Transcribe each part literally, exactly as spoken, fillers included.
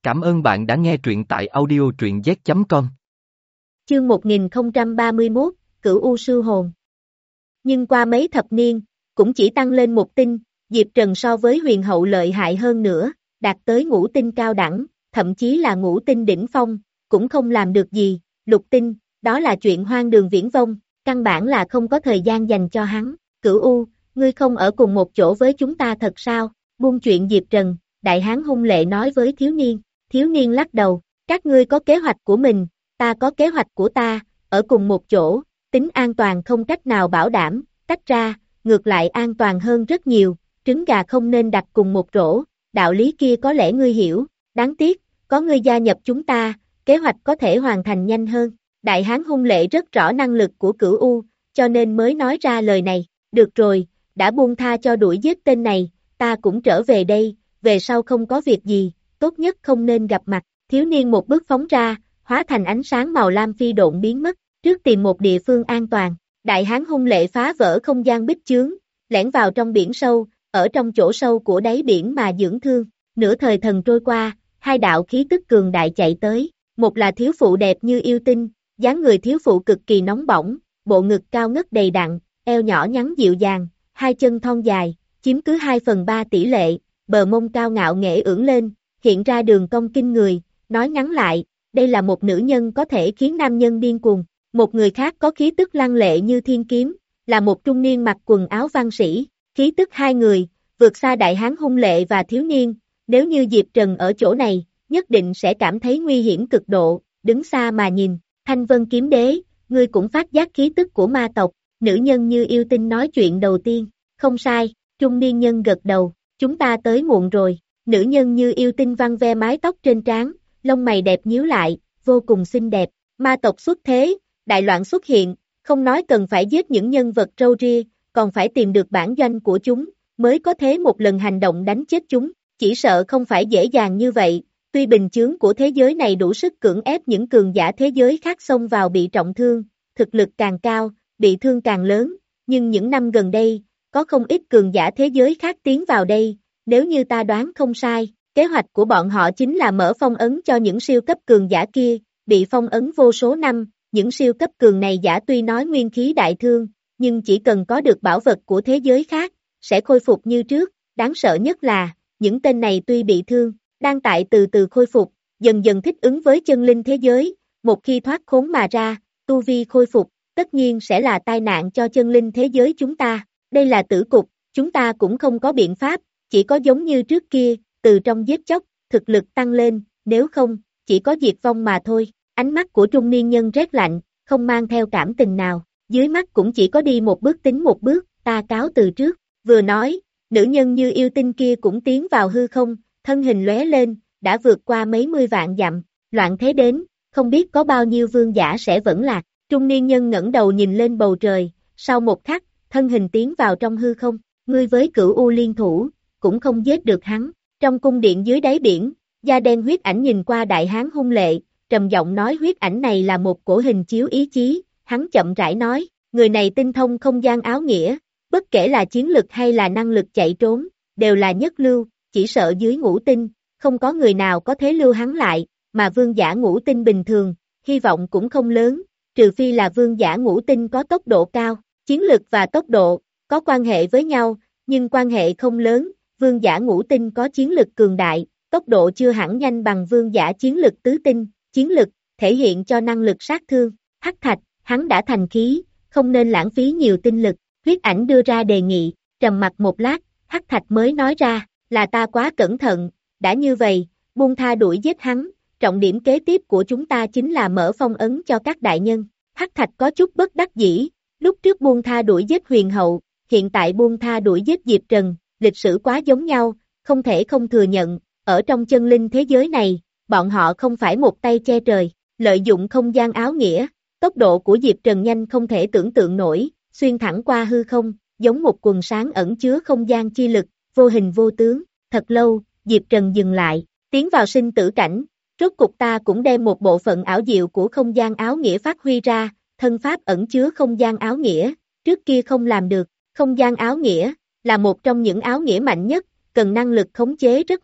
Cảm ơn bạn đã nghe truyện tại audio truyện z chấm com. Chương một nghìn không trăm ba mươi mốt, Cửu U Sư Hồn. Nhưng qua mấy thập niên, cũng chỉ tăng lên một tinh, Diệp Trần so với huyền hậu lợi hại hơn nữa, đạt tới ngũ tinh cao đẳng, thậm chí là ngũ tinh đỉnh phong, cũng không làm được gì, lục tinh, đó là chuyện hoang đường viển vông, căn bản là không có thời gian dành cho hắn. Cửu U, ngươi không ở cùng một chỗ với chúng ta thật sao? Buông chuyện Diệp Trần, đại hán hung lệ nói với thiếu niên. Thiếu niên lắc đầu, các ngươi có kế hoạch của mình, ta có kế hoạch của ta, ở cùng một chỗ, tính an toàn không cách nào bảo đảm, tách ra, ngược lại an toàn hơn rất nhiều, trứng gà không nên đặt cùng một rổ, đạo lý kia có lẽ ngươi hiểu, đáng tiếc, có ngươi gia nhập chúng ta, kế hoạch có thể hoàn thành nhanh hơn. Đại hán hung lệ rất rõ năng lực của Cửu U, cho nên mới nói ra lời này, được rồi, đã buông tha cho đuổi giết tên này, ta cũng trở về đây, về sau không có việc gì, tốt nhất không nên gặp mặt. Thiếu niên một bước phóng ra, hóa thành ánh sáng màu lam phi độn biến mất, trước tìm một địa phương an toàn. Đại hán hung lệ phá vỡ không gian bích chướng, lẻn vào trong biển sâu, ở trong chỗ sâu của đáy biển mà dưỡng thương. Nửa thời thần trôi qua, hai đạo khí tức cường đại chạy tới, một là thiếu phụ đẹp như yêu tinh, dáng người thiếu phụ cực kỳ nóng bỏng, bộ ngực cao ngất đầy đặn, eo nhỏ nhắn dịu dàng, hai chân thon dài, chiếm cứ hai phần ba tỷ lệ, bờ mông cao ngạo nghễ ưỡn lên, hiện ra đường cong kinh người, nói ngắn lại, đây là một nữ nhân có thể khiến nam nhân điên cuồng. Một người khác có khí tức lăng lệ như thiên kiếm, là một trung niên mặc quần áo văn sĩ, khí tức hai người, vượt xa đại hán hung lệ và thiếu niên, nếu như Diệp Trần ở chỗ này, nhất định sẽ cảm thấy nguy hiểm cực độ, đứng xa mà nhìn. Thanh Vân Kiếm Đế, ngươi cũng phát giác khí tức của ma tộc, nữ nhân như yêu tinh nói chuyện đầu tiên, không sai, trung niên nhân gật đầu, chúng ta tới muộn rồi. Nữ nhân như yêu tinh văng ve mái tóc trên trán, lông mày đẹp nhíu lại, vô cùng xinh đẹp. Ma tộc xuất thế, đại loạn xuất hiện, không nói cần phải giết những nhân vật râu ria, còn phải tìm được bản doanh của chúng, mới có thế một lần hành động đánh chết chúng. Chỉ sợ không phải dễ dàng như vậy, tuy bình chướng của thế giới này đủ sức cưỡng ép những cường giả thế giới khác xông vào bị trọng thương, thực lực càng cao, bị thương càng lớn, nhưng những năm gần đây, có không ít cường giả thế giới khác tiến vào đây. Nếu như ta đoán không sai, kế hoạch của bọn họ chính là mở phong ấn cho những siêu cấp cường giả kia, bị phong ấn vô số năm, những siêu cấp cường này giả tuy nói nguyên khí đại thương, nhưng chỉ cần có được bảo vật của thế giới khác, sẽ khôi phục như trước, đáng sợ nhất là, những tên này tuy bị thương, đang tại từ từ khôi phục, dần dần thích ứng với chân linh thế giới, một khi thoát khốn mà ra, tu vi khôi phục, tất nhiên sẽ là tai nạn cho chân linh thế giới chúng ta, đây là tử cục, chúng ta cũng không có biện pháp. Chỉ có giống như trước kia, từ trong giết chóc, thực lực tăng lên, nếu không, chỉ có diệt vong mà thôi. Ánh mắt của trung niên nhân rét lạnh, không mang theo cảm tình nào, dưới mắt cũng chỉ có đi một bước tính một bước, ta cáo từ trước. Vừa nói, nữ nhân như yêu tinh kia cũng tiến vào hư không, thân hình lóe lên, đã vượt qua mấy mươi vạn dặm, loạn thế đến, không biết có bao nhiêu vương giả sẽ vẫn lạc. Trung niên nhân ngẩng đầu nhìn lên bầu trời, sau một khắc, thân hình tiến vào trong hư không, ngươi với Cửu U liên thủ, cũng không giết được hắn. Trong cung điện dưới đáy biển, da đen huyết ảnh nhìn qua đại hán hung lệ, trầm giọng nói huyết ảnh này là một cổ hình chiếu ý chí, hắn chậm rãi nói, người này tinh thông không gian áo nghĩa, bất kể là chiến lực hay là năng lực chạy trốn, đều là nhất lưu, chỉ sợ dưới ngũ tinh, không có người nào có thể lưu hắn lại, mà vương giả ngũ tinh bình thường, hy vọng cũng không lớn, trừ phi là vương giả ngũ tinh có tốc độ cao, chiến lực và tốc độ, có quan hệ với nhau, nhưng quan hệ không lớn. Vương giả ngũ tinh có chiến lực cường đại, tốc độ chưa hẳn nhanh bằng vương giả chiến lực tứ tinh, chiến lực, thể hiện cho năng lực sát thương. Hắc thạch, hắn đã thành khí, không nên lãng phí nhiều tinh lực. Huyết ảnh đưa ra đề nghị, trầm mặt một lát, Hắc thạch mới nói ra, là ta quá cẩn thận, đã như vậy, buông tha đuổi giết hắn, trọng điểm kế tiếp của chúng ta chính là mở phong ấn cho các đại nhân. Hắc thạch có chút bất đắc dĩ, lúc trước buông tha đuổi giết huyền hậu, hiện tại buông tha đuổi giết Diệp Trần. Lịch sử quá giống nhau, không thể không thừa nhận, ở trong chân linh thế giới này, bọn họ không phải một tay che trời, lợi dụng không gian áo nghĩa, tốc độ của Diệp Trần nhanh không thể tưởng tượng nổi, xuyên thẳng qua hư không, giống một quần sáng ẩn chứa không gian chi lực, vô hình vô tướng, thật lâu, Diệp Trần dừng lại, tiến vào sinh tử cảnh, rốt cục ta cũng đem một bộ phận ảo diệu của không gian áo nghĩa phát huy ra, thân pháp ẩn chứa không gian áo nghĩa, trước kia không làm được, không gian áo nghĩa là một trong những áo nghĩa mạnh nhất, cần năng lực khống chế rất mạnh,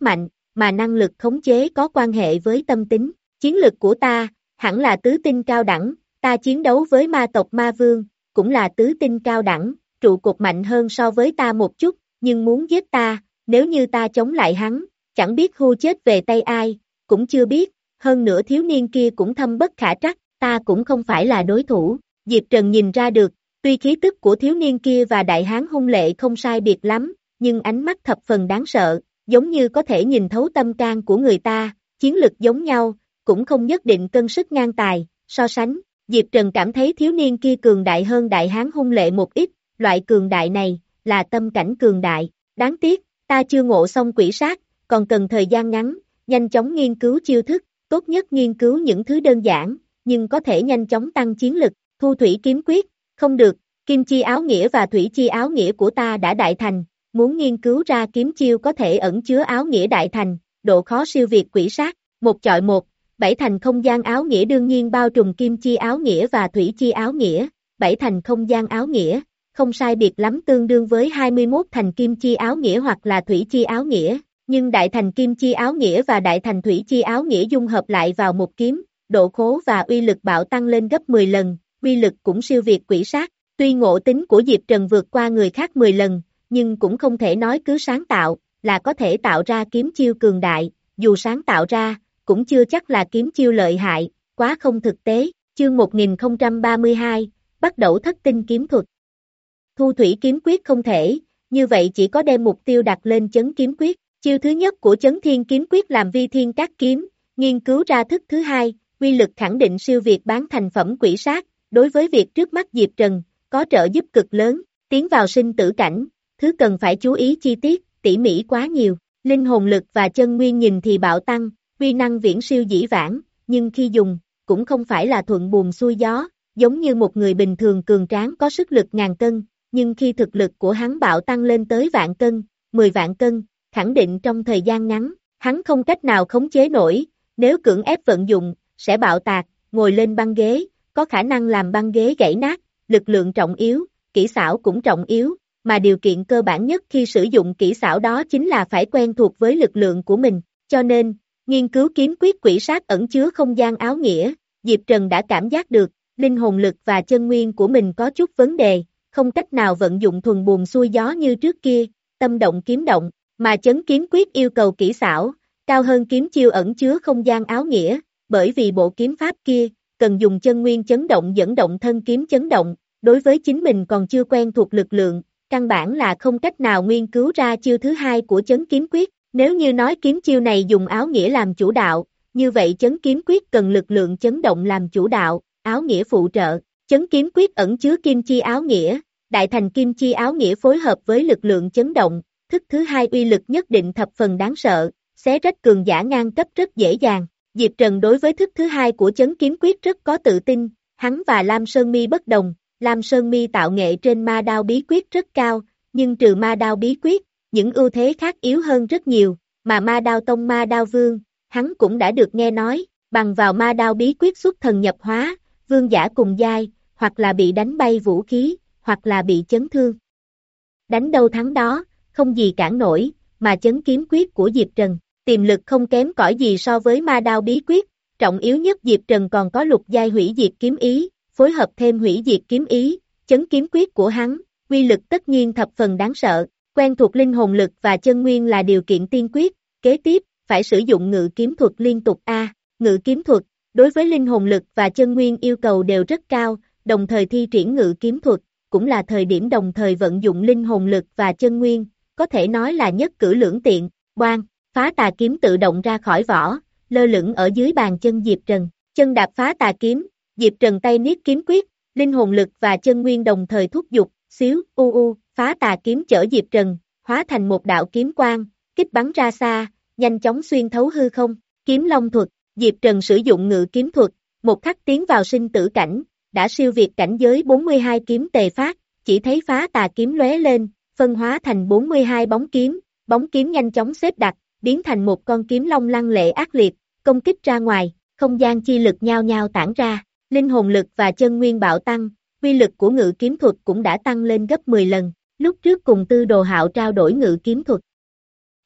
mà năng lực khống chế có quan hệ với tâm tính. Chiến lực của ta, hẳn là tứ tinh cao đẳng, ta chiến đấu với ma tộc ma vương, cũng là tứ tinh cao đẳng, trụ cột mạnh hơn so với ta một chút, nhưng muốn giết ta, nếu như ta chống lại hắn, chẳng biết hưu chết về tay ai, cũng chưa biết, hơn nữa thiếu niên kia cũng thâm bất khả trắc, ta cũng không phải là đối thủ. Diệp Trần nhìn ra được, tuy khí tức của thiếu niên kia và đại hán hung lệ không sai biệt lắm, nhưng ánh mắt thập phần đáng sợ, giống như có thể nhìn thấu tâm can của người ta, chiến lực giống nhau, cũng không nhất định cân sức ngang tài, so sánh, Diệp Trần cảm thấy thiếu niên kia cường đại hơn đại hán hung lệ một ít, loại cường đại này, là tâm cảnh cường đại, đáng tiếc, ta chưa ngộ xong quỷ sát, còn cần thời gian ngắn, nhanh chóng nghiên cứu chiêu thức, tốt nhất nghiên cứu những thứ đơn giản, nhưng có thể nhanh chóng tăng chiến lực, thu thủy kiếm quyết, không được, kim chi áo nghĩa và thủy chi áo nghĩa của ta đã đại thành, muốn nghiên cứu ra kiếm chiêu có thể ẩn chứa áo nghĩa đại thành, độ khó siêu việt quỷ sát, một chọi một, bảy thành không gian áo nghĩa đương nhiên bao trùm kim chi áo nghĩa và thủy chi áo nghĩa, bảy thành không gian áo nghĩa, không sai biệt lắm tương đương với hai mươi mốt thành kim chi áo nghĩa hoặc là thủy chi áo nghĩa, nhưng đại thành kim chi áo nghĩa và đại thành thủy chi áo nghĩa dung hợp lại vào một kiếm, độ khố và uy lực bạo tăng lên gấp mười lần, uy lực cũng siêu việt quỷ sát, tuy ngộ tính của Diệp Trần vượt qua người khác mười lần, nhưng cũng không thể nói cứ sáng tạo, là có thể tạo ra kiếm chiêu cường đại, dù sáng tạo ra, cũng chưa chắc là kiếm chiêu lợi hại, quá không thực tế, chương một nghìn không trăm ba mươi hai, bắt đầu thất tinh kiếm thuật. Thu thủy kiếm quyết không thể, như vậy chỉ có đem mục tiêu đặt lên chấn kiếm quyết, chiêu thứ nhất của chấn thiên kiếm quyết làm vi thiên các kiếm, nghiên cứu ra thức thứ hai, uy lực khẳng định siêu việt bán thành phẩm quỷ sát, đối với việc trước mắt Diệp Trần, có trợ giúp cực lớn, tiến vào sinh tử cảnh, thứ cần phải chú ý chi tiết, tỉ mỉ quá nhiều, linh hồn lực và chân nguyên nhìn thì bạo tăng, uy năng viễn siêu dĩ vãng, nhưng khi dùng, cũng không phải là thuận buồm xuôi gió, giống như một người bình thường cường tráng có sức lực ngàn cân, nhưng khi thực lực của hắn bạo tăng lên tới vạn cân, mười vạn cân, khẳng định trong thời gian ngắn, hắn không cách nào khống chế nổi, nếu cưỡng ép vận dụng, sẽ bạo tạc, ngồi lên băng ghế, có khả năng làm băng ghế gãy nát, lực lượng trọng yếu, kỹ xảo cũng trọng yếu, mà điều kiện cơ bản nhất khi sử dụng kỹ xảo đó chính là phải quen thuộc với lực lượng của mình, cho nên, nghiên cứu kiếm quyết quỷ sát ẩn chứa không gian áo nghĩa, Diệp Trần đã cảm giác được, linh hồn lực và chân nguyên của mình có chút vấn đề, không cách nào vận dụng thuần buồm xuôi gió như trước kia, tâm động kiếm động, mà chấn kiếm quyết yêu cầu kỹ xảo, cao hơn kiếm chiêu ẩn chứa không gian áo nghĩa, bởi vì bộ kiếm pháp kia, cần dùng chân nguyên chấn động dẫn động thân kiếm chấn động, đối với chính mình còn chưa quen thuộc lực lượng, căn bản là không cách nào nghiên cứu ra chiêu thứ hai của chấn kiếm quyết, nếu như nói kiếm chiêu này dùng áo nghĩa làm chủ đạo, như vậy chấn kiếm quyết cần lực lượng chấn động làm chủ đạo, áo nghĩa phụ trợ, chấn kiếm quyết ẩn chứa kim chi áo nghĩa, đại thành kim chi áo nghĩa phối hợp với lực lượng chấn động, thức thứ hai uy lực nhất định thập phần đáng sợ, xé rách cường giả ngang cấp rất dễ dàng. Diệp Trần đối với thức thứ hai của chấn kiếm quyết rất có tự tin, hắn và Lam Sơn Mi bất đồng, Lam Sơn Mi tạo nghệ trên ma đao bí quyết rất cao, nhưng trừ ma đao bí quyết, những ưu thế khác yếu hơn rất nhiều, mà ma đao tông ma đao vương, hắn cũng đã được nghe nói, bằng vào ma đao bí quyết xuất thần nhập hóa, vương giả cùng giai, hoặc là bị đánh bay vũ khí, hoặc là bị chấn thương. Đánh đâu thắng đó, không gì cản nổi, mà chấn kiếm quyết của Diệp Trần, tiềm lực không kém cỏi gì so với ma đao bí quyết, trọng yếu nhất Diệp Trần còn có lục giai hủy diệt kiếm ý, phối hợp thêm hủy diệt kiếm ý, chấn kiếm quyết của hắn, uy lực tất nhiên thập phần đáng sợ, quen thuộc linh hồn lực và chân nguyên là điều kiện tiên quyết, kế tiếp, phải sử dụng ngự kiếm thuật liên tục A, ngự kiếm thuật, đối với linh hồn lực và chân nguyên yêu cầu đều rất cao, đồng thời thi triển ngự kiếm thuật, cũng là thời điểm đồng thời vận dụng linh hồn lực và chân nguyên, có thể nói là nhất cử lưỡng tiện, boang, phá tà kiếm tự động ra khỏi vỏ, lơ lửng ở dưới bàn chân Diệp Trần, chân đạp phá tà kiếm, Diệp Trần tay niết kiếm quyết, linh hồn lực và chân nguyên đồng thời thúc giục, xíu, u u, phá tà kiếm chở Diệp Trần, hóa thành một đạo kiếm quang, kích bắn ra xa, nhanh chóng xuyên thấu hư không, kiếm long thuật, Diệp Trần sử dụng ngự kiếm thuật, một khắc tiến vào sinh tử cảnh, đã siêu việt cảnh giới bốn mươi hai kiếm tề phát, chỉ thấy phá tà kiếm lóe lên, phân hóa thành bốn mươi hai bóng kiếm, bóng kiếm nhanh chóng xếp đặt, biến thành một con kiếm long lăng lệ ác liệt, công kích ra ngoài, không gian chi lực nhao nhao tản ra, linh hồn lực và chân nguyên bạo tăng, uy lực của ngự kiếm thuật cũng đã tăng lên gấp mười lần, lúc trước cùng Tư Đồ Hạo trao đổi ngự kiếm thuật.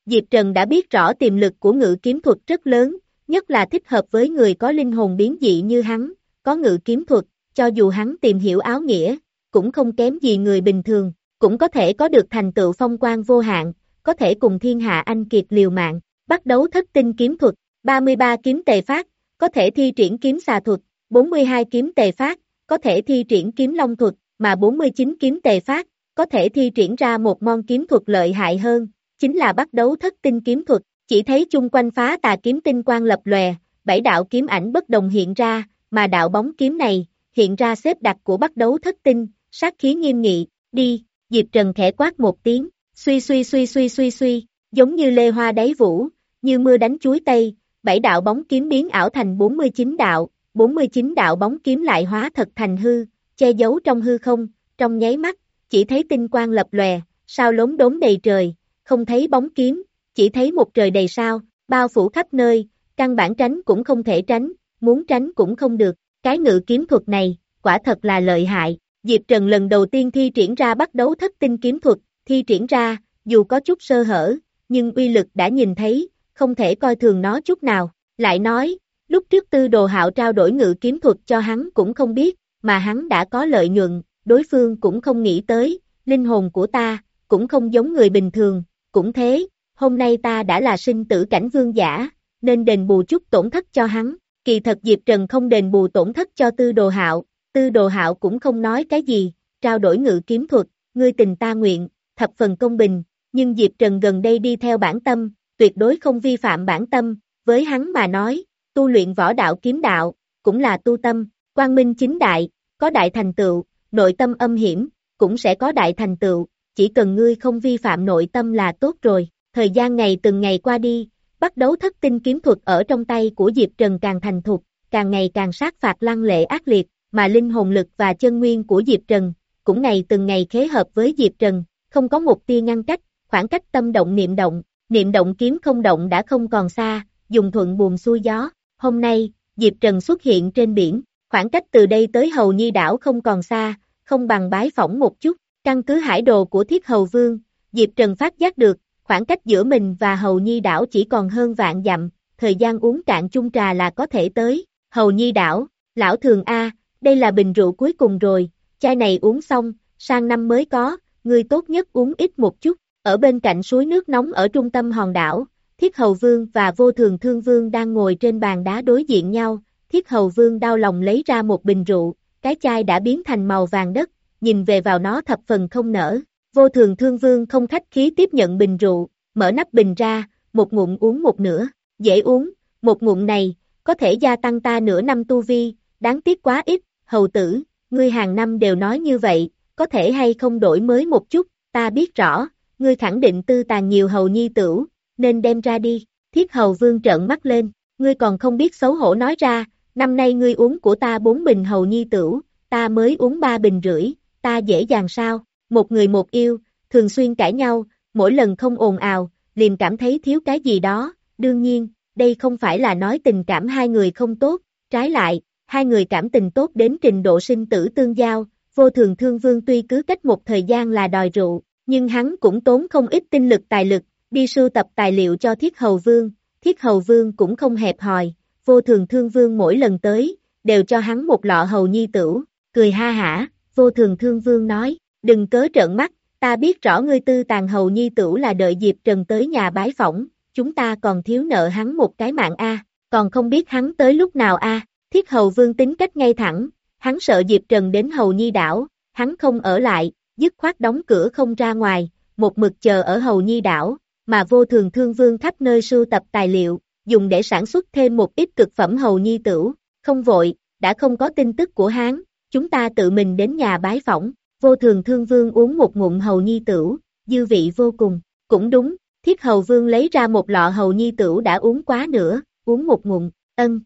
Diệp Trần đã biết rõ tiềm lực của ngự kiếm thuật rất lớn, nhất là thích hợp với người có linh hồn biến dị như hắn, có ngự kiếm thuật, cho dù hắn tìm hiểu áo nghĩa, cũng không kém gì người bình thường, cũng có thể có được thành tựu phong quang vô hạn, có thể cùng thiên hạ anh kiệt liều mạng, bắt đấu thất tinh kiếm thuật, ba mươi ba kiếm tề phát, có thể thi triển kiếm xà thuật, bốn mươi hai kiếm tề phát, có thể thi triển kiếm long thuật, mà bốn mươi chín kiếm tề phát, có thể thi triển ra một môn kiếm thuật lợi hại hơn, chính là bắt đấu thất tinh kiếm thuật, chỉ thấy chung quanh phá tà kiếm tinh quang lập lòe, bảy đạo kiếm ảnh bất đồng hiện ra, mà đạo bóng kiếm này, hiện ra xếp đặt của bắt đấu thất tinh, sát khí nghiêm nghị, đi, Diệp Trần khẽ quát một tiếng, suy suy suy suy suy suy, giống như lê hoa đáy vũ, như mưa đánh chuối tây, bảy đạo bóng kiếm biến ảo thành bốn mươi chín đạo, bốn mươi chín đạo bóng kiếm lại hóa thật thành hư, che giấu trong hư không, trong nháy mắt, chỉ thấy tinh quang lập lòe, sao lốm đốm đầy trời, không thấy bóng kiếm, chỉ thấy một trời đầy sao, bao phủ khắp nơi, căn bản tránh cũng không thể tránh, muốn tránh cũng không được, cái ngự kiếm thuật này, quả thật là lợi hại, Diệp Trần lần đầu tiên thi triển ra bắt đấu thất tinh kiếm thuật, thi triển ra, dù có chút sơ hở, nhưng uy lực đã nhìn thấy, không thể coi thường nó chút nào, lại nói, lúc trước Tư Đồ Hạo trao đổi ngự kiếm thuật cho hắn cũng không biết, mà hắn đã có lợi nhuận, đối phương cũng không nghĩ tới, linh hồn của ta, cũng không giống người bình thường, cũng thế, hôm nay ta đã là sinh tử cảnh vương giả, nên đền bù chút tổn thất cho hắn, kỳ thật Diệp Trần không đền bù tổn thất cho Tư Đồ Hạo, Tư Đồ Hạo cũng không nói cái gì, trao đổi ngự kiếm thuật, ngươi tình ta nguyện, thập phần công bình, nhưng Diệp Trần gần đây đi theo bản tâm, tuyệt đối không vi phạm bản tâm, với hắn mà nói, tu luyện võ đạo kiếm đạo, cũng là tu tâm, quang minh chính đại, có đại thành tựu, nội tâm âm hiểm, cũng sẽ có đại thành tựu, chỉ cần ngươi không vi phạm nội tâm là tốt rồi, thời gian ngày từng ngày qua đi, bắt đấu thất tinh kiếm thuật ở trong tay của Diệp Trần càng thành thục, càng ngày càng sát phạt lăng lệ ác liệt, mà linh hồn lực và chân nguyên của Diệp Trần, cũng ngày từng ngày khế hợp với Diệp Trần, không có một tia ngăn cách, khoảng cách tâm động niệm động, niệm động kiếm không động đã không còn xa, dùng thuận buồm xuôi gió, hôm nay, Diệp Trần xuất hiện trên biển, khoảng cách từ đây tới Hầu Nhi đảo không còn xa, không bằng bái phỏng một chút, căn cứ hải đồ của Thiết Hầu Vương, Diệp Trần phát giác được, khoảng cách giữa mình và Hầu Nhi đảo chỉ còn hơn vạn dặm, thời gian uống cạn chung trà là có thể tới, Hầu Nhi đảo, lão thường A, đây là bình rượu cuối cùng rồi, chai này uống xong, sang năm mới có, ngươi tốt nhất uống ít một chút, ở bên cạnh suối nước nóng ở trung tâm hòn đảo, Thiết Hầu Vương và Vô Thường Thương Vương đang ngồi trên bàn đá đối diện nhau, Thiết Hầu Vương đau lòng lấy ra một bình rượu, cái chai đã biến thành màu vàng đất, nhìn về vào nó thập phần không nở, Vô Thường Thương Vương không khách khí tiếp nhận bình rượu, mở nắp bình ra, một ngụm uống một nửa, dễ uống, một ngụm này, có thể gia tăng ta nửa năm tu vi, đáng tiếc quá ít, hầu tử, ngươi hàng năm đều nói như vậy, có thể hay không đổi mới một chút, ta biết rõ, ngươi khẳng định tư tàn nhiều hầu nhi tửu, nên đem ra đi, Thiết Hầu Vương trợn mắt lên, ngươi còn không biết xấu hổ nói ra, năm nay ngươi uống của ta bốn bình hầu nhi tửu, ta mới uống ba bình rưỡi, ta dễ dàng sao, một người một yêu, thường xuyên cãi nhau, mỗi lần không ồn ào, liền cảm thấy thiếu cái gì đó, đương nhiên, đây không phải là nói tình cảm hai người không tốt, trái lại, hai người cảm tình tốt đến trình độ sinh tử tương giao, Vô Thường Thương Vương tuy cứ cách một thời gian là đòi rượu, nhưng hắn cũng tốn không ít tinh lực tài lực, đi sưu tập tài liệu cho Thiết Hầu Vương, Thiết Hầu Vương cũng không hẹp hòi, Vô Thường Thương Vương mỗi lần tới, đều cho hắn một lọ hầu nhi tửu, cười ha hả, Vô Thường Thương Vương nói, đừng cớ trợn mắt, ta biết rõ ngươi tư tàn hầu nhi tửu là đợi Diệp Trần tới nhà bái phỏng, chúng ta còn thiếu nợ hắn một cái mạng a, còn không biết hắn tới lúc nào a. Thiết Hầu Vương tính cách ngay thẳng, hắn sợ Diệp Trần đến Hầu Nhi đảo, hắn không ở lại, dứt khoát đóng cửa không ra ngoài, một mực chờ ở Hầu Nhi đảo, mà Vô Thường Thương Vương khắp nơi sưu tập tài liệu, dùng để sản xuất thêm một ít cực phẩm Hầu Nhi tửu, không vội, đã không có tin tức của hắn, chúng ta tự mình đến nhà bái phỏng, Vô Thường Thương Vương uống một ngụm Hầu Nhi tửu, dư vị vô cùng, cũng đúng, Thiết Hầu Vương lấy ra một lọ Hầu Nhi tửu đã uống quá nữa, uống một ngụm, ân.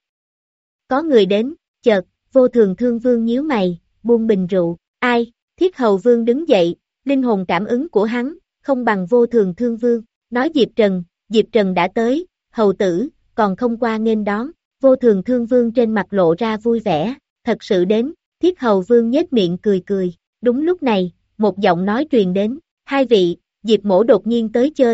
Có người đến, chợt, Vô Thường Thương Vương nhíu mày, buông bình rượu, ai, Thiết Hầu Vương đứng dậy, linh hồn cảm ứng của hắn, không bằng Vô Thường Thương Vương, nói Diệp Trần, Diệp Trần đã tới, hầu tử, còn không qua nghênh đón, Vô Thường Thương Vương trên mặt lộ ra vui vẻ, thật sự đến, Thiết Hầu Vương nhếch miệng cười cười, đúng lúc này, một giọng nói truyền đến, hai vị, Diệp Mỗ đột nhiên tới chơi,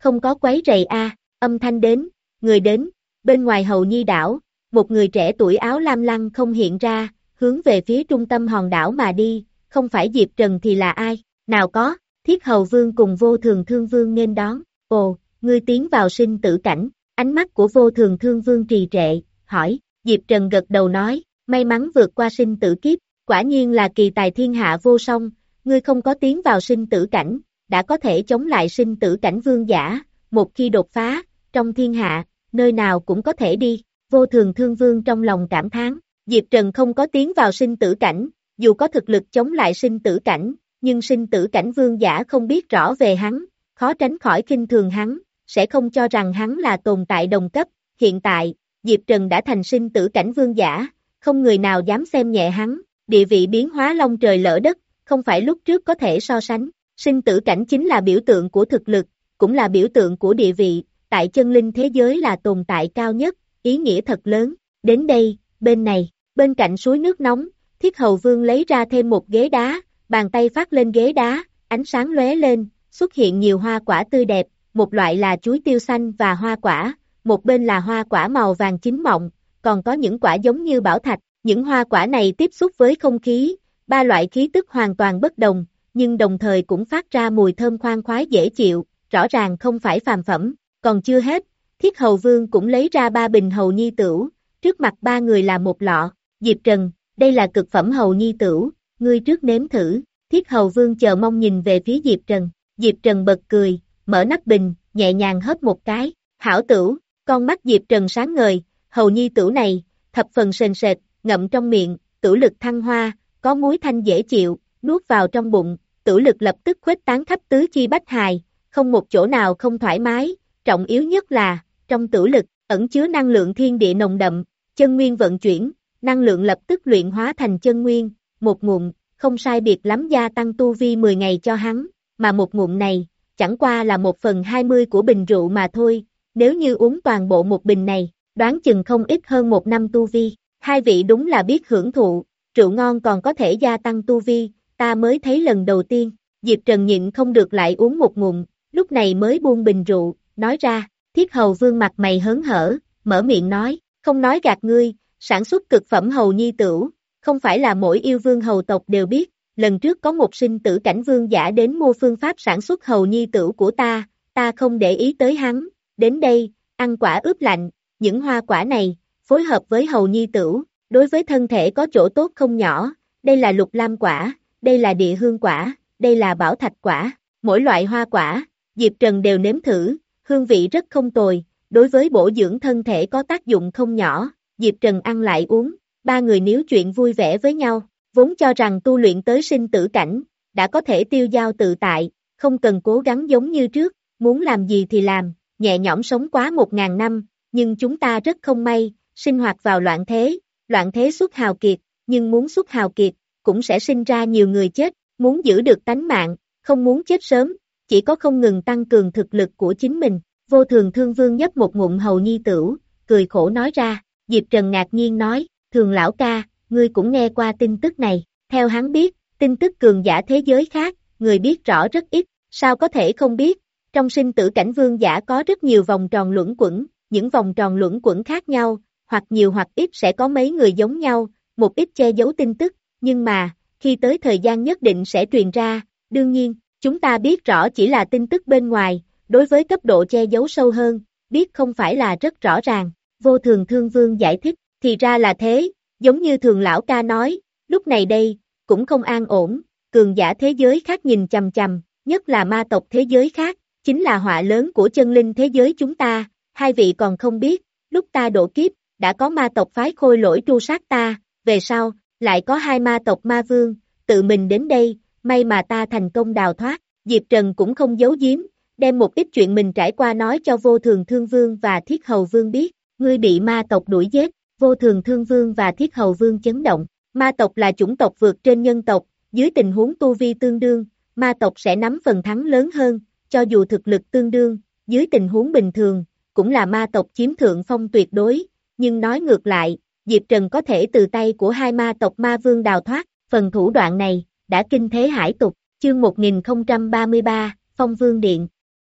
không có quấy rầy a, âm thanh đến, người đến, bên ngoài Hầu Nhi đảo, một người trẻ tuổi áo lam lăng không hiện ra, hướng về phía trung tâm hòn đảo mà đi, không phải Diệp Trần thì là ai, nào có, Thiết Hầu Vương cùng Vô Thường Thương Vương nghênh đón, ồ, ngươi tiến vào sinh tử cảnh, ánh mắt của Vô Thường Thương Vương trì trệ, hỏi, Diệp Trần gật đầu nói, may mắn vượt qua sinh tử kiếp, quả nhiên là kỳ tài thiên hạ vô song, ngươi không có tiến vào sinh tử cảnh, đã có thể chống lại sinh tử cảnh vương giả, một khi đột phá, trong thiên hạ, nơi nào cũng có thể đi, Vô Thường Thương Vương trong lòng cảm thán, Diệp Trần không có tiến vào sinh tử cảnh, dù có thực lực chống lại sinh tử cảnh, nhưng sinh tử cảnh vương giả không biết rõ về hắn, khó tránh khỏi khinh thường hắn, sẽ không cho rằng hắn là tồn tại đồng cấp, hiện tại, Diệp Trần đã thành sinh tử cảnh vương giả, không người nào dám xem nhẹ hắn, địa vị biến hóa long trời lỡ đất, không phải lúc trước có thể so sánh, sinh tử cảnh chính là biểu tượng của thực lực, cũng là biểu tượng của địa vị, tại chân linh thế giới là tồn tại cao nhất, ý nghĩa thật lớn, đến đây, bên này, bên cạnh suối nước nóng, Thiết Hầu Vương lấy ra thêm một ghế đá, bàn tay phát lên ghế đá, ánh sáng lóe lên, xuất hiện nhiều hoa quả tươi đẹp, một loại là chuối tiêu xanh và hoa quả, một bên là hoa quả màu vàng chín mọng, còn có những quả giống như bảo thạch, những hoa quả này tiếp xúc với không khí, ba loại khí tức hoàn toàn bất đồng, nhưng đồng thời cũng phát ra mùi thơm khoan khoái dễ chịu, rõ ràng không phải phàm phẩm, còn chưa hết, Thiết Hầu Vương cũng lấy ra ba bình Hầu Nhi Tửu, trước mặt ba người là một lọ, Diệp Trần, đây là cực phẩm Hầu Nhi Tửu, ngươi trước nếm thử, Thiết Hầu Vương chờ mong nhìn về phía Diệp Trần, Diệp Trần bật cười, mở nắp bình, nhẹ nhàng hớp một cái, hảo tửu, con mắt Diệp Trần sáng ngời, Hầu Nhi Tửu này, thập phần sền sệt, ngậm trong miệng, tửu lực thăng hoa, có muối thanh dễ chịu, nuốt vào trong bụng, tửu lực lập tức khuếch tán khắp tứ chi bách hài, không một chỗ nào không thoải mái, trọng yếu nhất là, trong tửu lực, ẩn chứa năng lượng thiên địa nồng đậm, chân nguyên vận chuyển, năng lượng lập tức luyện hóa thành chân nguyên, một ngụm, không sai biệt lắm gia tăng tu vi mười ngày cho hắn, mà một ngụm này, chẳng qua là một phần hai mươi của bình rượu mà thôi, nếu như uống toàn bộ một bình này, đoán chừng không ít hơn một năm tu vi, hai vị đúng là biết hưởng thụ, rượu ngon còn có thể gia tăng tu vi, ta mới thấy lần đầu tiên, Diệp Trần nhịn không được lại uống một ngụm, lúc này mới buông bình rượu, nói ra, Thiết Hầu Vương mặt mày hớn hở, mở miệng nói, không nói gạt ngươi, sản xuất cực phẩm Hầu Nhi Tửu, không phải là mỗi yêu vương hầu tộc đều biết, lần trước có một sinh tử cảnh vương giả đến mua phương pháp sản xuất Hầu Nhi Tửu của ta, ta không để ý tới hắn, đến đây, ăn quả ướp lạnh, những hoa quả này, phối hợp với Hầu Nhi Tửu, đối với thân thể có chỗ tốt không nhỏ, đây là lục lam quả, đây là địa hương quả, đây là bảo thạch quả, mỗi loại hoa quả, Diệp Trần đều nếm thử, hương vị rất không tồi, đối với bổ dưỡng thân thể có tác dụng không nhỏ, Diệp Trần ăn lại uống, ba người níu chuyện vui vẻ với nhau, vốn cho rằng tu luyện tới sinh tử cảnh, đã có thể tiêu dao tự tại, không cần cố gắng giống như trước, muốn làm gì thì làm, nhẹ nhõm sống quá một ngàn năm, nhưng chúng ta rất không may, sinh hoạt vào loạn thế, loạn thế xuất hào kiệt, nhưng muốn xuất hào kiệt, cũng sẽ sinh ra nhiều người chết, muốn giữ được tánh mạng, không muốn chết sớm, chỉ có không ngừng tăng cường thực lực của chính mình, Vô Thường Thương Vương nhấp một ngụm Hầu Nhi Tửu, cười khổ nói ra, Diệp Trần ngạc nhiên nói, Thường lão ca, ngươi cũng nghe qua tin tức này, theo hắn biết, tin tức cường giả thế giới khác, người biết rõ rất ít, sao có thể không biết, trong sinh tử cảnh vương giả có rất nhiều vòng tròn luẩn quẩn, những vòng tròn luẩn quẩn khác nhau, hoặc nhiều hoặc ít sẽ có mấy người giống nhau, một ít che giấu tin tức, nhưng mà, khi tới thời gian nhất định sẽ truyền ra, đương nhiên, chúng ta biết rõ chỉ là tin tức bên ngoài, đối với cấp độ che giấu sâu hơn, biết không phải là rất rõ ràng, Vô Thường Thương Vương giải thích, thì ra là thế, giống như Thường lão ca nói, lúc này đây, cũng không an ổn, cường giả thế giới khác nhìn chằm chằm, nhất là ma tộc thế giới khác, chính là họa lớn của chân linh thế giới chúng ta, hai vị còn không biết, lúc ta độ kiếp, đã có ma tộc phái khôi lỗi tru sát ta, về sau, lại có hai ma tộc ma vương, tự mình đến đây, may mà ta thành công đào thoát, Diệp Trần cũng không giấu giếm, đem một ít chuyện mình trải qua nói cho Vô Thường Thương Vương và Thiết Hầu Vương biết, ngươi bị ma tộc đuổi giết, Vô Thường Thương Vương và Thiết Hầu Vương chấn động, ma tộc là chủng tộc vượt trên nhân tộc, dưới tình huống tu vi tương đương, ma tộc sẽ nắm phần thắng lớn hơn, cho dù thực lực tương đương, dưới tình huống bình thường, cũng là ma tộc chiếm thượng phong tuyệt đối, nhưng nói ngược lại, Diệp Trần có thể từ tay của hai ma tộc ma vương đào thoát, phần thủ đoạn này, đã kinh thế hải tục, chương một nghìn không trăm ba mươi ba, Phong Vương Điện.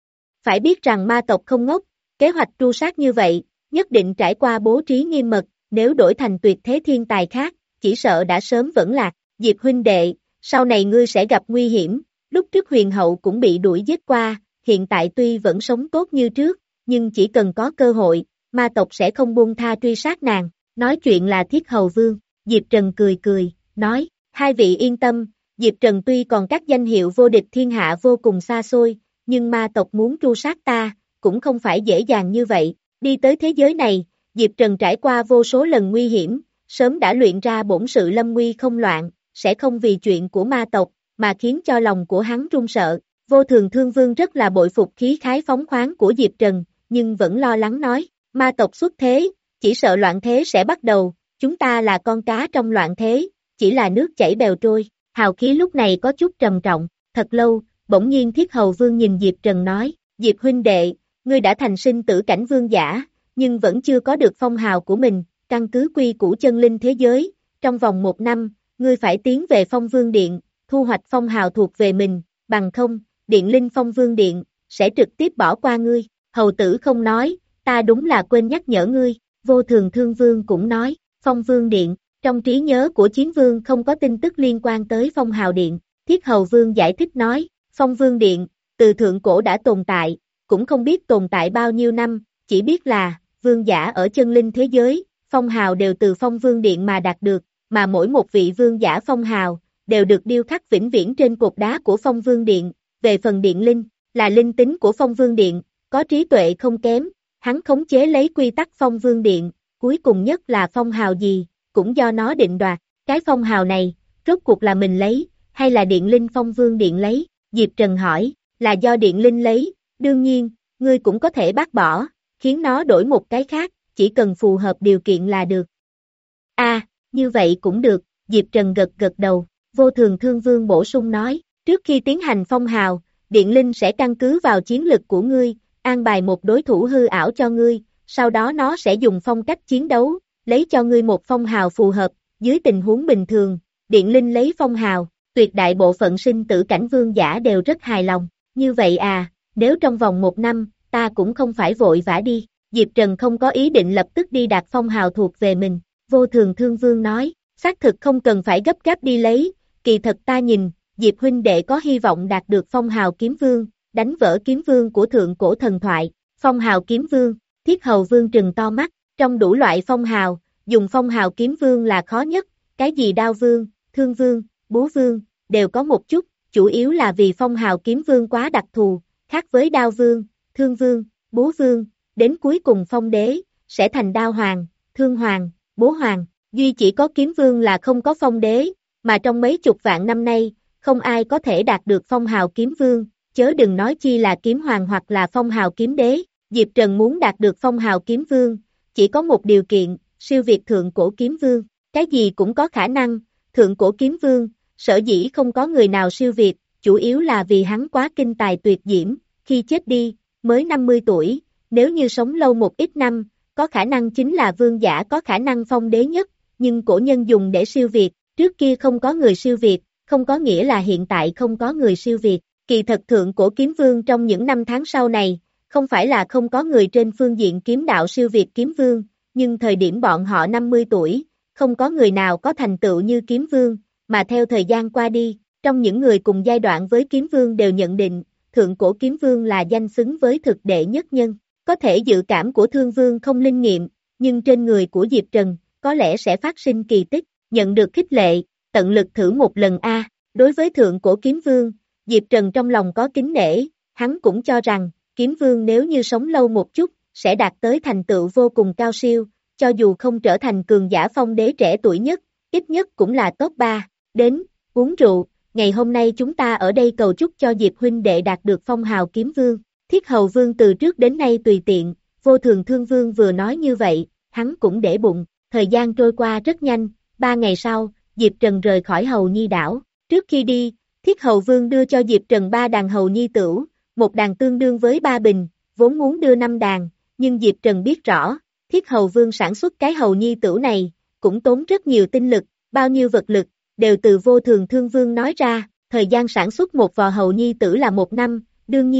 Phải biết rằng ma tộc không ngốc, kế hoạch tru sát như vậy, nhất định trải qua bố trí nghiêm mật, nếu đổi thành tuyệt thế thiên tài khác, chỉ sợ đã sớm vẫn lạc. Diệp huynh đệ, sau này ngươi sẽ gặp nguy hiểm, lúc trước huyền hậu cũng bị đuổi giết qua, hiện tại tuy vẫn sống tốt như trước, nhưng chỉ cần có cơ hội, ma tộc sẽ không buông tha truy sát nàng. Nói chuyện là Thiết Hầu Vương, Diệp Trần cười cười, nói, hai vị yên tâm, Diệp Trần tuy còn các danh hiệu vô địch thiên hạ vô cùng xa xôi, nhưng ma tộc muốn tru sát ta, cũng không phải dễ dàng như vậy. Đi tới thế giới này, Diệp Trần trải qua vô số lần nguy hiểm, sớm đã luyện ra bổn sự lâm nguy không loạn, sẽ không vì chuyện của ma tộc, mà khiến cho lòng của hắn run sợ. Vô Thường Thương Vương rất là bội phục khí khái phóng khoáng của Diệp Trần, nhưng vẫn lo lắng nói, ma tộc xuất thế, chỉ sợ loạn thế sẽ bắt đầu, chúng ta là con cá trong loạn thế, chỉ là nước chảy bèo trôi. Hào khí lúc này có chút trầm trọng, thật lâu, bỗng nhiên Thiết Hầu Vương nhìn Diệp Trần nói, Diệp huynh đệ, ngươi đã thành sinh tử cảnh vương giả, nhưng vẫn chưa có được phong hào của mình, căn cứ quy củ chân linh thế giới, trong vòng một năm, ngươi phải tiến về Phong Vương Điện, thu hoạch phong hào thuộc về mình, bằng không, Điện Linh Phong Vương Điện, sẽ trực tiếp bỏ qua ngươi. Hầu tử không nói, ta đúng là quên nhắc nhở ngươi. Vô Thường Thương Vương cũng nói, Phong Vương Điện, trong trí nhớ của Chiến Vương không có tin tức liên quan tới Phong Hào Điện. Thiết Hầu Vương giải thích nói, Phong Vương Điện, từ thượng cổ đã tồn tại, cũng không biết tồn tại bao nhiêu năm, chỉ biết là, vương giả ở chân linh thế giới, phong hào đều từ Phong Vương Điện mà đạt được, mà mỗi một vị vương giả phong hào, đều được điêu khắc vĩnh viễn trên cột đá của Phong Vương Điện. Về phần Điện Linh, là linh tính của Phong Vương Điện, có trí tuệ không kém, hắn khống chế lấy quy tắc Phong Vương Điện, cuối cùng nhất là phong hào gì, cũng do nó định đoạt. Cái phong hào này, rốt cuộc là mình lấy, hay là Điện Linh Phong Vương Điện lấy? Diệp Trần hỏi, là do Điện Linh lấy, đương nhiên, ngươi cũng có thể bác bỏ, khiến nó đổi một cái khác, chỉ cần phù hợp điều kiện là được. A, à, như vậy cũng được, Diệp Trần gật gật đầu. Vô Thường Thương Vương bổ sung nói, trước khi tiến hành phong hào, Điện Linh sẽ căn cứ vào chiến lực của ngươi, an bài một đối thủ hư ảo cho ngươi, sau đó nó sẽ dùng phong cách chiến đấu, lấy cho ngươi một phong hào phù hợp. Dưới tình huống bình thường, Điện Linh lấy phong hào, tuyệt đại bộ phận sinh tử cảnh vương giả đều rất hài lòng. Như vậy à, nếu trong vòng một năm, ta cũng không phải vội vã đi. Diệp Trần không có ý định lập tức đi đạt phong hào thuộc về mình. Vô Thường Thương Vương nói, xác thực không cần phải gấp gáp đi lấy, kỳ thật ta nhìn, Diệp huynh đệ có hy vọng đạt được phong hào kiếm vương, đánh vỡ kiếm vương của thượng cổ thần thoại. Phong hào kiếm vương, Thiết Hầu Vương trừng to mắt, trong đủ loại phong hào, dùng phong hào kiếm vương là khó nhất, cái gì đao vương, thương vương, búa vương, đều có một chút, chủ yếu là vì phong hào kiếm vương quá đặc thù, khác với đao vương, thương vương, búa vương, đến cuối cùng phong đế, sẽ thành đao hoàng, thương hoàng, búa hoàng, duy chỉ có kiếm vương là không có phong đế, mà trong mấy chục vạn năm nay, không ai có thể đạt được phong hào kiếm vương, chớ đừng nói chi là kiếm hoàng hoặc là phong hào kiếm đế. Diệp Trần muốn đạt được phong hào kiếm vương, chỉ có một điều kiện, siêu việt thượng cổ kiếm vương, cái gì cũng có khả năng, thượng cổ kiếm vương, sở dĩ không có người nào siêu việt, chủ yếu là vì hắn quá kinh tài tuyệt diễm, khi chết đi, mới năm mươi tuổi, nếu như sống lâu một ít năm, có khả năng chính là vương giả có khả năng phong đế nhất, nhưng cổ nhân dùng để siêu việt, trước kia không có người siêu việt, không có nghĩa là hiện tại không có người siêu việt. Kỳ thật thượng cổ kiếm vương trong những năm tháng sau này, không phải là không có người trên phương diện kiếm đạo siêu việt kiếm vương, nhưng thời điểm bọn họ năm mươi tuổi, không có người nào có thành tựu như kiếm vương, mà theo thời gian qua đi, trong những người cùng giai đoạn với kiếm vương đều nhận định, thượng cổ kiếm vương là danh xứng với thực đệ nhất nhân. Có thể dự cảm của thương vương không linh nghiệm, nhưng trên người của Diệp Trần, có lẽ sẽ phát sinh kỳ tích, nhận được khích lệ, tận lực thử một lần a. Đối với thượng cổ kiếm vương, Diệp Trần trong lòng có kính nể, hắn cũng cho rằng, kiếm vương nếu như sống lâu một chút, sẽ đạt tới thành tựu vô cùng cao siêu, cho dù không trở thành cường giả phong đế trẻ tuổi nhất, ít nhất cũng là top ba. Đến, uống rượu, ngày hôm nay chúng ta ở đây cầu chúc cho Diệp huynh đệ đạt được phong hào kiếm vương. Thiết Hầu Vương từ trước đến nay tùy tiện, Vô Thường Thương Vương vừa nói như vậy, hắn cũng để bụng. Thời gian trôi qua rất nhanh, ba ngày sau, Diệp Trần rời khỏi Hầu Nhi đảo. Trước khi đi, Thiết Hầu Vương đưa cho Diệp Trần ba đàn Hầu Nhi tửu, một đàn tương đương với ba bình, vốn muốn đưa năm đàn, nhưng Diệp Trần biết rõ, Thiết Hầu Vương sản xuất cái Hầu Nhi tửu này, cũng tốn rất nhiều tinh lực, bao nhiêu vật lực, đều từ Vô Thường Thương Vương nói ra, thời gian sản xuất một vò Hầu Nhi tửu là một năm, đương nhiên,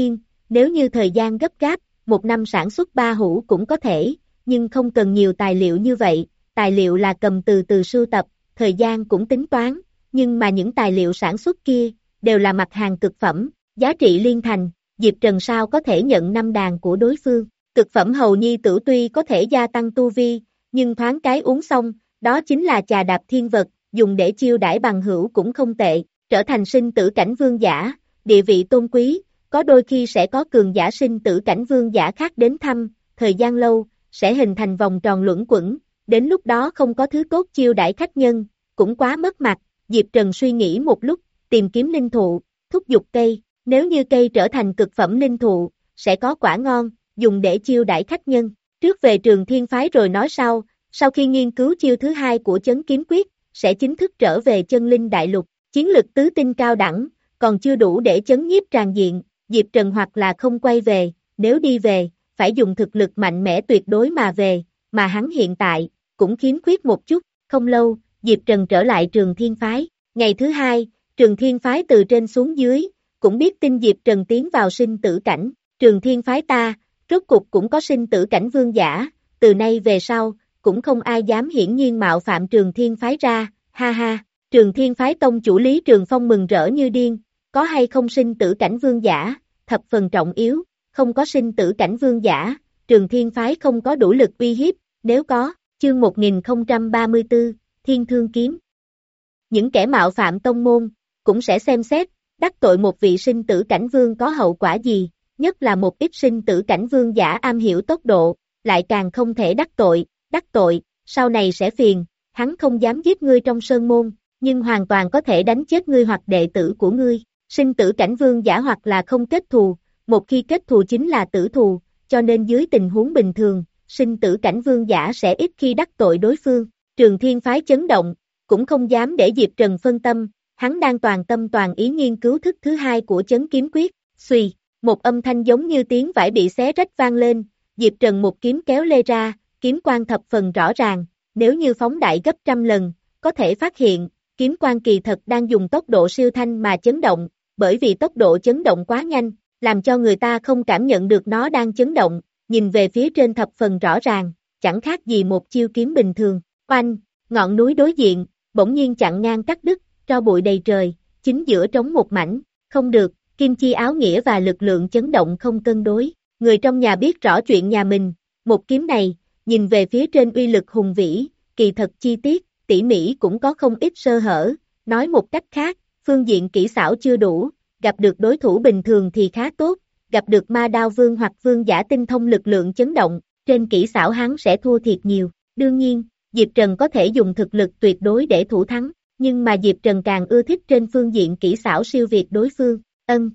Nếu như thời gian gấp gáp, một năm sản xuất ba hũ cũng có thể, nhưng không cần nhiều tài liệu như vậy, tài liệu là cầm từ từ sưu tập, thời gian cũng tính toán, nhưng mà những tài liệu sản xuất kia, đều là mặt hàng cực phẩm, giá trị liên thành, Diệp Trần sao có thể nhận năm đàn của đối phương. Cực phẩm hầu nhi tử tuy có thể gia tăng tu vi, nhưng thoáng cái uống xong, đó chính là trà đạp thiên vật, dùng để chiêu đãi bằng hữu cũng không tệ, trở thành sinh tử cảnh vương giả, địa vị tôn quý, có đôi khi sẽ có cường giả sinh tử cảnh vương giả khác đến thăm, thời gian lâu, sẽ hình thành vòng tròn luẩn quẩn, đến lúc đó không có thứ tốt chiêu đãi khách nhân, cũng quá mất mặt, Diệp Trần suy nghĩ một lúc, tìm kiếm linh thụ, thúc giục cây, nếu như cây trở thành cực phẩm linh thụ, sẽ có quả ngon, dùng để chiêu đãi khách nhân, trước về Trường Thiên Phái rồi nói sau, sau khi nghiên cứu chiêu thứ hai của Chấn Kiếm Quyết, sẽ chính thức trở về chân linh đại lục, chiến lực tứ tinh cao đẳng, còn chưa đủ để chấn nhiếp tràn diện, Diệp Trần hoặc là không quay về, nếu đi về, phải dùng thực lực mạnh mẽ tuyệt đối mà về, mà hắn hiện tại, cũng khiếm khuyết một chút, không lâu, Diệp Trần trở lại Trường Thiên Phái, ngày thứ hai, Trường Thiên Phái từ trên xuống dưới, cũng biết tin Diệp Trần tiến vào sinh tử cảnh, Trường Thiên Phái ta, rốt cục cũng có sinh tử cảnh vương giả, từ nay về sau, cũng không ai dám hiển nhiên mạo phạm Trường Thiên Phái ra, ha ha, Trường Thiên Phái tông chủ Lý Trường Phong mừng rỡ như điên, có hay không sinh tử cảnh vương giả, thập phần trọng yếu, không có sinh tử cảnh vương giả, Trường Thiên Phái không có đủ lực uy hiếp, nếu có, chương một nghìn không trăm ba mươi tư, Thiên Thương Kiếm. Những kẻ mạo phạm tông môn, cũng sẽ xem xét, đắc tội một vị sinh tử cảnh vương có hậu quả gì, nhất là một ít sinh tử cảnh vương giả am hiểu tốc độ, lại càng không thể đắc tội, đắc tội, sau này sẽ phiền, hắn không dám giết ngươi trong sơn môn, nhưng hoàn toàn có thể đánh chết ngươi hoặc đệ tử của ngươi, sinh tử cảnh vương giả hoặc là không kết thù, một khi kết thù chính là tử thù, cho nên dưới tình huống bình thường, sinh tử cảnh vương giả sẽ ít khi đắc tội đối phương, Trường Thiên Phái chấn động, cũng không dám để Diệp Trần phân tâm, hắn đang toàn tâm toàn ý nghiên cứu thức thứ hai của Chấn Kiếm Quyết, xuy, một âm thanh giống như tiếng vải bị xé rách vang lên, Diệp Trần một kiếm kéo lê ra, kiếm quang thập phần rõ ràng, nếu như phóng đại gấp trăm lần, có thể phát hiện, kiếm quang kỳ thật đang dùng tốc độ siêu thanh mà chấn động, bởi vì tốc độ chấn động quá nhanh, làm cho người ta không cảm nhận được nó đang chấn động, nhìn về phía trên thập phần rõ ràng, chẳng khác gì một chiêu kiếm bình thường, oanh, ngọn núi đối diện, bỗng nhiên chặn ngang cắt đứt, tro bụi đầy trời, chính giữa trống một mảnh, không được, kim chi áo nghĩa và lực lượng chấn động không cân đối, người trong nhà biết rõ chuyện nhà mình, một kiếm này, nhìn về phía trên uy lực hùng vĩ, kỳ thật chi tiết, tỉ mỉ cũng có không ít sơ hở, nói một cách khác, phương diện kỹ xảo chưa đủ, gặp được đối thủ bình thường thì khá tốt, gặp được ma đao vương hoặc vương giả tinh thông lực lượng chấn động, trên kỹ xảo hắn sẽ thua thiệt nhiều, đương nhiên, Diệp Trần có thể dùng thực lực tuyệt đối để thủ thắng, nhưng mà Diệp Trần càng ưa thích trên phương diện kỹ xảo siêu việt đối phương, ân.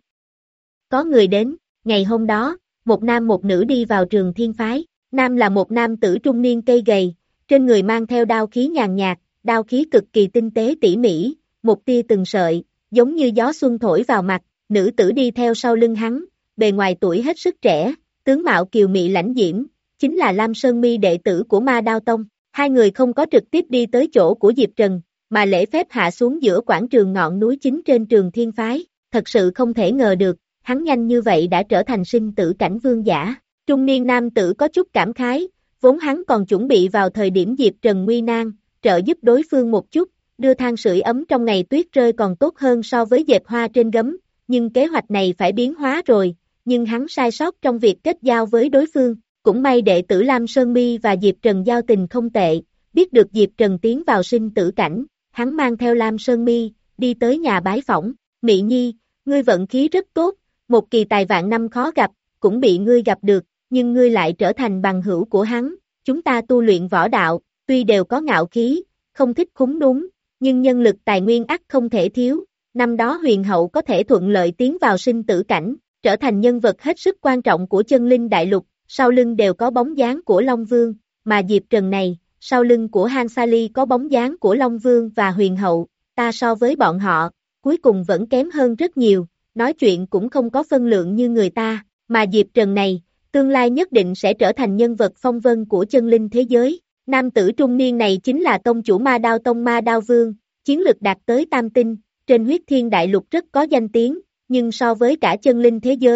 Có người đến, ngày hôm đó, một nam một nữ đi vào Trường Thiên Phái, nam là một nam tử trung niên cây gầy, trên người mang theo đao khí nhàn nhạt, đao khí cực kỳ tinh tế tỉ mỉ, một tia từng sợi, giống như gió xuân thổi vào mặt, nữ tử đi theo sau lưng hắn, bề ngoài tuổi hết sức trẻ, tướng mạo kiều mị lãnh diễm, chính là Lam Sơn Mi đệ tử của Ma Đao Tông, hai người không có trực tiếp đi tới chỗ của Diệp Trần, mà lễ phép hạ xuống giữa quảng trường ngọn núi chính trên Trường Thiên Phái, thật sự không thể ngờ được, hắn nhanh như vậy đã trở thành sinh tử cảnh vương giả, trung niên nam tử có chút cảm khái, vốn hắn còn chuẩn bị vào thời điểm Diệp Trần nguy nan, trợ giúp đối phương một chút, đưa than sưởi ấm trong ngày tuyết rơi còn tốt hơn so với dệt hoa trên gấm, nhưng kế hoạch này phải biến hóa rồi, nhưng hắn sai sót trong việc kết giao với đối phương, cũng may đệ tử Lam Sơn Mi và Diệp Trần giao tình không tệ, biết được Diệp Trần tiến vào sinh tử cảnh, hắn mang theo Lam Sơn Mi, đi tới nhà bái phỏng, Mị Nhi, ngươi vận khí rất tốt, một kỳ tài vạn năm khó gặp, cũng bị ngươi gặp được, nhưng ngươi lại trở thành bằng hữu của hắn, chúng ta tu luyện võ đạo, tuy đều có ngạo khí, không thích khúng đúng, nhưng nhân lực tài nguyên ắt không thể thiếu, năm đó huyền hậu có thể thuận lợi tiến vào sinh tử cảnh, trở thành nhân vật hết sức quan trọng của chân linh đại lục, sau lưng đều có bóng dáng của Long Vương, mà Diệp Trần này, sau lưng của Han Sali có bóng dáng của Long Vương và huyền hậu, ta so với bọn họ, cuối cùng vẫn kém hơn rất nhiều, nói chuyện cũng không có phân lượng như người ta, mà Diệp Trần này, tương lai nhất định sẽ trở thành nhân vật phong vân của chân linh thế giới. Nam tử trung niên này chính là tông chủ Ma Đao Tông Ma Đao Vương, chiến lực đạt tới tam tinh, trên huyết thiên đại lục rất có danh tiếng, nhưng so với cả chân linh thế giới,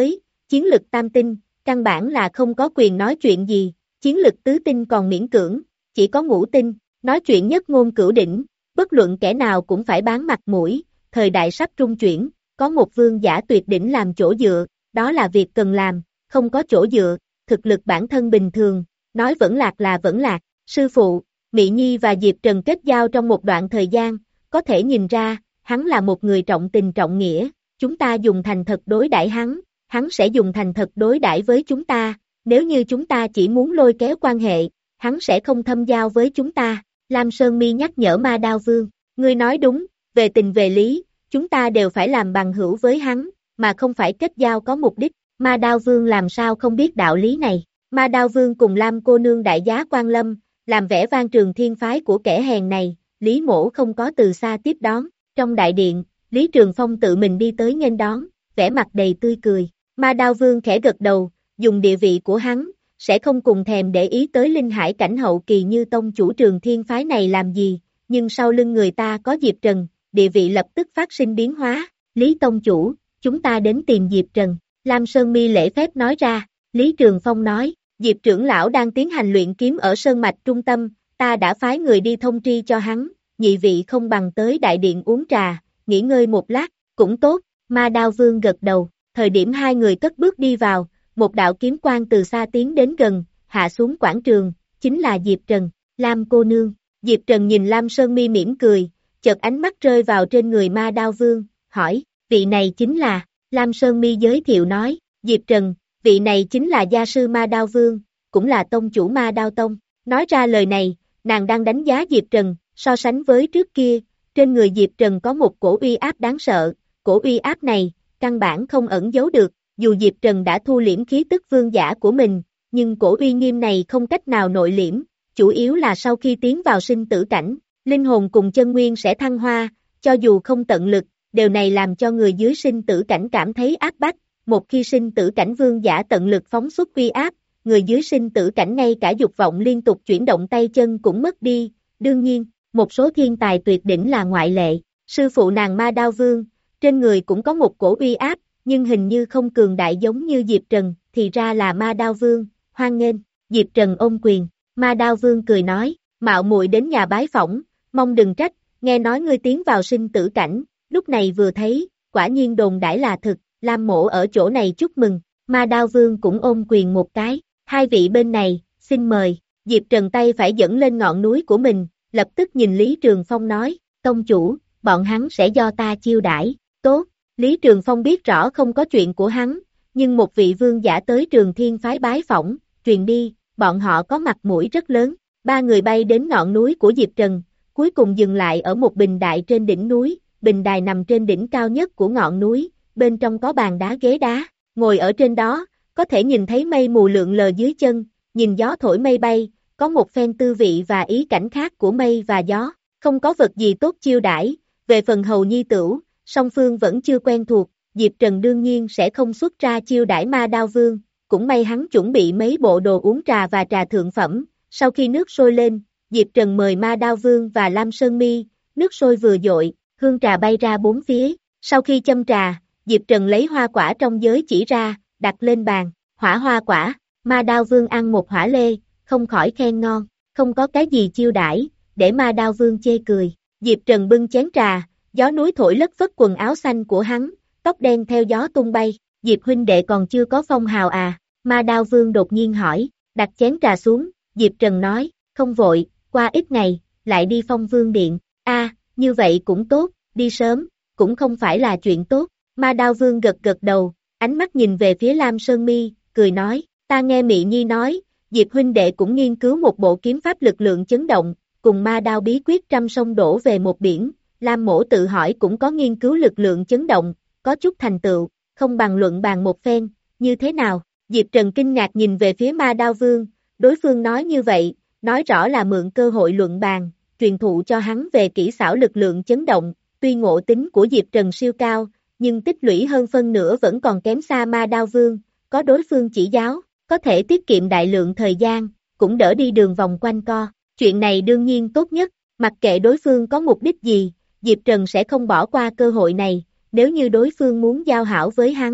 chiến lực tam tinh, căn bản là không có quyền nói chuyện gì, chiến lực tứ tinh còn miễn cưỡng, chỉ có ngũ tinh, nói chuyện nhất ngôn cửu đỉnh, bất luận kẻ nào cũng phải bán mặt mũi, thời đại sắp trung chuyển, có một vương giả tuyệt đỉnh làm chỗ dựa, đó là việc cần làm, không có chỗ dựa, thực lực bản thân bình thường, nói vẫn lạc là vẫn lạc, sư phụ, Mị Nhi và Diệp Trần kết giao trong một đoạn thời gian, có thể nhìn ra, hắn là một người trọng tình trọng nghĩa, chúng ta dùng thành thật đối đãi hắn, hắn sẽ dùng thành thật đối đãi với chúng ta, nếu như chúng ta chỉ muốn lôi kéo quan hệ, hắn sẽ không thâm giao với chúng ta. Lam Sơn Mi nhắc nhở Ma Đao Vương, ngươi nói đúng, về tình về lý, chúng ta đều phải làm bằng hữu với hắn, mà không phải kết giao có mục đích. Ma Đao Vương làm sao không biết đạo lý này. Ma Đao Vương cùng Lam cô nương đại giá quan lâm, làm vẻ vang Trường Thiên phái của kẻ hèn này, Lý Mỗ không có từ xa tiếp đón. Trong đại điện, Lý Trường Phong tự mình đi tới nghênh đón, vẻ mặt đầy tươi cười. Ma Đao Vương khẽ gật đầu, dùng địa vị của hắn, sẽ không cùng thèm để ý tới linh hải cảnh hậu kỳ như tông chủ Trường Thiên phái này làm gì, nhưng sau lưng người ta có Diệp Trần, địa vị lập tức phát sinh biến hóa. Lý tông chủ, chúng ta đến tìm Diệp Trần. Lam Sơn Mi lễ phép nói ra. Lý Trường Phong nói, Diệp trưởng lão đang tiến hành luyện kiếm ở Sơn Mạch trung tâm, ta đã phái người đi thông tri cho hắn, nhị vị không bằng tới đại điện uống trà, nghỉ ngơi một lát, cũng tốt. Ma Đao Vương gật đầu, thời điểm hai người cất bước đi vào, một đạo kiếm quang từ xa tiến đến gần, hạ xuống quảng trường, chính là Diệp Trần. Lam cô nương. Diệp Trần nhìn Lam Sơn Mi mỉm cười, chợt ánh mắt rơi vào trên người Ma Đao Vương, hỏi, vị này chính là. Lam Sơn Mi giới thiệu nói, Diệp Trần, vị này chính là gia sư Ma Đao Vương, cũng là tông chủ Ma Đao Tông. Nói ra lời này, nàng đang đánh giá Diệp Trần, so sánh với trước kia, trên người Diệp Trần có một cổ uy áp đáng sợ, cổ uy áp này, căn bản không ẩn giấu được, dù Diệp Trần đã thu liễm khí tức vương giả của mình, nhưng cổ uy nghiêm này không cách nào nội liễm, chủ yếu là sau khi tiến vào sinh tử cảnh, linh hồn cùng chân nguyên sẽ thăng hoa, cho dù không tận lực, điều này làm cho người dưới sinh tử cảnh cảm thấy áp bách, một khi sinh tử cảnh vương giả tận lực phóng xuất uy áp, người dưới sinh tử cảnh ngay cả dục vọng liên tục chuyển động tay chân cũng mất đi, đương nhiên, một số thiên tài tuyệt đỉnh là ngoại lệ, sư phụ nàng Ma Đao Vương, trên người cũng có một cổ uy áp, nhưng hình như không cường đại giống như Diệp Trần, thì ra là Ma Đao Vương, hoan nghênh. Diệp Trần ôm quyền, Ma Đao Vương cười nói, mạo muội đến nhà bái phỏng, mong đừng trách, nghe nói ngươi tiến vào sinh tử cảnh, lúc này vừa thấy, quả nhiên đồn đãi là thực, Lam mỗ ở chỗ này chúc mừng. Ma Đao Vương cũng ôm quyền một cái, hai vị bên này, xin mời. Diệp Trần tay phải dẫn lên ngọn núi của mình, lập tức nhìn Lý Trường Phong nói, tông chủ, bọn hắn sẽ do ta chiêu đãi. Tốt. Lý Trường Phong biết rõ không có chuyện của hắn, nhưng một vị vương giả tới Trường Thiên phái bái phỏng, truyền đi, bọn họ có mặt mũi rất lớn. Ba người bay đến ngọn núi của Diệp Trần, cuối cùng dừng lại ở một bình đài trên đỉnh núi, bình đài nằm trên đỉnh cao nhất của ngọn núi, bên trong có bàn đá ghế đá, ngồi ở trên đó, có thể nhìn thấy mây mù lượn lờ dưới chân, nhìn gió thổi mây bay, có một phen tư vị và ý cảnh khác của mây và gió, không có vật gì tốt chiêu đãi. Về phần hầu nhi tửu, song phương vẫn chưa quen thuộc, Diệp Trần đương nhiên sẽ không xuất ra chiêu đãi Ma Đao Vương, cũng may hắn chuẩn bị mấy bộ đồ uống trà và trà thượng phẩm. Sau khi nước sôi lên, Diệp Trần mời Ma Đao Vương và Lam Sơn Mi, nước sôi vừa dội, hương trà bay ra bốn phía. Sau khi châm trà, Diệp Trần lấy hoa quả trong giới chỉ ra, đặt lên bàn, hỏa hoa quả. Ma Đao Vương ăn một hỏa lê, không khỏi khen ngon, không có cái gì chiêu đãi, để Ma Đao Vương chê cười. Diệp Trần bưng chén trà, gió núi thổi lất phất quần áo xanh của hắn, tóc đen theo gió tung bay. Diệp huynh đệ còn chưa có phong hào à? Ma Đao Vương đột nhiên hỏi, đặt chén trà xuống, Diệp Trần nói, không vội, qua ít ngày, lại đi Phong Vương Điện. A, như vậy cũng tốt, đi sớm, cũng không phải là chuyện tốt. Ma Đao Vương gật gật đầu, ánh mắt nhìn về phía Lam Sơn Mi, cười nói, ta nghe Mị Nhi nói, Diệp huynh đệ cũng nghiên cứu một bộ kiếm pháp lực lượng chấn động, cùng ma đao bí quyết trăm sông đổ về một biển. Lam mỗ tự hỏi cũng có nghiên cứu lực lượng chấn động, có chút thành tựu, không bằng luận bàn một phen, như thế nào? Diệp Trần kinh ngạc nhìn về phía Ma Đao Vương, đối phương nói như vậy, nói rõ là mượn cơ hội luận bàn, truyền thụ cho hắn về kỹ xảo lực lượng chấn động, tuy ngộ tính của Diệp Trần siêu cao, nhưng tích lũy hơn phân nửa vẫn còn kém xa Ma Đao Vương, có đối phương chỉ giáo, có thể tiết kiệm đại lượng thời gian, cũng đỡ đi đường vòng quanh co, chuyện này đương nhiên tốt nhất, mặc kệ đối phương có mục đích gì, Diệp Trần sẽ không bỏ qua cơ hội này, nếu như đối phương muốn giao hảo với hắn,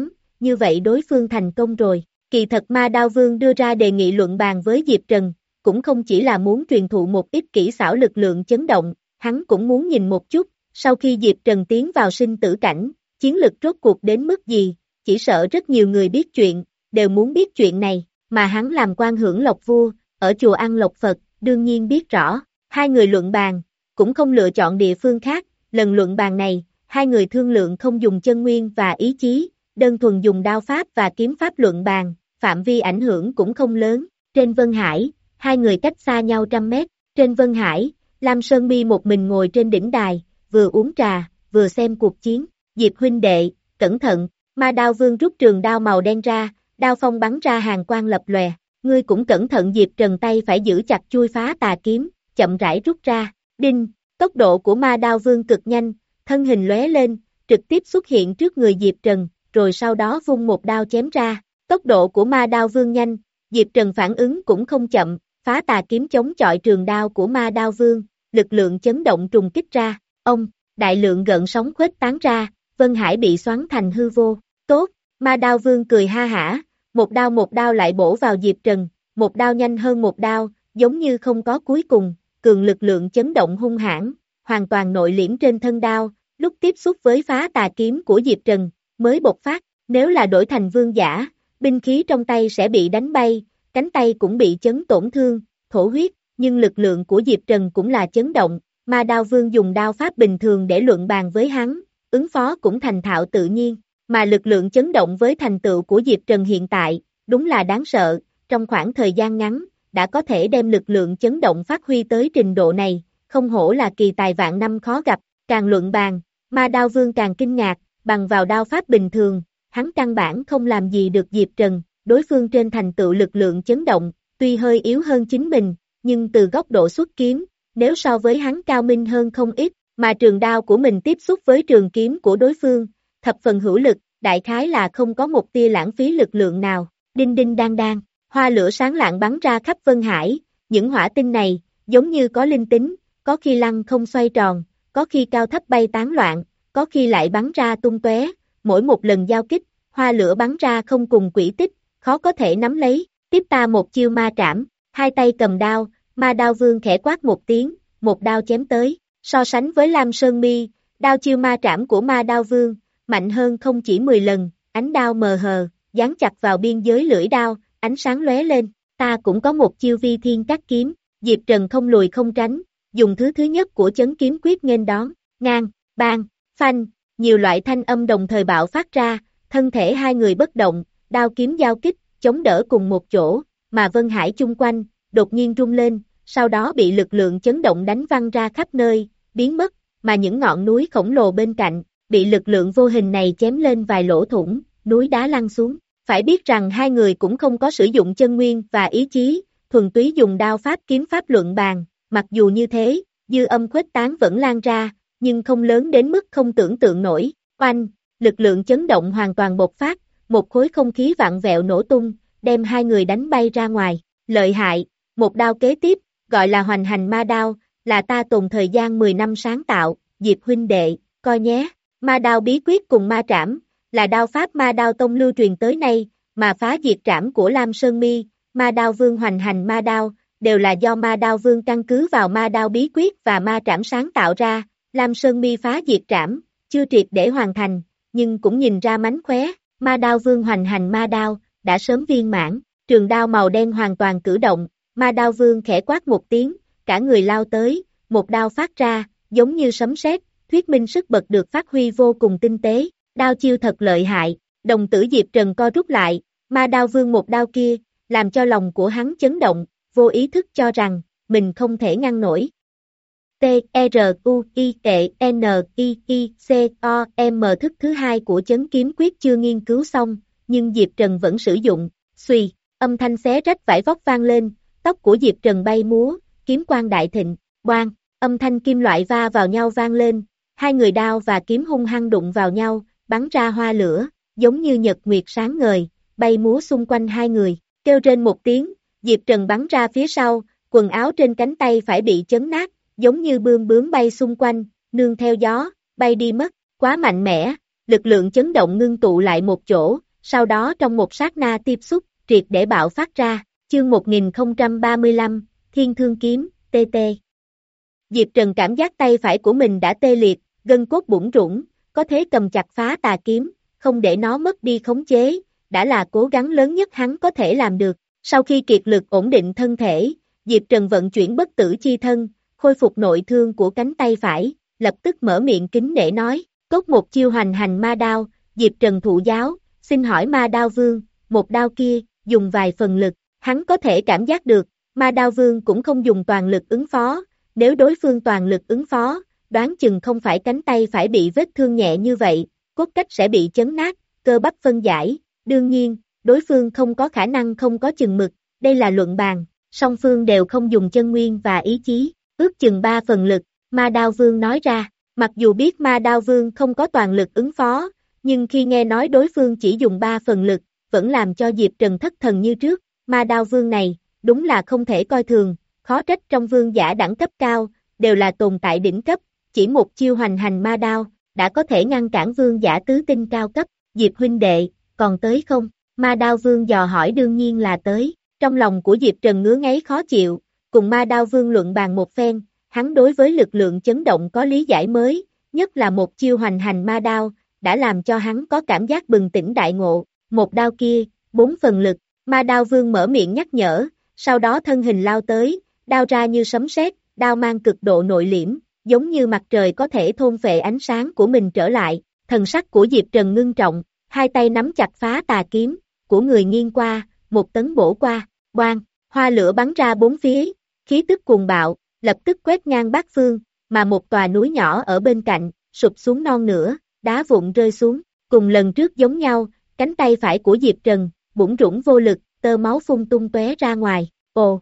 như vậy đối phương thành công rồi. Kỳ thật Ma Đao Vương đưa ra đề nghị luận bàn với Diệp Trần, cũng không chỉ là muốn truyền thụ một ít kỹ xảo lực lượng chấn động, hắn cũng muốn nhìn một chút, sau khi Diệp Trần tiến vào sinh tử cảnh, chiến lực rốt cuộc đến mức gì, chỉ sợ rất nhiều người biết chuyện, đều muốn biết chuyện này, mà hắn làm quan hưởng lộc vua, ở chùa ăn lộc Phật, đương nhiên biết rõ, hai người luận bàn, cũng không lựa chọn địa phương khác, lần luận bàn này, hai người thương lượng không dùng chân nguyên và ý chí, đơn thuần dùng đao pháp và kiếm pháp luận bàn, phạm vi ảnh hưởng cũng không lớn, trên Vân Hải, hai người cách xa nhau trăm mét, trên Vân Hải, Lam Sơn Mi một mình ngồi trên đỉnh đài, vừa uống trà, vừa xem cuộc chiến, Diệp huynh đệ, cẩn thận, Ma Đao Vương rút trường đao màu đen ra, đao phong bắn ra hàng quang lập lòe, ngươi cũng cẩn thận. Diệp Trần tay phải giữ chặt chui phá tà kiếm, chậm rãi rút ra, đinh, tốc độ của Ma Đao Vương cực nhanh, thân hình lóe lên, trực tiếp xuất hiện trước người Diệp Trần, rồi sau đó vung một đao chém ra, tốc độ của Ma Đao Vương nhanh, Diệp Trần phản ứng cũng không chậm, phá tà kiếm chống chọi trường đao của Ma Đao Vương, lực lượng chấn động trùng kích ra, ông, đại lượng gợn sóng khuếch tán ra, Vân Hải bị xoắn thành hư vô, tốt, Ma Đao Vương cười ha hả, một đao một đao lại bổ vào Diệp Trần, một đao nhanh hơn một đao, giống như không có cuối cùng, cường lực lượng chấn động hung hãn, hoàn toàn nội liễm trên thân đao, lúc tiếp xúc với phá tà kiếm của Diệp Trần, mới bộc phát, nếu là đổi thành vương giả, binh khí trong tay sẽ bị đánh bay, cánh tay cũng bị chấn tổn thương, thổ huyết, nhưng lực lượng của Diệp Trần cũng là chấn động, Ma Đao Vương dùng đao pháp bình thường để luận bàn với hắn, ứng phó cũng thành thạo tự nhiên, mà lực lượng chấn động với thành tựu của Diệp Trần hiện tại, đúng là đáng sợ, trong khoảng thời gian ngắn, đã có thể đem lực lượng chấn động phát huy tới trình độ này, không hổ là kỳ tài vạn năm khó gặp, càng luận bàn, Ma Đao Vương càng kinh ngạc, bằng vào đao pháp bình thường, hắn căn bản không làm gì được Diệp Trần, đối phương trên thành tựu lực lượng chấn động, tuy hơi yếu hơn chính mình, nhưng từ góc độ xuất kiếm, nếu so với hắn cao minh hơn không ít, mà trường đao của mình tiếp xúc với trường kiếm của đối phương, thập phần hữu lực, đại khái là không có một tia lãng phí lực lượng nào, đinh đinh đang đang, hoa lửa sáng lạng bắn ra khắp Vân Hải, những hỏa tinh này, giống như có linh tính, có khi lăn không xoay tròn, có khi cao thấp bay tán loạn, có khi lại bắn ra tung tóe, mỗi một lần giao kích, hoa lửa bắn ra không cùng quỹ tích, khó có thể nắm lấy, tiếp ta một chiêu ma trảm, hai tay cầm đao, Ma Đao Vương khẽ quát một tiếng, một đao chém tới, so sánh với Lam Sơn Mi, đao chiêu ma trảm của Ma Đao Vương, mạnh hơn không chỉ mười lần, ánh đao mờ hờ, dán chặt vào biên giới lưỡi đao, ánh sáng lóe lên, ta cũng có một chiêu vi thiên cắt kiếm, Diệp Trần không lùi không tránh, dùng thứ thứ nhất của chấn kiếm quyết nghênh đón, ngang, bang, phanh, nhiều loại thanh âm đồng thời bạo phát ra, thân thể hai người bất động, đao kiếm giao kích, chống đỡ cùng một chỗ, mà Vân Hải chung quanh, đột nhiên rung lên, sau đó bị lực lượng chấn động đánh văng ra khắp nơi, biến mất, mà những ngọn núi khổng lồ bên cạnh, bị lực lượng vô hình này chém lên vài lỗ thủng, núi đá lăn xuống. Phải biết rằng hai người cũng không có sử dụng chân nguyên và ý chí, thuần túy dùng đao pháp kiếm pháp luận bàn, mặc dù như thế, dư âm khuếch tán vẫn lan ra, nhưng không lớn đến mức không tưởng tượng nổi, oanh, lực lượng chấn động hoàn toàn bộc phát, một khối không khí vặn vẹo nổ tung, đem hai người đánh bay ra ngoài, lợi hại, một đao kế tiếp, gọi là hoành hành ma đao, là ta tồn thời gian mười năm sáng tạo, Diệp huynh đệ, coi nhé, ma đao bí quyết cùng ma trảm, là đao pháp Ma Đao Tông lưu truyền tới nay, mà phá diệt trảm của Lam Sơn Mi, Ma Đao Vương hoành hành ma đao, đều là do Ma Đao Vương căn cứ vào ma đao bí quyết và ma trảm sáng tạo ra, Lam Sơn Mi phá diệt trảm, chưa triệt để hoàn thành, nhưng cũng nhìn ra mánh khóe, Ma Đao Vương hoành hành ma đao, đã sớm viên mãn, trường đao màu đen hoàn toàn cử động, Ma Đao Vương khẽ quát một tiếng, cả người lao tới, một đao phát ra, giống như sấm sét, thuyết minh sức bật được phát huy vô cùng tinh tế. Đao chiêu thật lợi hại, đồng tử Diệp Trần co rút lại, Ma Đao Vương một đao kia, làm cho lòng của hắn chấn động, vô ý thức cho rằng, mình không thể ngăn nổi. T, R, U, I, E, N, I, I, C, O, M thức thứ hai của chấn kiếm quyết chưa nghiên cứu xong, nhưng Diệp Trần vẫn sử dụng, xuy, âm thanh xé rách vải vóc vang lên, tóc của Diệp Trần bay múa, kiếm quang đại thịnh, boang, âm thanh kim loại va vào nhau vang lên, hai người đao và kiếm hung hăng đụng vào nhau, bắn ra hoa lửa, giống như nhật nguyệt sáng ngời, bay múa xung quanh hai người, kêu trên một tiếng, Diệp Trần bắn ra phía sau, quần áo trên cánh tay phải bị chấn nát, giống như bươm bướm bay xung quanh, nương theo gió, bay đi mất, quá mạnh mẽ, lực lượng chấn động ngưng tụ lại một chỗ, sau đó trong một sát na tiếp xúc, triệt để bạo phát ra, chương một nghìn không trăm ba mươi lăm, Thiên Thương Kiếm, tê tê. Diệp Trần cảm giác tay phải của mình đã tê liệt, gân cốt bủn rủn, có thế cầm chặt phá tà kiếm, không để nó mất đi khống chế, đã là cố gắng lớn nhất hắn có thể làm được. Sau khi kiệt lực ổn định thân thể, Diệp Trần vận chuyển bất tử chi thân, khôi phục nội thương của cánh tay phải, lập tức mở miệng kính nể nói, cốt một chiêu hoành hành ma đao, Diệp Trần thụ giáo, xin hỏi ma đao vương, một đao kia, dùng vài phần lực, hắn có thể cảm giác được, ma đao vương cũng không dùng toàn lực ứng phó, nếu đối phương toàn lực ứng phó, đoán chừng không phải cánh tay phải bị vết thương nhẹ như vậy, cốt cách sẽ bị chấn nát, cơ bắp phân giải, đương nhiên, đối phương không có khả năng không có chừng mực, đây là luận bàn, song phương đều không dùng chân nguyên và ý chí, ước chừng ba phần lực, ma đao vương nói ra, mặc dù biết ma đao vương không có toàn lực ứng phó, nhưng khi nghe nói đối phương chỉ dùng ba phần lực, vẫn làm cho Diệp Trần thất thần như trước, ma đao vương này, đúng là không thể coi thường, khó trách trong vương giả đẳng cấp cao, đều là tồn tại đỉnh cấp, chỉ một chiêu hoành hành ma đao, đã có thể ngăn cản vương giả tứ tinh cao cấp, Diệp huynh đệ, còn tới không? Ma đao vương dò hỏi đương nhiên là tới, trong lòng của Diệp Trần ngứa ngáy khó chịu, cùng ma đao vương luận bàn một phen, hắn đối với lực lượng chấn động có lý giải mới, nhất là một chiêu hoành hành ma đao, đã làm cho hắn có cảm giác bừng tỉnh đại ngộ, một đao kia, bốn phần lực, ma đao vương mở miệng nhắc nhở, sau đó thân hình lao tới, đao ra như sấm sét, đao mang cực độ nội liễm, giống như mặt trời có thể thôn phệ ánh sáng của mình trở lại, thần sắc của Diệp Trần ngưng trọng, hai tay nắm chặt phá tà kiếm, của người nghiêng qua, một tấn bổ qua, boang, hoa lửa bắn ra bốn phía, khí tức cuồng bạo, lập tức quét ngang bát phương, mà một tòa núi nhỏ ở bên cạnh, sụp xuống non nữa, đá vụn rơi xuống, cùng lần trước giống nhau, cánh tay phải của Diệp Trần, bủn rủn vô lực, tơ máu phun tung tóe ra ngoài, ồ,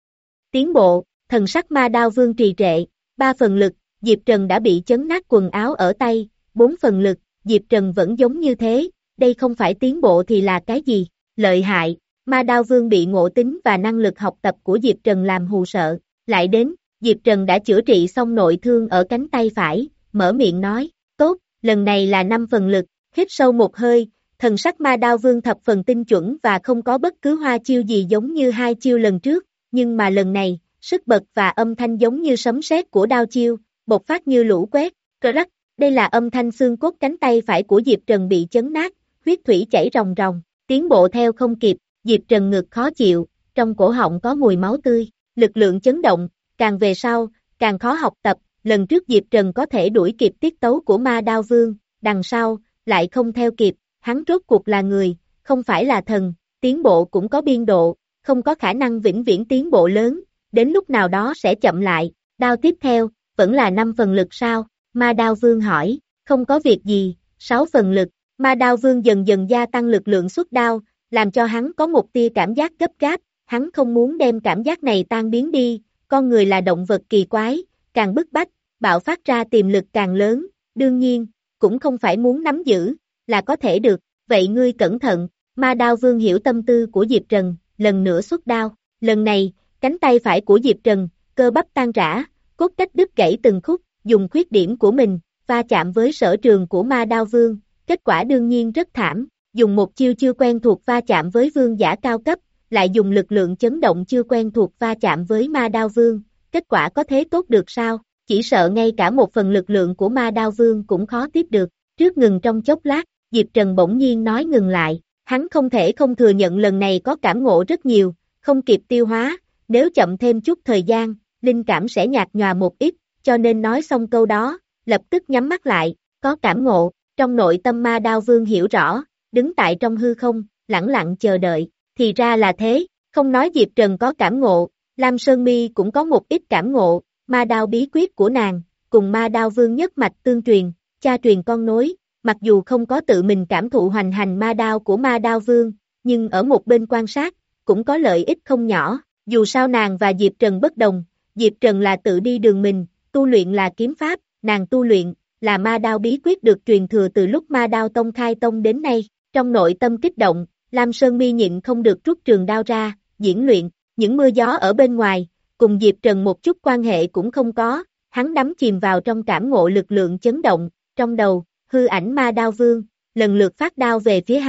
tiến bộ, thần sắc ma đao vương trì trệ, ba phần lực, Diệp Trần đã bị chấn nát quần áo ở tay, bốn phần lực, Diệp Trần vẫn giống như thế, đây không phải tiến bộ thì là cái gì, lợi hại, ma đao vương bị ngộ tính và năng lực học tập của Diệp Trần làm hù sợ, lại đến, Diệp Trần đã chữa trị xong nội thương ở cánh tay phải, mở miệng nói, tốt, lần này là năm phần lực, hít sâu một hơi, thần sắc ma đao vương thập phần tinh chuẩn và không có bất cứ hoa chiêu gì giống như hai chiêu lần trước, nhưng mà lần này, sức bật và âm thanh giống như sấm sét của đao chiêu, bộc phát như lũ quét, cờ rắc, đây là âm thanh xương cốt cánh tay phải của Diệp Trần bị chấn nát, huyết thủy chảy ròng ròng, tiến bộ theo không kịp, Diệp Trần ngực khó chịu, trong cổ họng có mùi máu tươi, lực lượng chấn động, càng về sau, càng khó học tập, lần trước Diệp Trần có thể đuổi kịp tiết tấu của ma đao vương, đằng sau, lại không theo kịp, hắn rốt cuộc là người, không phải là thần, tiến bộ cũng có biên độ, không có khả năng vĩnh viễn tiến bộ lớn, đến lúc nào đó sẽ chậm lại, đao tiếp theo, vẫn là năm phần lực sao, ma đao vương hỏi, không có việc gì, sáu phần lực, ma đao vương dần dần gia tăng lực lượng xuất đao, làm cho hắn có một tia cảm giác gấp gáp, hắn không muốn đem cảm giác này tan biến đi, con người là động vật kỳ quái, càng bức bách, bạo phát ra tiềm lực càng lớn, đương nhiên, cũng không phải muốn nắm giữ, là có thể được, vậy ngươi cẩn thận, ma đao vương hiểu tâm tư của Diệp Trần, lần nữa xuất đao, lần này, cánh tay phải của Diệp Trần, cơ bắp tan rã, cốt cách đứt gãy từng khúc, dùng khuyết điểm của mình, va chạm với sở trường của ma đao vương, kết quả đương nhiên rất thảm, dùng một chiêu chưa quen thuộc va chạm với vương giả cao cấp, lại dùng lực lượng chấn động chưa quen thuộc va chạm với ma đao vương, kết quả có thế tốt được sao, chỉ sợ ngay cả một phần lực lượng của ma đao vương cũng khó tiếp được, trước ngừng trong chốc lát, Diệp Trần bỗng nhiên nói ngừng lại, hắn không thể không thừa nhận lần này có cảm ngộ rất nhiều, không kịp tiêu hóa, nếu chậm thêm chút thời gian, linh cảm sẽ nhạt nhòa một ít, cho nên nói xong câu đó, lập tức nhắm mắt lại, có cảm ngộ, trong nội tâm ma đao vương hiểu rõ, đứng tại trong hư không, lẳng lặng chờ đợi, thì ra là thế, không nói Diệp Trần có cảm ngộ, Lam Sơn Mi cũng có một ít cảm ngộ, ma đao bí quyết của nàng, cùng ma đao vương nhất mạch tương truyền, cha truyền con nối, mặc dù không có tự mình cảm thụ hoành hành ma đao của ma đao vương, nhưng ở một bên quan sát, cũng có lợi ích không nhỏ, dù sao nàng và Diệp Trần bất đồng, Diệp Trần là tự đi đường mình, tu luyện là kiếm pháp, nàng tu luyện, là ma đao bí quyết được truyền thừa từ lúc ma đao tông khai tông đến nay, trong nội tâm kích động, Lam Sơn Mi nhịn không được rút trường đao ra, diễn luyện, những mưa gió ở bên ngoài, cùng Diệp Trần một chút quan hệ cũng không có, hắn đắm chìm vào trong cảm ngộ lực lượng chấn động, trong đầu, hư ảnh ma đao vương, lần lượt phát đao về phía hắn,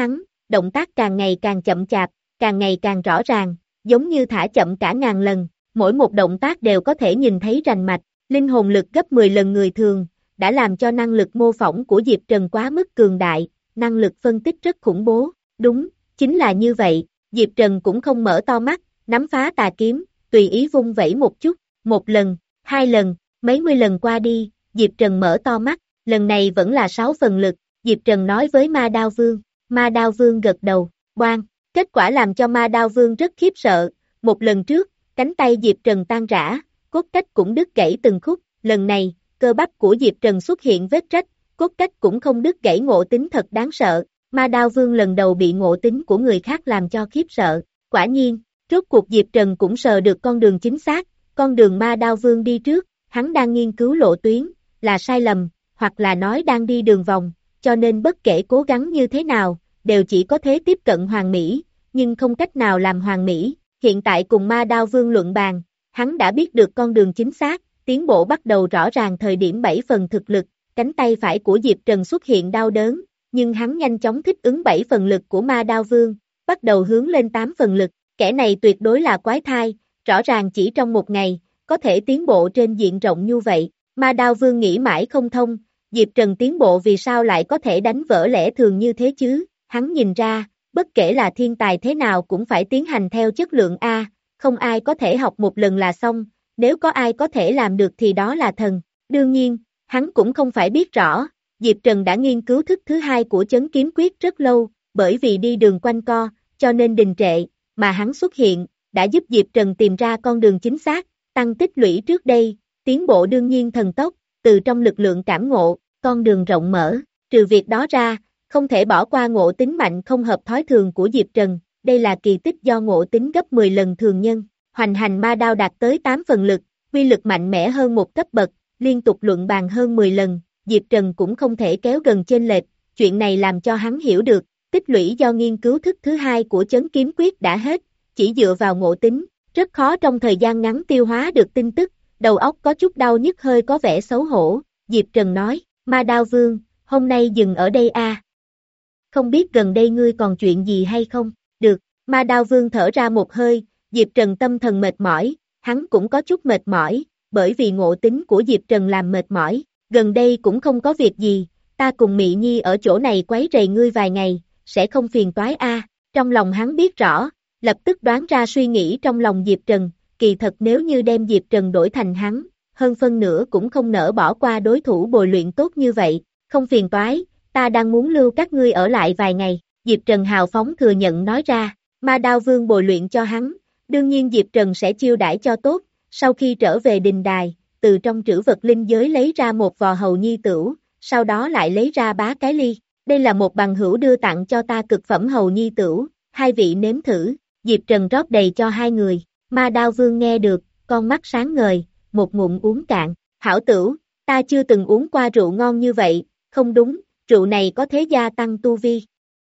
động tác càng ngày càng chậm chạp, càng ngày càng rõ ràng, giống như thả chậm cả ngàn lần, mỗi một động tác đều có thể nhìn thấy rành mạch, linh hồn lực gấp mười lần người thường, đã làm cho năng lực mô phỏng của Diệp Trần quá mức cường đại, năng lực phân tích rất khủng bố, đúng, chính là như vậy, Diệp Trần cũng không mở to mắt, nắm phá tà kiếm, tùy ý vung vẩy một chút, một lần, hai lần, mấy mươi lần qua đi, Diệp Trần mở to mắt, lần này vẫn là sáu phần lực, Diệp Trần nói với Ma Đao Vương, Ma Đao Vương gật đầu, oan, kết quả làm cho Ma Đao Vương rất khiếp sợ, một lần trước, cánh tay Diệp Trần tan rã, cốt cách cũng đứt gãy từng khúc, lần này, cơ bắp của Diệp Trần xuất hiện vết rách, cốt cách cũng không đứt gãy, ngộ tính thật đáng sợ, Ma Đao Vương lần đầu bị ngộ tính của người khác làm cho khiếp sợ, quả nhiên, rốt cuộc Diệp Trần cũng sờ được con đường chính xác, con đường Ma Đao Vương đi trước, hắn đang nghiên cứu lộ tuyến, là sai lầm, hoặc là nói đang đi đường vòng, cho nên bất kể cố gắng như thế nào, đều chỉ có thế tiếp cận hoàn mỹ, nhưng không cách nào làm hoàn mỹ, hiện tại cùng Ma Đao Vương luận bàn, hắn đã biết được con đường chính xác, tiến bộ bắt đầu rõ ràng thời điểm bảy phần thực lực, cánh tay phải của Diệp Trần xuất hiện đau đớn, nhưng hắn nhanh chóng thích ứng bảy phần lực của Ma Đao Vương, bắt đầu hướng lên tám phần lực, kẻ này tuyệt đối là quái thai, rõ ràng chỉ trong một ngày, có thể tiến bộ trên diện rộng như vậy, Ma Đao Vương nghĩ mãi không thông, Diệp Trần tiến bộ vì sao lại có thể đánh vỡ lẽ thường như thế chứ, hắn nhìn ra, bất kể là thiên tài thế nào cũng phải tiến hành theo chất lượng A, không ai có thể học một lần là xong, nếu có ai có thể làm được thì đó là thần, đương nhiên, hắn cũng không phải biết rõ, Diệp Trần đã nghiên cứu thức thứ hai của chấn kiếm quyết rất lâu, bởi vì đi đường quanh co, cho nên đình trệ, mà hắn xuất hiện, đã giúp Diệp Trần tìm ra con đường chính xác, tăng tích lũy trước đây, tiến bộ đương nhiên thần tốc, từ trong lực lượng cảm ngộ, con đường rộng mở, trừ việc đó ra, không thể bỏ qua ngộ tính mạnh không hợp thói thường của Diệp Trần, đây là kỳ tích do ngộ tính gấp mười lần thường nhân, hoành hành ma đao đạt tới tám phần lực, uy lực mạnh mẽ hơn một cấp bậc, liên tục luận bàn hơn mười lần, Diệp Trần cũng không thể kéo gần chênh lệch, chuyện này làm cho hắn hiểu được, tích lũy do nghiên cứu thức thứ hai của chấn kiếm quyết đã hết, chỉ dựa vào ngộ tính, rất khó trong thời gian ngắn tiêu hóa được tin tức, đầu óc có chút đau nhức hơi có vẻ xấu hổ, Diệp Trần nói, Ma Đao Vương, hôm nay dừng ở đây a. Không biết gần đây ngươi còn chuyện gì hay không, được, Ma Đao Vương thở ra một hơi, Diệp Trần tâm thần mệt mỏi, hắn cũng có chút mệt mỏi, bởi vì ngộ tính của Diệp Trần làm mệt mỏi, gần đây cũng không có việc gì, ta cùng Mị Nhi ở chỗ này quấy rầy ngươi vài ngày, sẽ không phiền toái a. Trong lòng hắn biết rõ, lập tức đoán ra suy nghĩ trong lòng Diệp Trần, kỳ thật nếu như đem Diệp Trần đổi thành hắn, hơn phân nửa cũng không nỡ bỏ qua đối thủ bồi luyện tốt như vậy, không phiền toái, ta đang muốn lưu các ngươi ở lại vài ngày, Diệp Trần hào phóng thừa nhận nói ra, Ma Đao Vương bồi luyện cho hắn, đương nhiên Diệp Trần sẽ chiêu đãi cho tốt, sau khi trở về đình đài, từ trong trữ vật linh giới lấy ra một vò hầu nhi tửu, sau đó lại lấy ra bá cái ly, đây là một bằng hữu đưa tặng cho ta cực phẩm hầu nhi tửu, hai vị nếm thử, Diệp Trần rót đầy cho hai người, Ma Đao Vương nghe được, con mắt sáng ngời, một ngụm uống cạn, hảo tửu, ta chưa từng uống qua rượu ngon như vậy, không đúng, rượu này có thế gia tăng tu vi.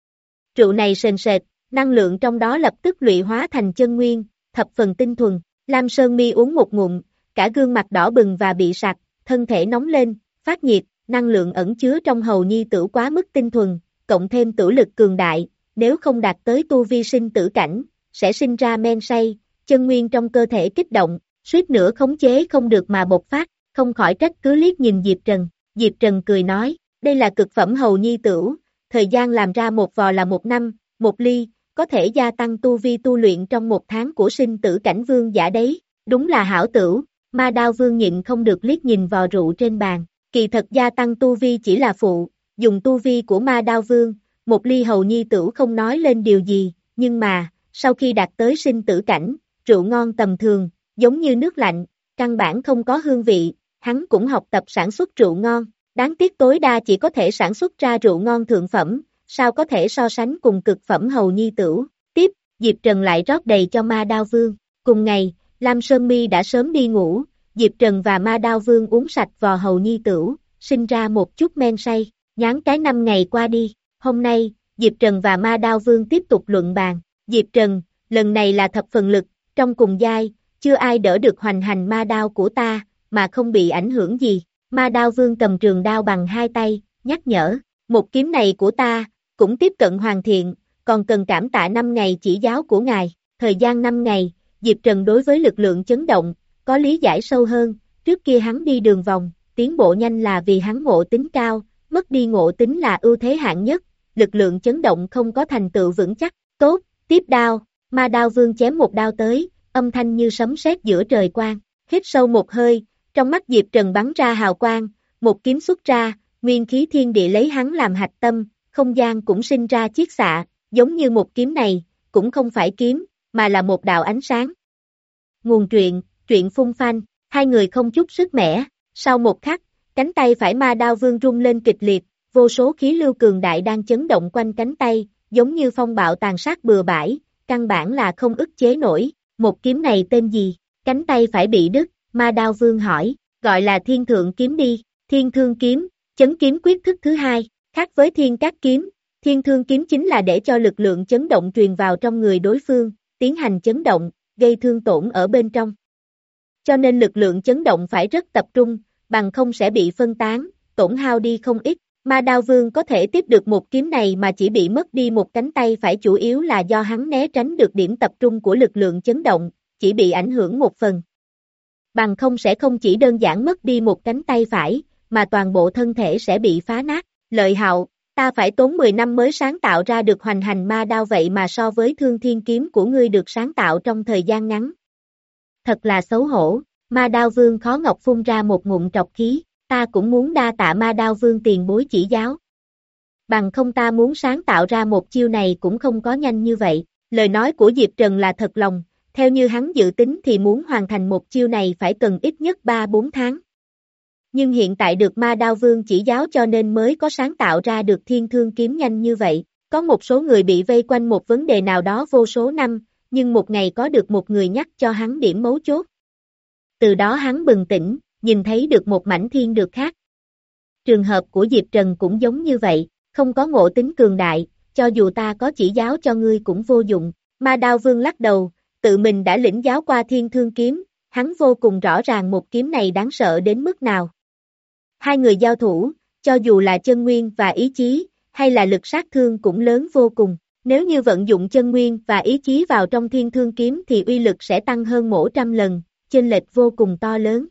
Rượu này sền sệt, năng lượng trong đó lập tức luyện hóa thành chân nguyên, thập phần tinh thuần, Lam Sơn Mi uống một ngụm, cả gương mặt đỏ bừng và bị sặc, thân thể nóng lên, phát nhiệt, năng lượng ẩn chứa trong hầu nhi tửu quá mức tinh thuần, cộng thêm tửu lực cường đại, nếu không đạt tới tu vi sinh tử cảnh, sẽ sinh ra men say, chân nguyên trong cơ thể kích động, suýt nữa khống chế không được mà bộc phát, không khỏi trách cứ liếc nhìn Diệp Trần, Diệp Trần cười nói, đây là cực phẩm hầu nhi tửu, thời gian làm ra một vò là một năm, một ly, có thể gia tăng tu vi tu luyện trong một tháng của sinh tử cảnh vương giả đấy, đúng là hảo tửu, Ma Đao Vương nhịn không được liếc nhìn vò rượu trên bàn, kỳ thật gia tăng tu vi chỉ là phụ, dùng tu vi của Ma Đao Vương, một ly hầu nhi tửu không nói lên điều gì, nhưng mà, sau khi đạt tới sinh tử cảnh, rượu ngon tầm thường, giống như nước lạnh, căn bản không có hương vị, hắn cũng học tập sản xuất rượu ngon, đáng tiếc tối đa chỉ có thể sản xuất ra rượu ngon thượng phẩm, sao có thể so sánh cùng cực phẩm hầu nhi tửu. Tiếp, Diệp Trần lại rót đầy cho Ma Đao Vương, cùng ngày, Lam Sơn Mi đã sớm đi ngủ, Diệp Trần và Ma Đao Vương uống sạch vò hầu nhi tửu, sinh ra một chút men say, nhán cái năm ngày qua đi, hôm nay, Diệp Trần và Ma Đao Vương tiếp tục luận bàn, Diệp Trần, lần này là thập phần lực, trong cùng giai, chưa ai đỡ được hoành hành ma đao của ta, mà không bị ảnh hưởng gì, Ma Đao Vương cầm trường đao bằng hai tay, nhắc nhở, một kiếm này của ta, cũng tiếp cận hoàn thiện, còn cần cảm tạ năm ngày chỉ giáo của ngài. Thời gian năm ngày, Diệp Trần đối với lực lượng chấn động, có lý giải sâu hơn, trước kia hắn đi đường vòng, tiến bộ nhanh là vì hắn ngộ tính cao, mất đi ngộ tính là ưu thế hạng nhất, lực lượng chấn động không có thành tựu vững chắc. Tốt, tiếp đao, ma đao vương chém một đao tới, âm thanh như sấm sét giữa trời quang, hít sâu một hơi, trong mắt Diệp Trần bắn ra hào quang, một kiếm xuất ra, nguyên khí thiên địa lấy hắn làm hạch tâm, không gian cũng sinh ra chiết xạ, giống như một kiếm này, cũng không phải kiếm, mà là một đạo ánh sáng. Nguồn truyện, truyện phun phanh, hai người không chút sức mẻ, sau một khắc, cánh tay phải ma đao vương rung lên kịch liệt, vô số khí lưu cường đại đang chấn động quanh cánh tay, giống như phong bạo tàn sát bừa bãi, căn bản là không ức chế nổi. Một kiếm này tên gì? Cánh tay phải bị đứt, ma đao vương hỏi, gọi là thiên thượng kiếm đi, thiên thương kiếm, chấn kiếm quyết thức thứ hai, khác với thiên cát kiếm, thiên thương kiếm chính là để cho lực lượng chấn động truyền vào trong người đối phương, tiến hành chấn động, gây thương tổn ở bên trong. Cho nên lực lượng chấn động phải rất tập trung, bằng không sẽ bị phân tán, tổn hao đi không ít. Ma đao vương có thể tiếp được một kiếm này mà chỉ bị mất đi một cánh tay phải chủ yếu là do hắn né tránh được điểm tập trung của lực lượng chấn động, chỉ bị ảnh hưởng một phần. Bằng không sẽ không chỉ đơn giản mất đi một cánh tay phải, mà toàn bộ thân thể sẽ bị phá nát. Lợi hạo, ta phải tốn mười năm mới sáng tạo ra được hoành hành ma đao vậy mà so với thương thiên kiếm của ngươi được sáng tạo trong thời gian ngắn. Thật là xấu hổ, ma đao vương khó ngọc phun ra một ngụm trọc khí. Ta cũng muốn đa tạ ma đao vương tiền bối chỉ giáo. Bằng không ta muốn sáng tạo ra một chiêu này cũng không có nhanh như vậy. Lời nói của Diệp Trần là thật lòng, theo như hắn dự tính thì muốn hoàn thành một chiêu này phải cần ít nhất ba bốn tháng. Nhưng hiện tại được ma đao vương chỉ giáo cho nên mới có sáng tạo ra được thiên thương kiếm nhanh như vậy. Có một số người bị vây quanh một vấn đề nào đó vô số năm, nhưng một ngày có được một người nhắc cho hắn điểm mấu chốt. Từ đó hắn bừng tỉnh, nhìn thấy được một mảnh thiên được khác. Trường hợp của Diệp Trần cũng giống như vậy, không có ngộ tính cường đại, cho dù ta có chỉ giáo cho ngươi cũng vô dụng. Ma đao vương lắc đầu, tự mình đã lĩnh giáo qua thiên thương kiếm, hắn vô cùng rõ ràng một kiếm này đáng sợ đến mức nào. Hai người giao thủ, cho dù là chân nguyên và ý chí, hay là lực sát thương cũng lớn vô cùng. Nếu như vận dụng chân nguyên và ý chí vào trong thiên thương kiếm thì uy lực sẽ tăng hơn mỗi trăm lần, chênh lệch vô cùng to lớn.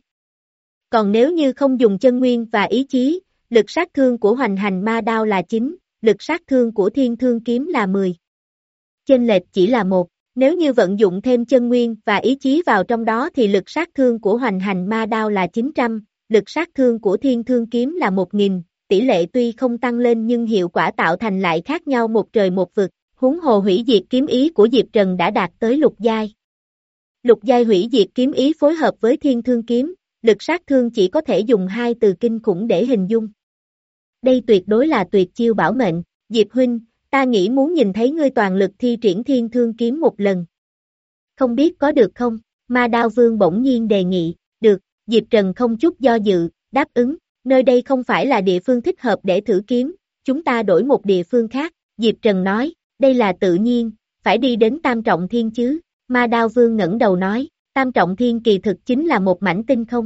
Còn nếu như không dùng chân nguyên và ý chí, lực sát thương của hoành hành ma đao là chín, lực sát thương của thiên thương kiếm là mười. Chênh lệch chỉ là một, nếu như vận dụng thêm chân nguyên và ý chí vào trong đó thì lực sát thương của hoành hành ma đao là chín trăm, lực sát thương của thiên thương kiếm là một nghìn, tỷ lệ tuy không tăng lên nhưng hiệu quả tạo thành lại khác nhau một trời một vực, huống hồ hủy diệt kiếm ý của Diệp Trần đã đạt tới lục giai. Lục giai hủy diệt kiếm ý phối hợp với thiên thương kiếm, lực sát thương chỉ có thể dùng hai từ kinh khủng để hình dung. Đây tuyệt đối là tuyệt chiêu bảo mệnh, Diệp huynh, ta nghĩ muốn nhìn thấy ngươi toàn lực thi triển thiên thương kiếm một lần. Không biết có được không? Ma đao vương bỗng nhiên đề nghị, được, Diệp Trần không chút do dự, đáp ứng, nơi đây không phải là địa phương thích hợp để thử kiếm, chúng ta đổi một địa phương khác, Diệp Trần nói, đây là tự nhiên, phải đi đến Tam Trọng Thiên chứ, Ma đao vương ngẩng đầu nói, Tam Trọng Thiên kỳ thực chính là một mảnh tinh không.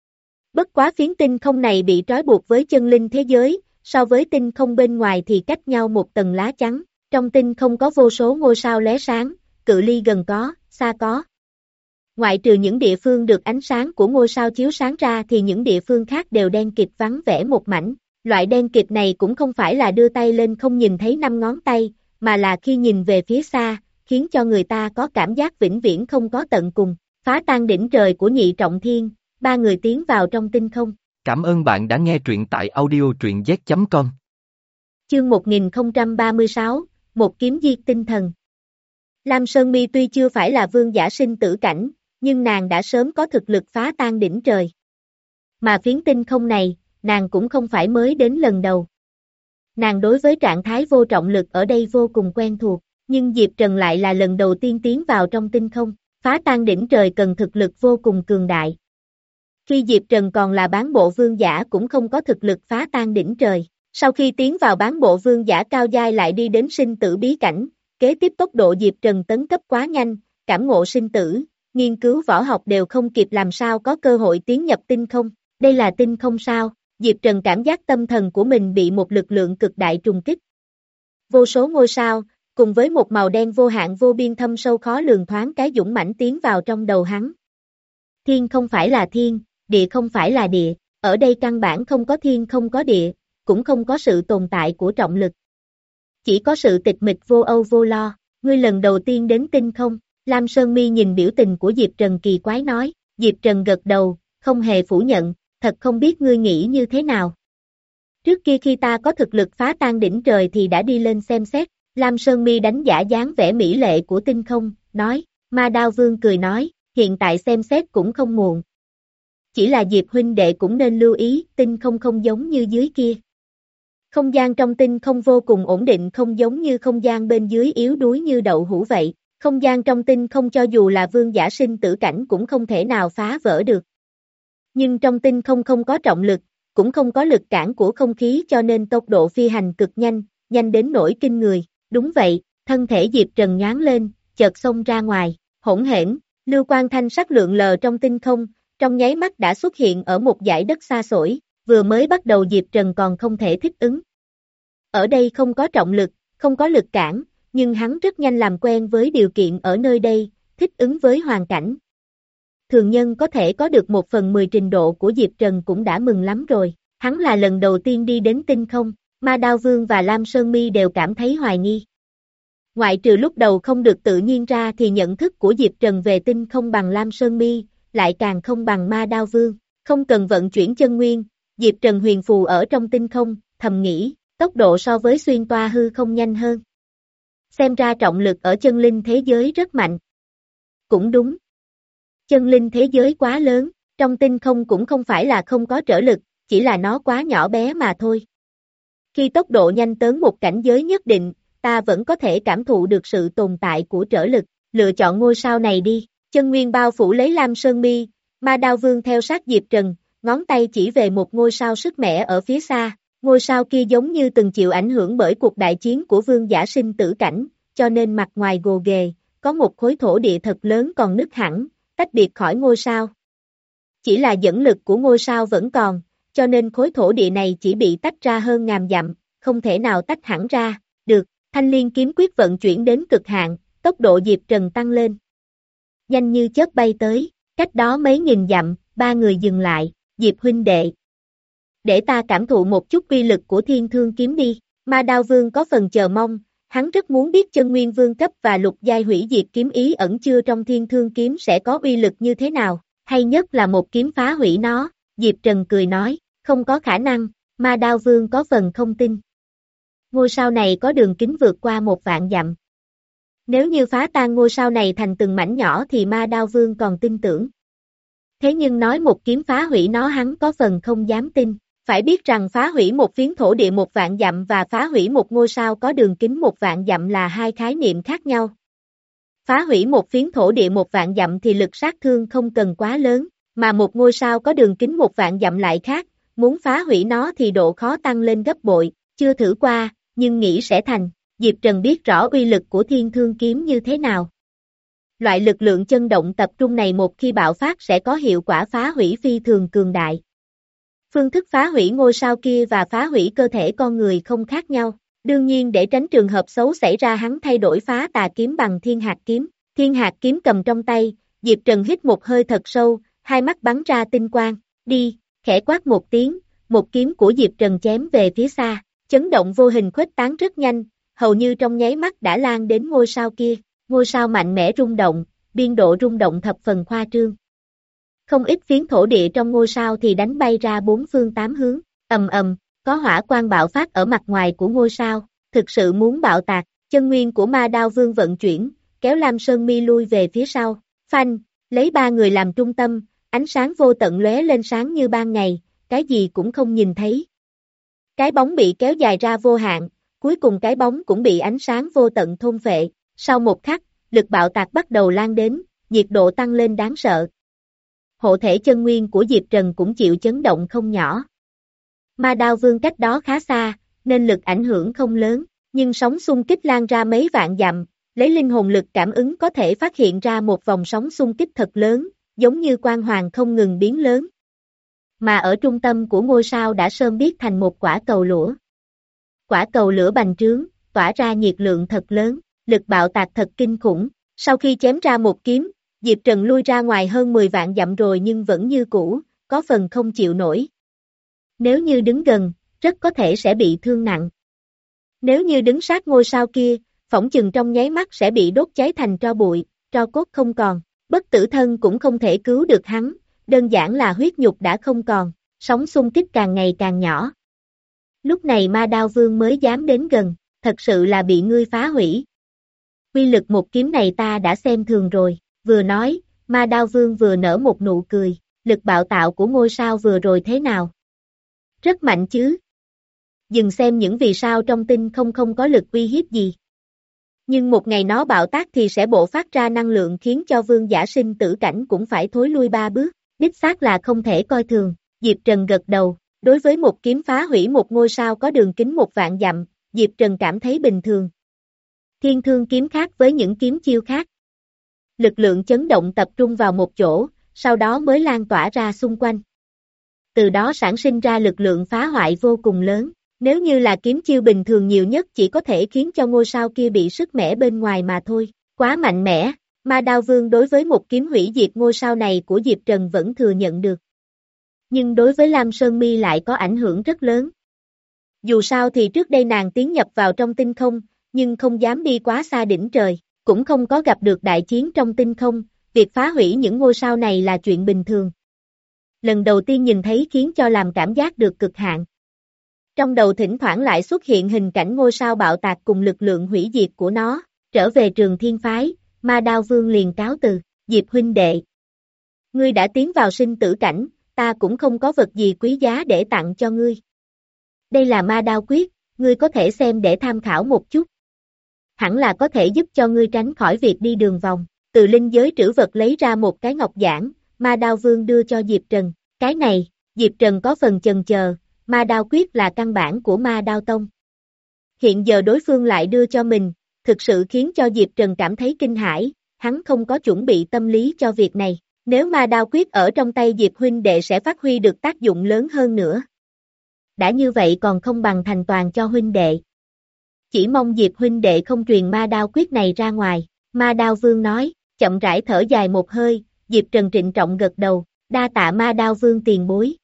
Bất quá phiến tinh không này bị trói buộc với chân linh thế giới, so với tinh không bên ngoài thì cách nhau một tầng lá chắn, trong tinh không có vô số ngôi sao lóe sáng, cự ly gần có, xa có. Ngoại trừ những địa phương được ánh sáng của ngôi sao chiếu sáng ra thì những địa phương khác đều đen kịt vắng vẻ một mảnh. Loại đen kịt này cũng không phải là đưa tay lên không nhìn thấy năm ngón tay, mà là khi nhìn về phía xa, khiến cho người ta có cảm giác vĩnh viễn không có tận cùng. Phá tan đỉnh trời của nhị trọng thiên, ba người tiến vào trong tinh không. Cảm ơn bạn đã nghe truyện tại audio truyện z chấm com. Chương một nghìn không trăm ba mươi sáu, một kiếm diệt tinh thần. Lam Sơn Mi tuy chưa phải là vương giả sinh tử cảnh, nhưng nàng đã sớm có thực lực phá tan đỉnh trời. Mà phiến tinh không này, nàng cũng không phải mới đến lần đầu. Nàng đối với trạng thái vô trọng lực ở đây vô cùng quen thuộc, nhưng Diệp Trần lại là lần đầu tiên tiến vào trong tinh không. Phá tan đỉnh trời cần thực lực vô cùng cường đại. Khi Diệp Trần còn là bán bộ vương giả cũng không có thực lực phá tan đỉnh trời. Sau khi tiến vào bán bộ vương giả cao giai lại đi đến sinh tử bí cảnh, kế tiếp tốc độ Diệp Trần tấn cấp quá nhanh, cảm ngộ sinh tử, nghiên cứu võ học đều không kịp làm sao có cơ hội tiến nhập tinh không. Đây là tinh không sao? Diệp Trần cảm giác tâm thần của mình bị một lực lượng cực đại trùng kích. Vô số ngôi sao, cùng với một màu đen vô hạn vô biên thâm sâu khó lường thoáng cái dũng mãnh tiến vào trong đầu hắn. Thiên không phải là thiên, địa không phải là địa, ở đây căn bản không có thiên không có địa, cũng không có sự tồn tại của trọng lực. Chỉ có sự tịch mịch vô âu vô lo. Ngươi lần đầu tiên đến tinh không? Lam Sơn Mi nhìn biểu tình của Diệp Trần kỳ quái nói. Diệp Trần gật đầu, không hề phủ nhận, thật không biết ngươi nghĩ như thế nào. Trước kia khi ta có thực lực phá tan đỉnh trời thì đã đi lên xem xét. Lam Sơn Mi đánh giả dáng vẻ mỹ lệ của tinh không, nói. Ma Đao Vương cười nói, hiện tại xem xét cũng không muộn. Chỉ là Diệp huynh đệ cũng nên lưu ý, tinh không không giống như dưới kia. Không gian trong tinh không vô cùng ổn định, không giống như không gian bên dưới yếu đuối như đậu hũ vậy. Không gian trong tinh không cho dù là vương giả sinh tử cảnh cũng không thể nào phá vỡ được. Nhưng trong tinh không không có trọng lực, cũng không có lực cản của không khí cho nên tốc độ phi hành cực nhanh, nhanh đến nỗi kinh người. Đúng vậy, thân thể Diệp Trần nhoáng lên, chợt xông ra ngoài, hỗn hển, lưu quang thanh sắc lượn lờ trong tinh không, trong nháy mắt đã xuất hiện ở một dải đất xa xôi. Vừa mới bắt đầu Diệp Trần còn không thể thích ứng. Ở đây không có trọng lực, không có lực cản, nhưng hắn rất nhanh làm quen với điều kiện ở nơi đây, thích ứng với hoàn cảnh. Thường nhân có thể có được một phần mười trình độ của Diệp Trần cũng đã mừng lắm rồi. Hắn là lần đầu tiên đi đến tinh không, Ma Đao Vương và Lam Sơn Mi đều cảm thấy hoài nghi. Ngoại trừ lúc đầu không được tự nhiên ra thì nhận thức của Diệp Trần về tinh không bằng Lam Sơn Mi, lại càng không bằng Ma Đao Vương. Không cần vận chuyển chân nguyên, Diệp Trần huyền phù ở trong tinh không, thầm nghĩ, tốc độ so với xuyên toa hư không nhanh hơn. Xem ra trọng lực ở chân linh thế giới rất mạnh. Cũng đúng. Chân linh thế giới quá lớn, trong tinh không cũng không phải là không có trở lực, chỉ là nó quá nhỏ bé mà thôi. Khi tốc độ nhanh tới một cảnh giới nhất định, ta vẫn có thể cảm thụ được sự tồn tại của trở lực, lựa chọn ngôi sao này đi. Chân nguyên bao phủ lấy Lam Sơn Mi, Ma Đao Vương theo sát Diệp Trần, ngón tay chỉ về một ngôi sao sức mẻ ở phía xa. Ngôi sao kia giống như từng chịu ảnh hưởng bởi cuộc đại chiến của vương giả sinh tử cảnh, cho nên mặt ngoài gồ ghề, có một khối thổ địa thật lớn còn nứt hẳn, tách biệt khỏi ngôi sao. Chỉ là dẫn lực của ngôi sao vẫn còn, cho nên khối thổ địa này chỉ bị tách ra hơn ngàn dặm, không thể nào tách hẳn ra, được, Thanh Liên kiếm quyết vận chuyển đến cực hạn, tốc độ Diệp Trần tăng lên. Nhanh như chớp bay tới, cách đó mấy nghìn dặm, ba người dừng lại, Diệp huynh đệ. Để ta cảm thụ một chút uy lực của Thiên Thương kiếm đi. Ma Đao Vương có phần chờ mong, hắn rất muốn biết chân nguyên vương cấp và lục giai hủy diệt kiếm ý ẩn chứa trong Thiên Thương kiếm sẽ có uy lực như thế nào, hay nhất là một kiếm phá hủy nó. Diệp Trần cười nói, không có khả năng. Ma Đao Vương có phần không tin. Ngôi sao này có đường kính vượt qua một vạn dặm. Nếu như phá tan ngôi sao này thành từng mảnh nhỏ thì Ma Đao Vương còn tin tưởng. Thế nhưng nói một kiếm phá hủy nó hắn có phần không dám tin. Phải biết rằng phá hủy một phiến thổ địa một vạn dặm và phá hủy một ngôi sao có đường kính một vạn dặm là hai khái niệm khác nhau. Phá hủy một phiến thổ địa một vạn dặm thì lực sát thương không cần quá lớn, mà một ngôi sao có đường kính một vạn dặm lại khác, muốn phá hủy nó thì độ khó tăng lên gấp bội, chưa thử qua, nhưng nghĩ sẽ thành. Diệp Trần biết rõ uy lực của Thiên Thương kiếm như thế nào. Loại lực lượng chân động tập trung này một khi bạo phát sẽ có hiệu quả phá hủy phi thường cường đại. Phương thức phá hủy ngôi sao kia và phá hủy cơ thể con người không khác nhau. Đương nhiên để tránh trường hợp xấu xảy ra hắn thay đổi phá tà kiếm bằng thiên hạt kiếm. Thiên hạt kiếm cầm trong tay, Diệp Trần hít một hơi thật sâu, hai mắt bắn ra tinh quang. Đi, khẽ quát một tiếng, một kiếm của Diệp Trần chém về phía xa. Chấn động vô hình khuếch tán rất nhanh, hầu như trong nháy mắt đã lan đến ngôi sao kia. Ngôi sao mạnh mẽ rung động, biên độ rung động thập phần khoa trương. Không ít phiến thổ địa trong ngôi sao thì đánh bay ra bốn phương tám hướng, ầm ầm, có hỏa quang bạo phát ở mặt ngoài của ngôi sao, thực sự muốn bạo tạc. Chân nguyên của Ma Đao Vương vận chuyển, kéo Lam Sơn Mi lui về phía sau, phanh, lấy ba người làm trung tâm, ánh sáng vô tận lóe lên sáng như ban ngày, cái gì cũng không nhìn thấy. Cái bóng bị kéo dài ra vô hạn, cuối cùng cái bóng cũng bị ánh sáng vô tận thôn phệ, sau một khắc, lực bạo tạc bắt đầu lan đến, nhiệt độ tăng lên đáng sợ. Hộ thể chân nguyên của Diệp Trần cũng chịu chấn động không nhỏ. Ma Đao Vương cách đó khá xa, nên lực ảnh hưởng không lớn, nhưng sóng xung kích lan ra mấy vạn dặm, lấy linh hồn lực cảm ứng có thể phát hiện ra một vòng sóng xung kích thật lớn, giống như quang hoàng không ngừng biến lớn. Mà ở trung tâm của ngôi sao đã sớm biến thành một quả cầu lửa. Quả cầu lửa bành trướng, tỏa ra nhiệt lượng thật lớn, lực bạo tạc thật kinh khủng. Sau khi chém ra một kiếm, Diệp Trần lui ra ngoài hơn mười vạn dặm rồi nhưng vẫn như cũ, có phần không chịu nổi. Nếu như đứng gần, rất có thể sẽ bị thương nặng. Nếu như đứng sát ngôi sao kia, phỏng chừng trong nháy mắt sẽ bị đốt cháy thành tro bụi, tro cốt không còn, bất tử thân cũng không thể cứu được hắn, đơn giản là huyết nhục đã không còn, sóng xung kích càng ngày càng nhỏ. Lúc này Ma Đao Vương mới dám đến gần, thật sự là bị ngươi phá hủy. Quy lực một kiếm này ta đã xem thường rồi, vừa nói, Ma Đao Vương vừa nở một nụ cười, lực bạo tạo của ngôi sao vừa rồi thế nào? Rất mạnh chứ. Dừng xem những vì sao trong tinh không không có lực uy hiếp gì. Nhưng một ngày nó bạo tác thì sẽ bộc phát ra năng lượng khiến cho vương giả sinh tử cảnh cũng phải thối lui ba bước, đích xác là không thể coi thường. Diệp Trần gật đầu, đối với một kiếm phá hủy một ngôi sao có đường kính một vạn dặm, Diệp Trần cảm thấy bình thường. Thiên thương kiếm khác với những kiếm chiêu khác. Lực lượng chấn động tập trung vào một chỗ, sau đó mới lan tỏa ra xung quanh. Từ đó sản sinh ra lực lượng phá hoại vô cùng lớn. Nếu như là kiếm chiêu bình thường nhiều nhất chỉ có thể khiến cho ngôi sao kia bị sức mẻ bên ngoài mà thôi, quá mạnh mẽ. Ma Đao Vương đối với một kiếm hủy diệt ngôi sao này của Diệp Trần vẫn thừa nhận được. Nhưng đối với Lam Sơn Mi lại có ảnh hưởng rất lớn. Dù sao thì trước đây nàng tiến nhập vào trong tinh không, nhưng không dám đi quá xa đỉnh trời, cũng không có gặp được đại chiến trong tinh không, việc phá hủy những ngôi sao này là chuyện bình thường. Lần đầu tiên nhìn thấy khiến cho làm cảm giác được cực hạn. Trong đầu thỉnh thoảng lại xuất hiện hình cảnh ngôi sao bạo tạc cùng lực lượng hủy diệt của nó, trở về Trường Thiên Phái, Ma Đao Vương liền cáo từ, Diệp huynh đệ. Ngươi đã tiến vào sinh tử cảnh, ta cũng không có vật gì quý giá để tặng cho ngươi. Đây là Ma Đao Quyết, ngươi có thể xem để tham khảo một chút. Hẳn là có thể giúp cho ngươi tránh khỏi việc đi đường vòng. Từ linh giới trữ vật lấy ra một cái ngọc giản, Ma Đao Vương đưa cho Diệp Trần. Cái này, Diệp Trần có phần chần chờ, Ma Đao Quyết là căn bản của Ma Đao Tông. Hiện giờ đối phương lại đưa cho mình, thực sự khiến cho Diệp Trần cảm thấy kinh hãi, hắn không có chuẩn bị tâm lý cho việc này. Nếu Ma Đao Quyết ở trong tay Diệp huynh đệ sẽ phát huy được tác dụng lớn hơn nữa. Đã như vậy còn không bằng thành toàn cho huynh đệ. Chỉ mong Diệp huynh đệ không truyền Ma Đao Quyết này ra ngoài. Ma Đao Vương nói, chậm rãi thở dài một hơi, Diệp Trần trịnh trọng gật đầu, đa tạ Ma Đao Vương tiền bối.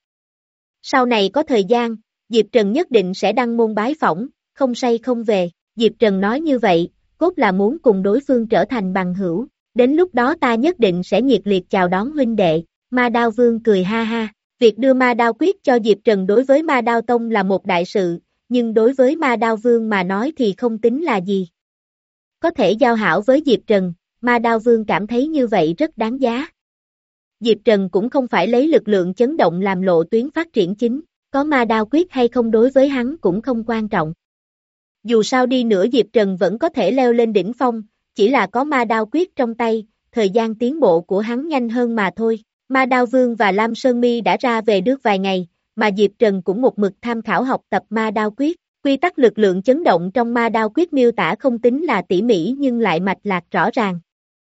Sau này có thời gian, Diệp Trần nhất định sẽ đăng môn bái phỏng, không say không về. Diệp Trần nói như vậy, cốt là muốn cùng đối phương trở thành bằng hữu. Đến lúc đó ta nhất định sẽ nhiệt liệt chào đón huynh đệ. Ma Đao Vương cười ha ha. Việc đưa Ma Đao Quyết cho Diệp Trần đối với Ma Đao Tông là một đại sự, nhưng đối với Ma Đao Vương mà nói thì không tính là gì. Có thể giao hảo với Diệp Trần, Ma Đao Vương cảm thấy như vậy rất đáng giá. Diệp Trần cũng không phải lấy lực lượng chấn động làm lộ tuyến phát triển chính, có Ma Đao Quyết hay không đối với hắn cũng không quan trọng. Dù sao đi nữa Diệp Trần vẫn có thể leo lên đỉnh phong, chỉ là có Ma Đao Quyết trong tay, thời gian tiến bộ của hắn nhanh hơn mà thôi. Ma Đao Vương và Lam Sơn Mi đã ra về được vài ngày, mà Diệp Trần cũng một mực tham khảo học tập Ma Đao Quyết. Quy tắc lực lượng chấn động trong Ma Đao Quyết miêu tả không tính là tỉ mỉ nhưng lại mạch lạc rõ ràng.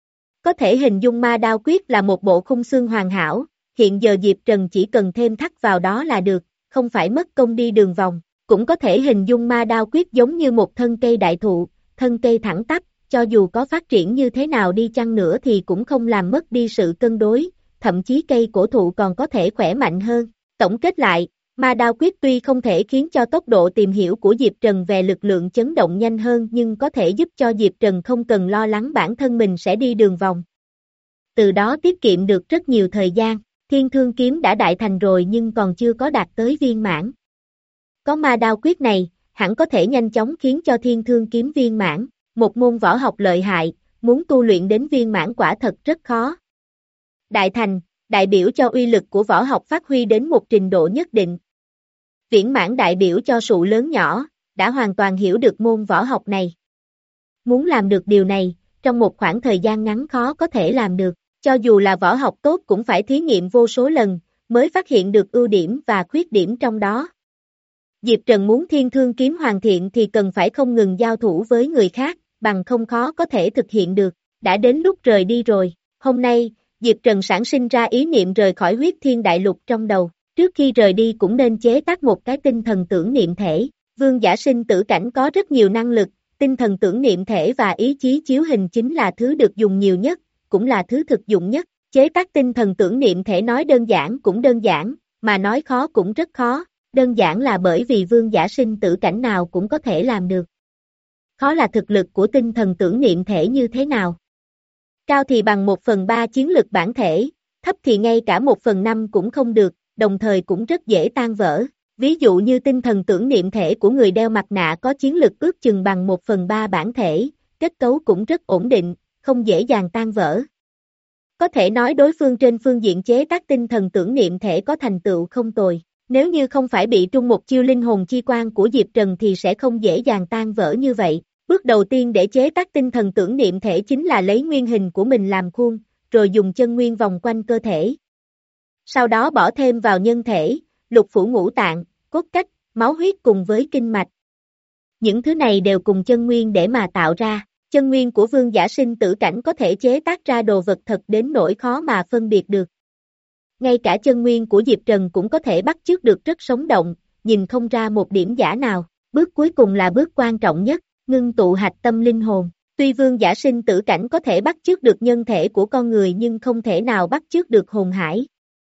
Có thể hình dung Ma Đao Quyết là một bộ khung xương hoàn hảo, hiện giờ Diệp Trần chỉ cần thêm thắt vào đó là được, không phải mất công đi đường vòng. Cũng có thể hình dung Ma Đao Quyết giống như một thân cây đại thụ, thân cây thẳng tắp, cho dù có phát triển như thế nào đi chăng nữa thì cũng không làm mất đi sự cân đối, thậm chí cây cổ thụ còn có thể khỏe mạnh hơn. Tổng kết lại, Ma Đao Quyết tuy không thể khiến cho tốc độ tìm hiểu của Diệp Trần về lực lượng chấn động nhanh hơn nhưng có thể giúp cho Diệp Trần không cần lo lắng bản thân mình sẽ đi đường vòng. Từ đó tiết kiệm được rất nhiều thời gian. Thiên Thương Kiếm đã đại thành rồi nhưng còn chưa có đạt tới viên mãn. Có Ma Đao Quyết này, hẳn có thể nhanh chóng khiến cho Thiên Thương Kiếm viên mãn. Một môn võ học lợi hại, muốn tu luyện đến viên mãn quả thật rất khó. Đại thành, đại biểu cho uy lực của võ học phát huy đến một trình độ nhất định. Viễn mãn đại biểu cho sự lớn nhỏ, đã hoàn toàn hiểu được môn võ học này. Muốn làm được điều này, trong một khoảng thời gian ngắn khó có thể làm được, cho dù là võ học tốt cũng phải thí nghiệm vô số lần, mới phát hiện được ưu điểm và khuyết điểm trong đó. Diệp Trần muốn Thiên Thương Kiếm hoàn thiện thì cần phải không ngừng giao thủ với người khác, bằng không khó có thể thực hiện được. Đã đến lúc rời đi rồi, hôm nay, Diệp Trần sản sinh ra ý niệm rời khỏi huyết thiên đại lục trong đầu. Trước khi rời đi cũng nên chế tác một cái tinh thần tưởng niệm thể. Vương giả sinh tử cảnh có rất nhiều năng lực, tinh thần tưởng niệm thể và ý chí chiếu hình chính là thứ được dùng nhiều nhất, cũng là thứ thực dụng nhất. Chế tác tinh thần tưởng niệm thể nói đơn giản cũng đơn giản, mà nói khó cũng rất khó. Đơn giản là bởi vì vương giả sinh tử cảnh nào cũng có thể làm được. Khó là thực lực của tinh thần tưởng niệm thể như thế nào. Cao thì bằng một phần ba chiến lực bản thể, thấp thì ngay cả một phần năm cũng không được, đồng thời cũng rất dễ tan vỡ. Ví dụ như tinh thần tưởng niệm thể của người đeo mặt nạ có chiến lực ước chừng bằng một phần ba bản thể, kết cấu cũng rất ổn định, không dễ dàng tan vỡ. Có thể nói đối phương trên phương diện chế tác tinh thần tưởng niệm thể có thành tựu không tồi. Nếu như không phải bị trung một chiêu linh hồn chi quan của Diệp Trần thì sẽ không dễ dàng tan vỡ như vậy. Bước đầu tiên để chế tác tinh thần tưởng niệm thể chính là lấy nguyên hình của mình làm khuôn, rồi dùng chân nguyên vòng quanh cơ thể. Sau đó bỏ thêm vào nhân thể, lục phủ ngũ tạng, cốt cách, máu huyết cùng với kinh mạch. Những thứ này đều cùng chân nguyên để mà tạo ra. Chân nguyên của vương giả sinh tử cảnh có thể chế tác ra đồ vật thật đến nỗi khó mà phân biệt được. Ngay cả chân nguyên của Diệp Trần cũng có thể bắt chước được rất sống động, nhìn không ra một điểm giả nào. Bước cuối cùng là bước quan trọng nhất, ngưng tụ hạch tâm linh hồn. Tuy vương giả sinh tử cảnh có thể bắt chước được nhân thể của con người nhưng không thể nào bắt chước được hồn hải.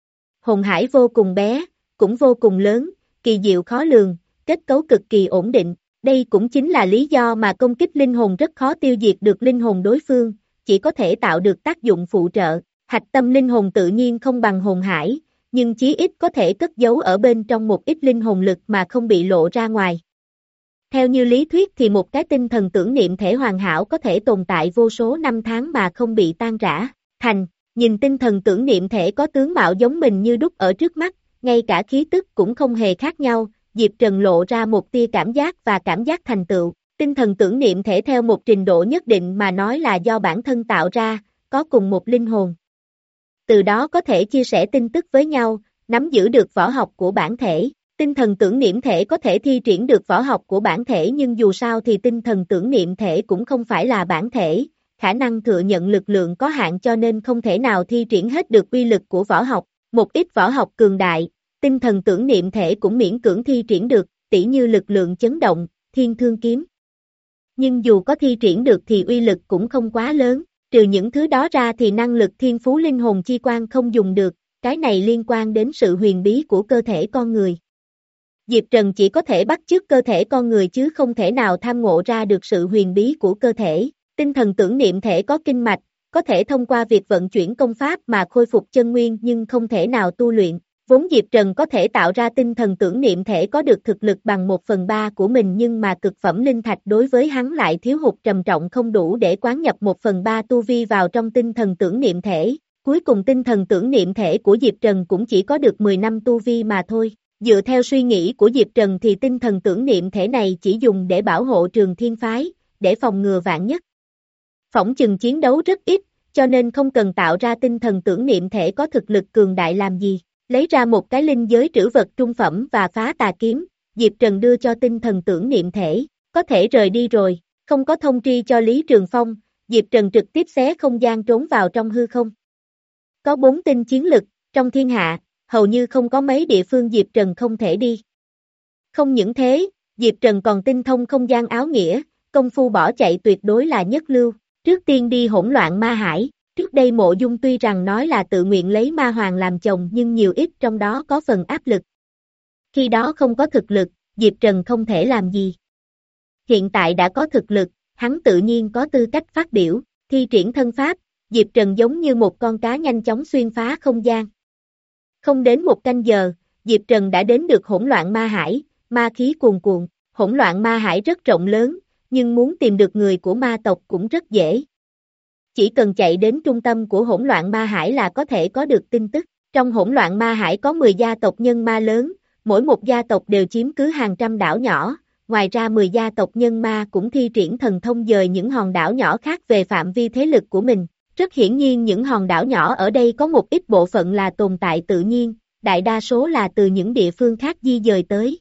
Hồn hải vô cùng bé, cũng vô cùng lớn, kỳ diệu khó lường, kết cấu cực kỳ ổn định. Đây cũng chính là lý do mà công kích linh hồn rất khó tiêu diệt được linh hồn đối phương, chỉ có thể tạo được tác dụng phụ trợ. Hạch tâm linh hồn tự nhiên không bằng hồn hải, nhưng chí ít có thể cất giấu ở bên trong một ít linh hồn lực mà không bị lộ ra ngoài. Theo như lý thuyết thì một cái tinh thần tưởng niệm thể hoàn hảo có thể tồn tại vô số năm tháng mà không bị tan rã. Thành, nhìn tinh thần tưởng niệm thể có tướng mạo giống mình như đúc ở trước mắt, ngay cả khí tức cũng không hề khác nhau, Diệp Trần lộ ra một tia cảm giác và cảm giác thành tựu. Tinh thần tưởng niệm thể theo một trình độ nhất định mà nói là do bản thân tạo ra, có cùng một linh hồn. Từ đó có thể chia sẻ tin tức với nhau, nắm giữ được võ học của bản thể. Tinh thần tưởng niệm thể có thể thi triển được võ học của bản thể nhưng dù sao thì tinh thần tưởng niệm thể cũng không phải là bản thể, khả năng thừa nhận lực lượng có hạn cho nên không thể nào thi triển hết được uy lực của võ học. Một ít võ học cường đại, tinh thần tưởng niệm thể cũng miễn cưỡng thi triển được, tỉ như lực lượng chấn động, thiên thương kiếm. Nhưng dù có thi triển được thì uy lực cũng không quá lớn, trừ những thứ đó ra thì năng lực thiên phú linh hồn chi quan không dùng được, cái này liên quan đến sự huyền bí của cơ thể con người. Diệp Trần chỉ có thể bắt chước cơ thể con người chứ không thể nào tham ngộ ra được sự huyền bí của cơ thể. Tinh thần tưởng niệm thể có kinh mạch, có thể thông qua việc vận chuyển công pháp mà khôi phục chân nguyên nhưng không thể nào tu luyện. Vốn Diệp Trần có thể tạo ra tinh thần tưởng niệm thể có được thực lực bằng một phần ba của mình nhưng mà cực phẩm linh thạch đối với hắn lại thiếu hụt trầm trọng không đủ để quán nhập một phần ba tu vi vào trong tinh thần tưởng niệm thể. Cuối cùng tinh thần tưởng niệm thể của Diệp Trần cũng chỉ có được mười năm tu vi mà thôi. Dựa theo suy nghĩ của Diệp Trần thì tinh thần tưởng niệm thể này chỉ dùng để bảo hộ Trường Thiên Phái, để phòng ngừa vạn nhất. Phỏng chừng chiến đấu rất ít, cho nên không cần tạo ra tinh thần tưởng niệm thể có thực lực cường đại làm gì. Lấy ra một cái linh giới trữ vật trung phẩm và phá tà kiếm, Diệp Trần đưa cho tinh thần tưởng niệm thể, có thể rời đi rồi, không có thông tri cho Lý Trường Phong, Diệp Trần trực tiếp xé không gian trốn vào trong hư không. Có bốn tinh chiến lực, trong thiên hạ, hầu như không có mấy địa phương Diệp Trần không thể đi. Không những thế, Diệp Trần còn tinh thông không gian áo nghĩa, công phu bỏ chạy tuyệt đối là nhất lưu, trước tiên đi hỗn loạn ma hải. Trước đây Mộ Dung tuy rằng nói là tự nguyện lấy ma hoàng làm chồng nhưng nhiều ít trong đó có phần áp lực. Khi đó không có thực lực, Diệp Trần không thể làm gì. Hiện tại đã có thực lực, hắn tự nhiên có tư cách phát biểu, thi triển thân pháp, Diệp Trần giống như một con cá nhanh chóng xuyên phá không gian. Không đến một canh giờ, Diệp Trần đã đến được hỗn loạn ma hải, ma khí cuồn cuộn, hỗn loạn ma hải rất rộng lớn, nhưng muốn tìm được người của ma tộc cũng rất dễ. Chỉ cần chạy đến trung tâm của hỗn loạn ma hải là có thể có được tin tức. Trong hỗn loạn ma hải có mười gia tộc nhân ma lớn, mỗi một gia tộc đều chiếm cứ hàng trăm đảo nhỏ, ngoài ra mười gia tộc nhân ma cũng thi triển thần thông dời những hòn đảo nhỏ khác về phạm vi thế lực của mình. Rất hiển nhiên những hòn đảo nhỏ ở đây có một ít bộ phận là tồn tại tự nhiên, đại đa số là từ những địa phương khác di dời tới.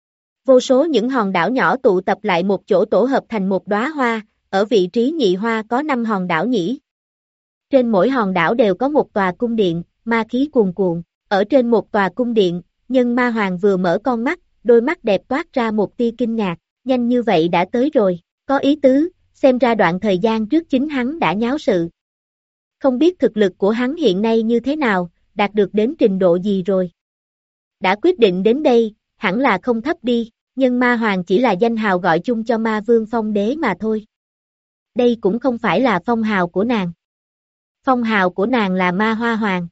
Vô số những hòn đảo nhỏ tụ tập lại một chỗ tổ hợp thành một đóa hoa, ở vị trí nhị hoa có năm hòn đảo nhỉ. Trên mỗi hòn đảo đều có một tòa cung điện, ma khí cuồn cuộn, ở trên một tòa cung điện, nhân ma hoàng vừa mở con mắt, đôi mắt đẹp toát ra một tia kinh ngạc, nhanh như vậy đã tới rồi, Có ý tứ, xem ra đoạn thời gian trước chính hắn đã nháo sự. Không biết thực lực của hắn hiện nay như thế nào, đạt được đến trình độ gì rồi. Đã quyết định đến đây, hẳn là không thấp đi, nhưng ma hoàng chỉ là danh hào gọi chung cho ma vương phong đế mà thôi. Đây cũng không phải là phong hào của nàng. Phong hào của nàng là ma hoa hoàng.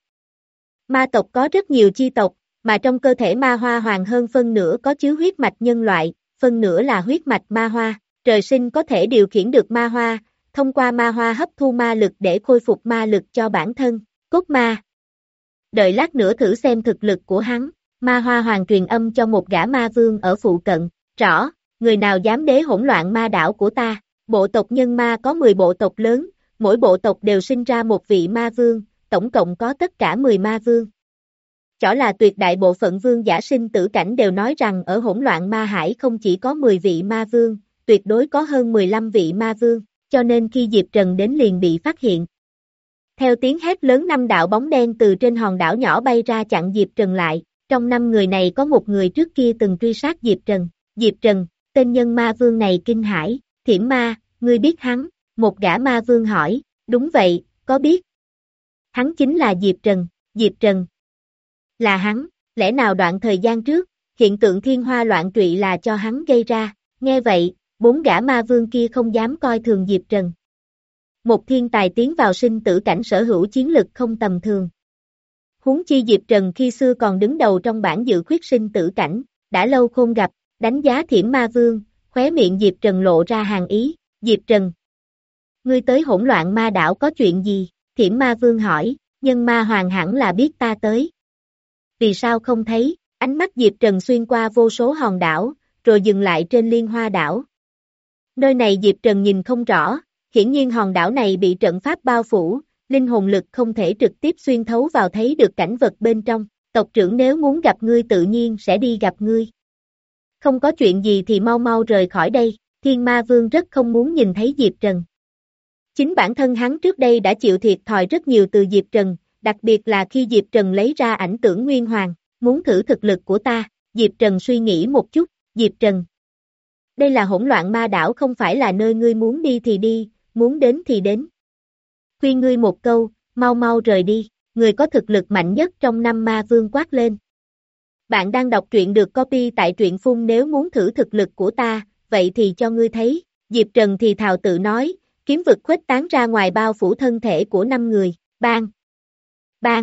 Ma tộc có rất nhiều chi tộc, mà trong cơ thể ma hoa hoàng hơn phân nửa có chứa huyết mạch nhân loại, phân nửa là huyết mạch ma hoa. Trời sinh có thể điều khiển được ma hoa, thông qua ma hoa hấp thu ma lực để khôi phục ma lực cho bản thân, cốt ma. Đợi lát nữa thử xem thực lực của hắn, ma hoa hoàng truyền âm cho một gã ma vương ở phụ cận, rõ, người nào dám đế hỗn loạn ma đảo của ta, bộ tộc nhân ma có mười bộ tộc lớn, mỗi bộ tộc đều sinh ra một vị ma vương, tổng cộng có tất cả mười ma vương. Chỏ là tuyệt đại bộ phận vương giả sinh tử cảnh đều nói rằng ở hỗn loạn ma hải không chỉ có mười vị ma vương, tuyệt đối có hơn mười lăm vị ma vương, cho nên khi Diệp Trần đến liền bị phát hiện. Theo tiếng hét lớn năm đạo bóng đen từ trên hòn đảo nhỏ bay ra chặn Diệp Trần lại, trong năm người này có một người trước kia từng truy sát Diệp Trần. Diệp Trần, tên nhân ma vương này kinh hãi, Thiểm ma, ngươi biết hắn, một gã ma vương hỏi, đúng vậy, có biết. Hắn chính là Diệp Trần, Diệp Trần. Là hắn, lẽ nào đoạn thời gian trước, hiện tượng thiên hoa loạn trụy là cho hắn gây ra, nghe vậy, bốn gã ma vương kia không dám coi thường Diệp Trần. Một thiên tài tiến vào sinh tử cảnh sở hữu chiến lực không tầm thường. Huống chi Diệp Trần khi xưa còn đứng đầu trong bảng dự khuyết sinh tử cảnh, đã lâu không gặp, đánh giá Thiểm ma vương, khóe miệng Diệp Trần lộ ra hàn ý, Diệp Trần. Ngươi tới hỗn loạn ma đảo có chuyện gì? Thiểm ma vương hỏi, nhân ma hoàng hẳn là biết ta tới. Vì sao không thấy? Ánh mắt Diệp Trần xuyên qua vô số hòn đảo, rồi dừng lại trên Liên Hoa đảo. Nơi này Diệp Trần nhìn không rõ, hiển nhiên hòn đảo này bị trận pháp bao phủ, linh hồn lực không thể trực tiếp xuyên thấu vào thấy được cảnh vật bên trong, tộc trưởng nếu muốn gặp ngươi tự nhiên sẽ đi gặp ngươi. Không có chuyện gì thì mau mau rời khỏi đây, Thiên Ma Vương rất không muốn nhìn thấy Diệp Trần. Chính bản thân hắn trước đây đã chịu thiệt thòi rất nhiều từ Diệp Trần, đặc biệt là khi Diệp Trần lấy ra ảnh tưởng Nguyên Hoàng, muốn thử thực lực của ta, Diệp Trần suy nghĩ một chút, Diệp Trần. Đây là hỗn loạn ma đảo không phải là nơi ngươi muốn đi thì đi, muốn đến thì đến. Khuyên ngươi một câu, mau mau rời đi, người có thực lực mạnh nhất trong năm ma vương quát lên. Bạn đang đọc truyện được copy tại truyện phun nếu muốn thử thực lực của ta, vậy thì cho ngươi thấy, Diệp Trần thì thào tự nói, kiếm vực khuếch tán ra ngoài bao phủ thân thể của năm người, bang, bang,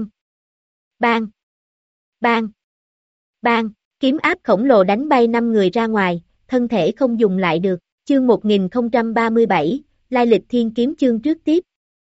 bang, bang, bang, kiếm áp khổng lồ đánh bay năm người ra ngoài, thân thể không dùng lại được, chương một nghìn không trăm ba mươi bảy, lai lịch thiên kiếm chương trước tiếp.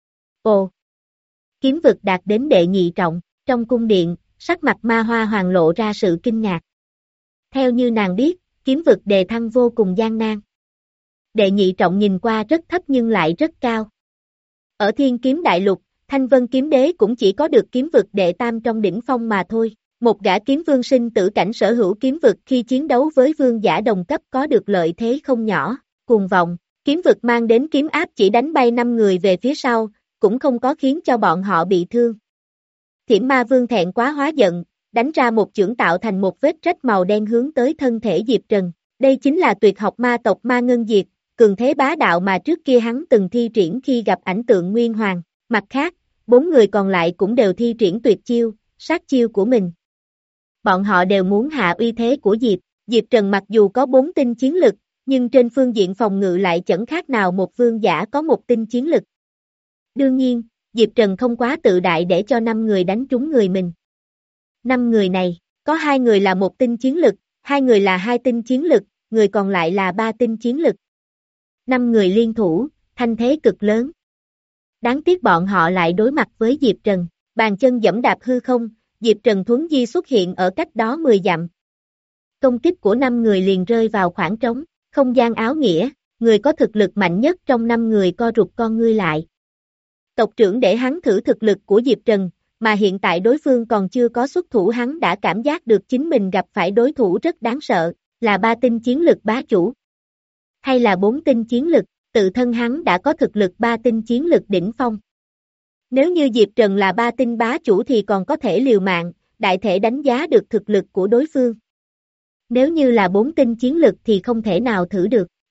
Ồ! Kiếm vực đạt đến đệ nhị trọng, trong cung điện, sắc mặt ma hoa hoàng lộ ra sự kinh ngạc. Theo như nàng biết, kiếm vực đề thăng vô cùng gian nan. Đệ nhị trọng nhìn qua rất thấp nhưng lại rất cao. Ở thiên kiếm đại lục, Thanh Vân kiếm đế cũng chỉ có được kiếm vực đệ tam trong đỉnh phong mà thôi. Một gã kiếm vương sinh tử cảnh sở hữu kiếm vực khi chiến đấu với vương giả đồng cấp có được lợi thế không nhỏ, cuồng vọng, kiếm vực mang đến kiếm áp chỉ đánh bay năm người về phía sau, cũng không có khiến cho bọn họ bị thương. Thiểm ma vương thẹn quá hóa giận, đánh ra một chưởng tạo thành một vết rách màu đen hướng tới thân thể Diệp Trần. Đây chính là tuyệt học ma tộc ma ngân diệt, cường thế bá đạo mà trước kia hắn từng thi triển khi gặp ảnh tượng Nguyên Hoàng. Mặt khác, bốn người còn lại cũng đều thi triển tuyệt chiêu, sát chiêu của mình. Bọn họ đều muốn hạ uy thế của Diệp. Diệp Trần mặc dù có bốn tinh chiến lực, nhưng trên phương diện phòng ngự lại chẳng khác nào một vương giả có một tinh chiến lực. Đương nhiên, Diệp Trần không quá tự đại để cho năm người đánh trúng người mình. Năm người này, có hai người là một tinh chiến lực, hai người là hai tinh chiến lực, người còn lại là ba tinh chiến lực. Năm người liên thủ, thanh thế cực lớn. Đáng tiếc bọn họ lại đối mặt với Diệp Trần, bàn chân giẫm đạp hư không, Diệp Trần thuấn di xuất hiện ở cách đó mười dặm. Công kích của năm người liền rơi vào khoảng trống, không gian áo nghĩa, người có thực lực mạnh nhất trong năm người co rụt con ngươi lại. Tộc trưởng để hắn thử thực lực của Diệp Trần, mà hiện tại đối phương còn chưa có xuất thủ hắn đã cảm giác được chính mình gặp phải đối thủ rất đáng sợ, là ba tinh chiến lực bá chủ. Hay là bốn tinh chiến lực, tự thân hắn đã có thực lực ba tinh chiến lực đỉnh phong. Nếu như Diệp Trần là ba tinh bá chủ thì còn có thể liều mạng, đại thể đánh giá được thực lực của đối phương. Nếu như là bốn tinh chiến lực thì không thể nào thử được.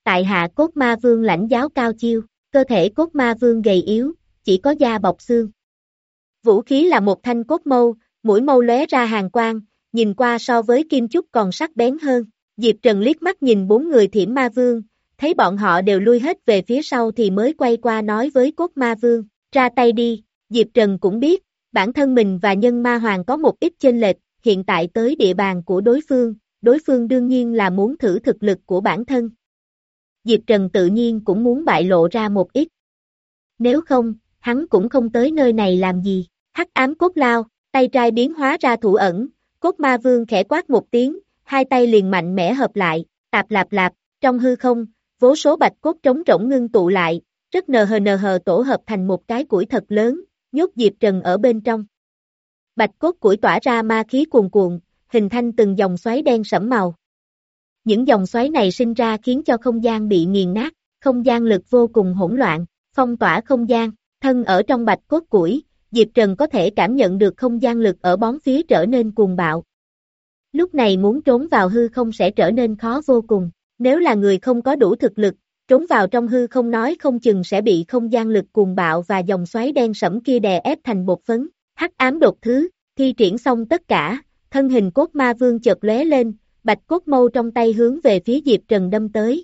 tại hạ Cốt Ma Vương lãnh giáo cao chiêu, cơ thể Cốt Ma Vương gầy yếu, chỉ có da bọc xương. Vũ khí là một thanh cốt mâu, mũi mâu lóe ra hàn quang, nhìn qua so với kim chúc còn sắc bén hơn. Diệp Trần liếc mắt nhìn bốn người Thiểm Ma Vương, thấy bọn họ đều lui hết về phía sau thì mới quay qua nói với Cốt Ma Vương, ra tay đi. Diệp Trần cũng biết, bản thân mình và Nhân Ma Hoàng có một ít chênh lệch, hiện tại tới địa bàn của đối phương, đối phương đương nhiên là muốn thử thực lực của bản thân. Diệp Trần tự nhiên cũng muốn bại lộ ra một ít. Nếu không, hắn cũng không tới nơi này làm gì. Hắc ám cốt lao, tay trai biến hóa ra thủ ẩn, Cốt Ma Vương khẽ quát một tiếng, hai tay liền mạnh mẽ hợp lại, tạp lạp lạp, trong hư không, vô số bạch cốt trống rỗng ngưng tụ lại, rất nờ hờ nờ hờ tổ hợp thành một cái củi thật lớn, nhốt Diệp Trần ở bên trong. Bạch cốt củi tỏa ra ma khí cuồn cuộn, hình thành từng dòng xoáy đen sẫm màu. Những dòng xoáy này sinh ra khiến cho không gian bị nghiền nát, không gian lực vô cùng hỗn loạn, phong tỏa không gian, thân ở trong bạch cốt củi, Diệp Trần có thể cảm nhận được không gian lực ở bốn phía trở nên cuồng bạo. Lúc này muốn trốn vào hư không sẽ trở nên khó vô cùng, nếu là người không có đủ thực lực, trốn vào trong hư không nói không chừng sẽ bị không gian lực cuồng bạo và dòng xoáy đen sẫm kia đè ép thành bột phấn. Hắc ám đột thứ, thi triển xong tất cả, thân hình Cốt Ma Vương chợt lóe lên, bạch cốt mâu trong tay hướng về phía Diệp Trần đâm tới.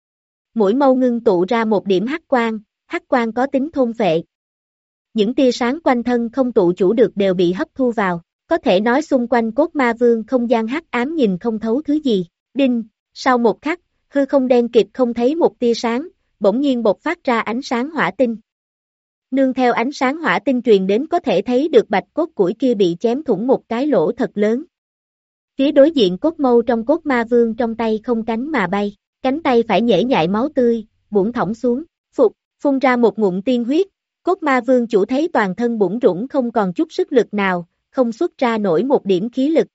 Mũi mâu ngưng tụ ra một điểm hắc quang, hắc quang có tính thôn phệ. Những tia sáng quanh thân không tụ chủ được đều bị hấp thu vào, có thể nói xung quanh Cốt Ma Vương không gian hắc ám nhìn không thấu thứ gì. Đinh, sau một khắc, hư không đen kịt không thấy một tia sáng, bỗng nhiên bộc phát ra ánh sáng hỏa tinh. Nương theo ánh sáng hỏa tinh truyền đến có thể thấy được bạch cốt củi kia bị chém thủng một cái lỗ thật lớn. Phía đối diện cốt mâu trong Cốt Ma Vương trong tay không cánh mà bay, cánh tay phải nhễ nhại máu tươi, buông thõng xuống, phục, phun ra một ngụm tiên huyết. Cốt Ma Vương chủ thấy toàn thân bủn rủn không còn chút sức lực nào, không xuất ra nổi một điểm khí lực.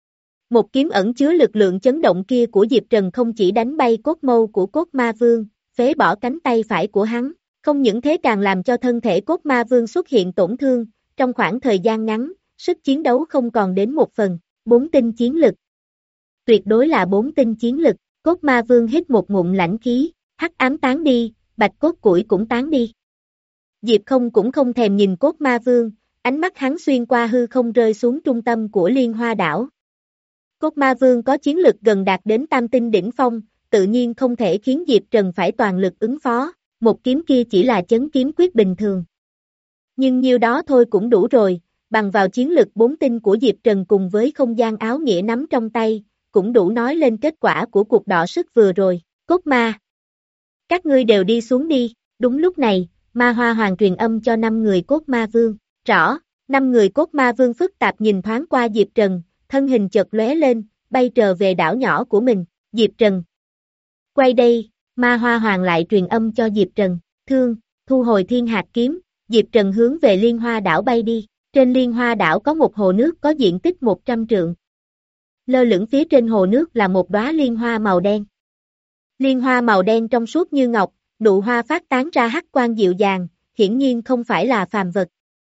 Một kiếm ẩn chứa lực lượng chấn động kia của Diệp Trần không chỉ đánh bay cốt mâu của Cốt Ma Vương, phế bỏ cánh tay phải của hắn, không những thế càng làm cho thân thể Cốt Ma Vương xuất hiện tổn thương, trong khoảng thời gian ngắn, sức chiến đấu không còn đến một phần, bốn tinh chiến lực. Tuyệt đối là bốn tinh chiến lực, Cốt Ma Vương hít một ngụm lãnh khí, hắc ám tán đi, bạch cốt củi cũng tán đi. Diệp Không cũng không thèm nhìn Cốt Ma Vương, ánh mắt hắn xuyên qua hư không rơi xuống trung tâm của Liên Hoa đảo. Cốt Ma Vương có chiến lực gần đạt đến tam tinh đỉnh phong, tự nhiên không thể khiến Diệp Trần phải toàn lực ứng phó, một kiếm kia chỉ là chấn kiếm quyết bình thường. Nhưng nhiêu đó thôi cũng đủ rồi, bằng vào chiến lực bốn tinh của Diệp Trần cùng với không gian áo nghĩa nắm trong tay, cũng đủ nói lên kết quả của cuộc đọ sức vừa rồi. Cốt Ma, các ngươi đều đi xuống đi. Đúng lúc này, Ma Hoa Hoàng truyền âm cho năm người Cốt Ma Vương. Rõ, năm người Cốt Ma Vương phức tạp nhìn thoáng qua Diệp Trần, thân hình chợt lóe lên, bay trở về đảo nhỏ của mình. Diệp Trần, quay đây. Ma Hoa Hoàng lại truyền âm cho Diệp Trần. Thương, thu hồi thiên hạt kiếm. Diệp Trần hướng về Liên Hoa đảo bay đi. Trên Liên Hoa đảo có một hồ nước có diện tích một trăm trượng. Lơ lửng phía trên hồ nước là một đóa liên hoa màu đen. Liên hoa màu đen trong suốt như ngọc, nụ hoa phát tán ra hắc quang dịu dàng, hiển nhiên không phải là phàm vật.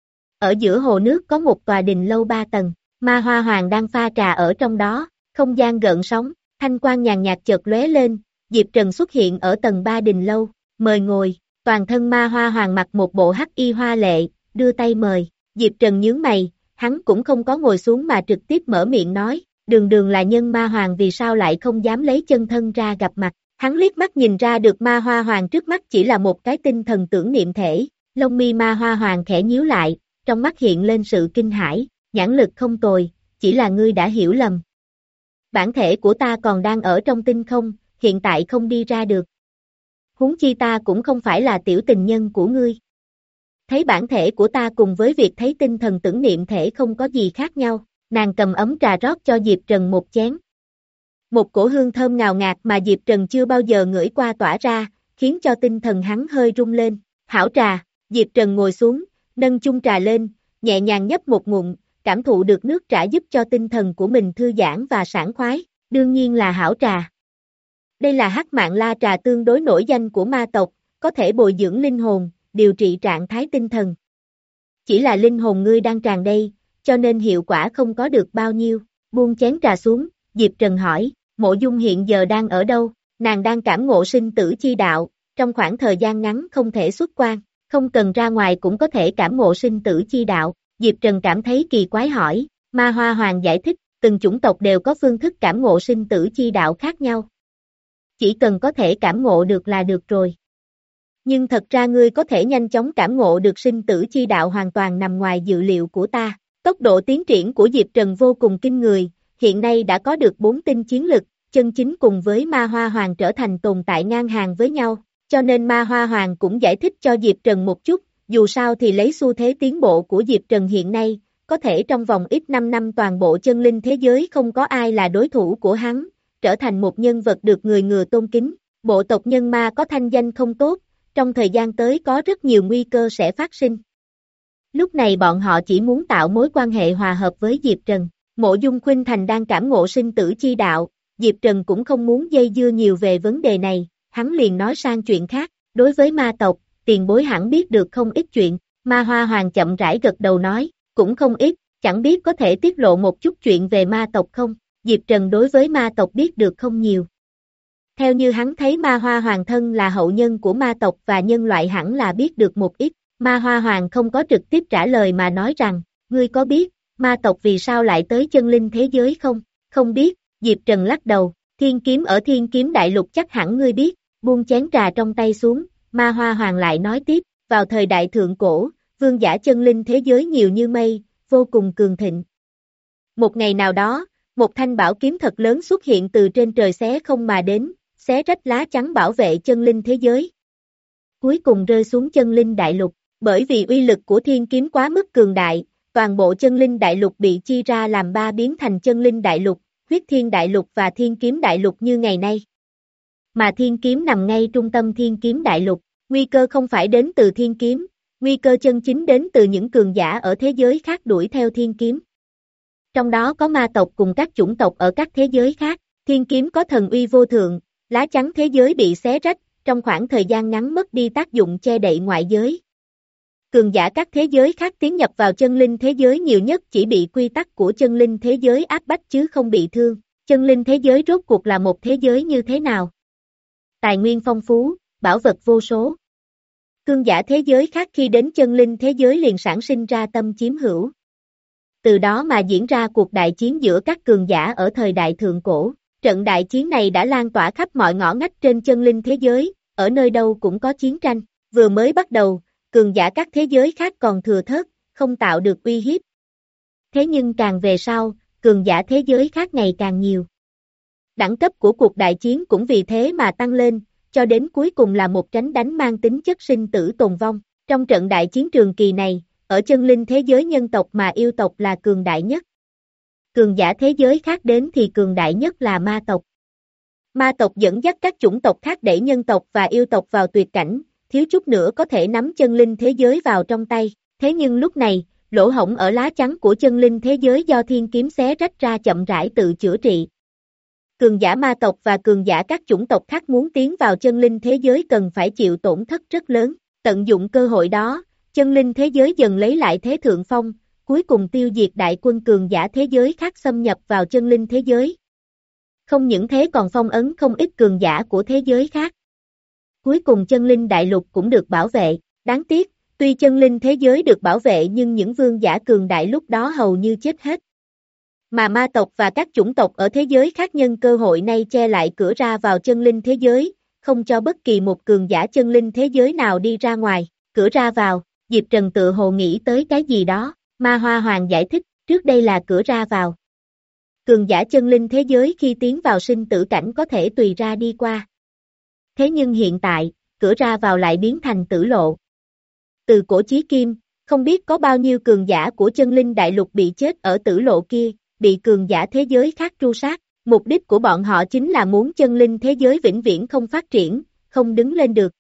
Ở giữa hồ nước có một tòa đình lâu ba tầng, Ma Hoa Hoàng đang pha trà ở trong đó, không gian gợn sóng, thanh quang nhàn nhạt chợt lóe lên, Diệp Trần xuất hiện ở tầng ba đình lâu, mời ngồi, toàn thân Ma Hoa Hoàng mặc một bộ hắc y hoa lệ, đưa tay mời, Diệp Trần nhướng mày, hắn cũng không có ngồi xuống mà trực tiếp mở miệng nói, đường đường là nhân Ma Hoàng vì sao lại không dám lấy chân thân ra gặp mặt. Hắn liếc mắt nhìn ra được Ma Hoa Hoàng trước mắt chỉ là một cái tinh thần tưởng niệm thể, lông mi Ma Hoa Hoàng khẽ nhíu lại, trong mắt hiện lên sự kinh hãi, nhãn lực không tồi, chỉ là ngươi đã hiểu lầm. Bản thể của ta còn đang ở trong tinh không, hiện tại không đi ra được. Huống chi ta cũng không phải là tiểu tình nhân của ngươi. Thấy bản thể của ta cùng với việc thấy tinh thần tưởng niệm thể không có gì khác nhau, nàng cầm ấm trà rót cho Diệp Trần một chén. Một cổ hương thơm ngào ngạt mà Diệp Trần chưa bao giờ ngửi qua tỏa ra, khiến cho tinh thần hắn hơi rung lên. Hảo trà, Diệp Trần ngồi xuống, nâng chung trà lên, nhẹ nhàng nhấp một ngụm, cảm thụ được nước trà giúp cho tinh thần của mình thư giãn và sảng khoái, đương nhiên là hảo trà. Đây là hắc mạn la trà tương đối nổi danh của ma tộc, có thể bồi dưỡng linh hồn, điều trị trạng thái tinh thần. Chỉ là linh hồn ngươi đang tràn đầy, cho nên hiệu quả không có được bao nhiêu. Buông chén trà xuống, Diệp Trần hỏi, Mộ Dung hiện giờ đang ở đâu? Nàng đang cảm ngộ sinh tử chi đạo, trong khoảng thời gian ngắn không thể xuất quan, không cần ra ngoài cũng có thể cảm ngộ sinh tử chi đạo. Diệp Trần cảm thấy kỳ quái hỏi, Ma Hoa Hoàng giải thích, từng chủng tộc đều có phương thức cảm ngộ sinh tử chi đạo khác nhau. Chỉ cần có thể cảm ngộ được là được rồi. Nhưng thật ra ngươi có thể nhanh chóng cảm ngộ được sinh tử chi đạo hoàn toàn nằm ngoài dự liệu của ta. Tốc độ tiến triển của Diệp Trần vô cùng kinh người, hiện nay đã có được bốn tinh chiến lực, chân chính cùng với Ma Hoa Hoàng trở thành tồn tại ngang hàng với nhau, cho nên Ma Hoa Hoàng cũng giải thích cho Diệp Trần một chút, dù sao thì lấy xu thế tiến bộ của Diệp Trần hiện nay, có thể trong vòng ít năm năm toàn bộ chân linh thế giới không có ai là đối thủ của hắn, trở thành một nhân vật được người ngừa tôn kính. Bộ tộc nhân ma có thanh danh không tốt, trong thời gian tới có rất nhiều nguy cơ sẽ phát sinh. Lúc này bọn họ chỉ muốn tạo mối quan hệ hòa hợp với Diệp Trần. Mộ Dung Khuynh Thành đang cảm ngộ sinh tử chi đạo, Diệp Trần cũng không muốn dây dưa nhiều về vấn đề này, hắn liền nói sang chuyện khác. Đối với ma tộc, tiền bối hẳn biết được không ít chuyện. Ma Hoa Hoàng chậm rãi gật đầu nói, cũng không ít, chẳng biết có thể tiết lộ một chút chuyện về ma tộc không. Diệp Trần đối với ma tộc biết được không nhiều. Theo như hắn thấy Ma Hoa Hoàng thân là hậu nhân của ma tộc và nhân loại hẳn là biết được một ít. Ma Hoa Hoàng không có trực tiếp trả lời mà nói rằng, ngươi có biết, ma tộc vì sao lại tới chân linh thế giới không? Không biết, Diệp Trần lắc đầu, thiên kiếm ở thiên kiếm đại lục chắc hẳn ngươi biết, buông chén trà trong tay xuống, Ma Hoa Hoàng lại nói tiếp, vào thời đại thượng cổ, vương giả chân linh thế giới nhiều như mây, vô cùng cường thịnh. Một ngày nào đó, một thanh bảo kiếm thật lớn xuất hiện từ trên trời xé không mà đến, xé rách lá chắn bảo vệ chân linh thế giới. Cuối cùng rơi xuống chân linh đại lục, bởi vì uy lực của thiên kiếm quá mức cường đại, toàn bộ chân linh đại lục bị chia ra làm ba biến thành chân linh đại lục, huyết thiên đại lục và thiên kiếm đại lục như ngày nay. Mà thiên kiếm nằm ngay trung tâm thiên kiếm đại lục, nguy cơ không phải đến từ thiên kiếm, nguy cơ chân chính đến từ những cường giả ở thế giới khác đuổi theo thiên kiếm. Trong đó có ma tộc cùng các chủng tộc ở các thế giới khác, thiên kiếm có thần uy vô thượng, lá chắn thế giới bị xé rách, trong khoảng thời gian ngắn mất đi tác dụng che đậy ngoại giới. Cường giả các thế giới khác tiến nhập vào chân linh thế giới nhiều nhất chỉ bị quy tắc của chân linh thế giới áp bách chứ không bị thương. Chân linh thế giới rốt cuộc là một thế giới như thế nào? Tài nguyên phong phú, bảo vật vô số. Cường giả thế giới khác khi đến chân linh thế giới liền sản sinh ra tâm chiếm hữu. Từ đó mà diễn ra cuộc đại chiến giữa các cường giả ở thời đại thượng cổ. Trận đại chiến này đã lan tỏa khắp mọi ngõ ngách trên chân linh thế giới, ở nơi đâu cũng có chiến tranh. Vừa mới bắt đầu, cường giả các thế giới khác còn thừa thớt, không tạo được uy hiếp. Thế nhưng càng về sau, cường giả thế giới khác ngày càng nhiều. Đẳng cấp của cuộc đại chiến cũng vì thế mà tăng lên, cho đến cuối cùng là một tránh đánh mang tính chất sinh tử tồn vong. Trong trận đại chiến trường kỳ này, ở chân linh thế giới nhân tộc mà yêu tộc là cường đại nhất. Cường giả thế giới khác đến thì cường đại nhất là ma tộc. Ma tộc dẫn dắt các chủng tộc khác đẩy nhân tộc và yêu tộc vào tuyệt cảnh, thiếu chút nữa có thể nắm chân linh thế giới vào trong tay. Thế nhưng lúc này, lỗ hổng ở lá chắn của chân linh thế giới do thiên kiếm xé rách ra chậm rãi tự chữa trị. Cường giả ma tộc và cường giả các chủng tộc khác muốn tiến vào chân linh thế giới cần phải chịu tổn thất rất lớn. Tận dụng cơ hội đó, chân linh thế giới dần lấy lại thế thượng phong, cuối cùng tiêu diệt đại quân cường giả thế giới khác xâm nhập vào chân linh thế giới. Không những thế còn phong ấn không ít cường giả của thế giới khác. Cuối cùng chân linh đại lục cũng được bảo vệ, đáng tiếc, tuy chân linh thế giới được bảo vệ nhưng những vương giả cường đại lúc đó hầu như chết hết. Mà ma tộc và các chủng tộc ở thế giới khác nhân cơ hội này che lại cửa ra vào chân linh thế giới, không cho bất kỳ một cường giả chân linh thế giới nào đi ra ngoài, cửa ra vào, Diệp Trần tự hồ nghĩ tới cái gì đó, Ma Hoa Hoàng giải thích, trước đây là cửa ra vào. Cường giả chân linh thế giới khi tiến vào sinh tử cảnh có thể tùy ra đi qua. Thế nhưng hiện tại, cửa ra vào lại biến thành tử lộ. Từ cổ chí kim, không biết có bao nhiêu cường giả của chân linh đại lục bị chết ở tử lộ kia, bị cường giả thế giới khác tru sát. Mục đích của bọn họ chính là muốn chân linh thế giới vĩnh viễn không phát triển, không đứng lên được.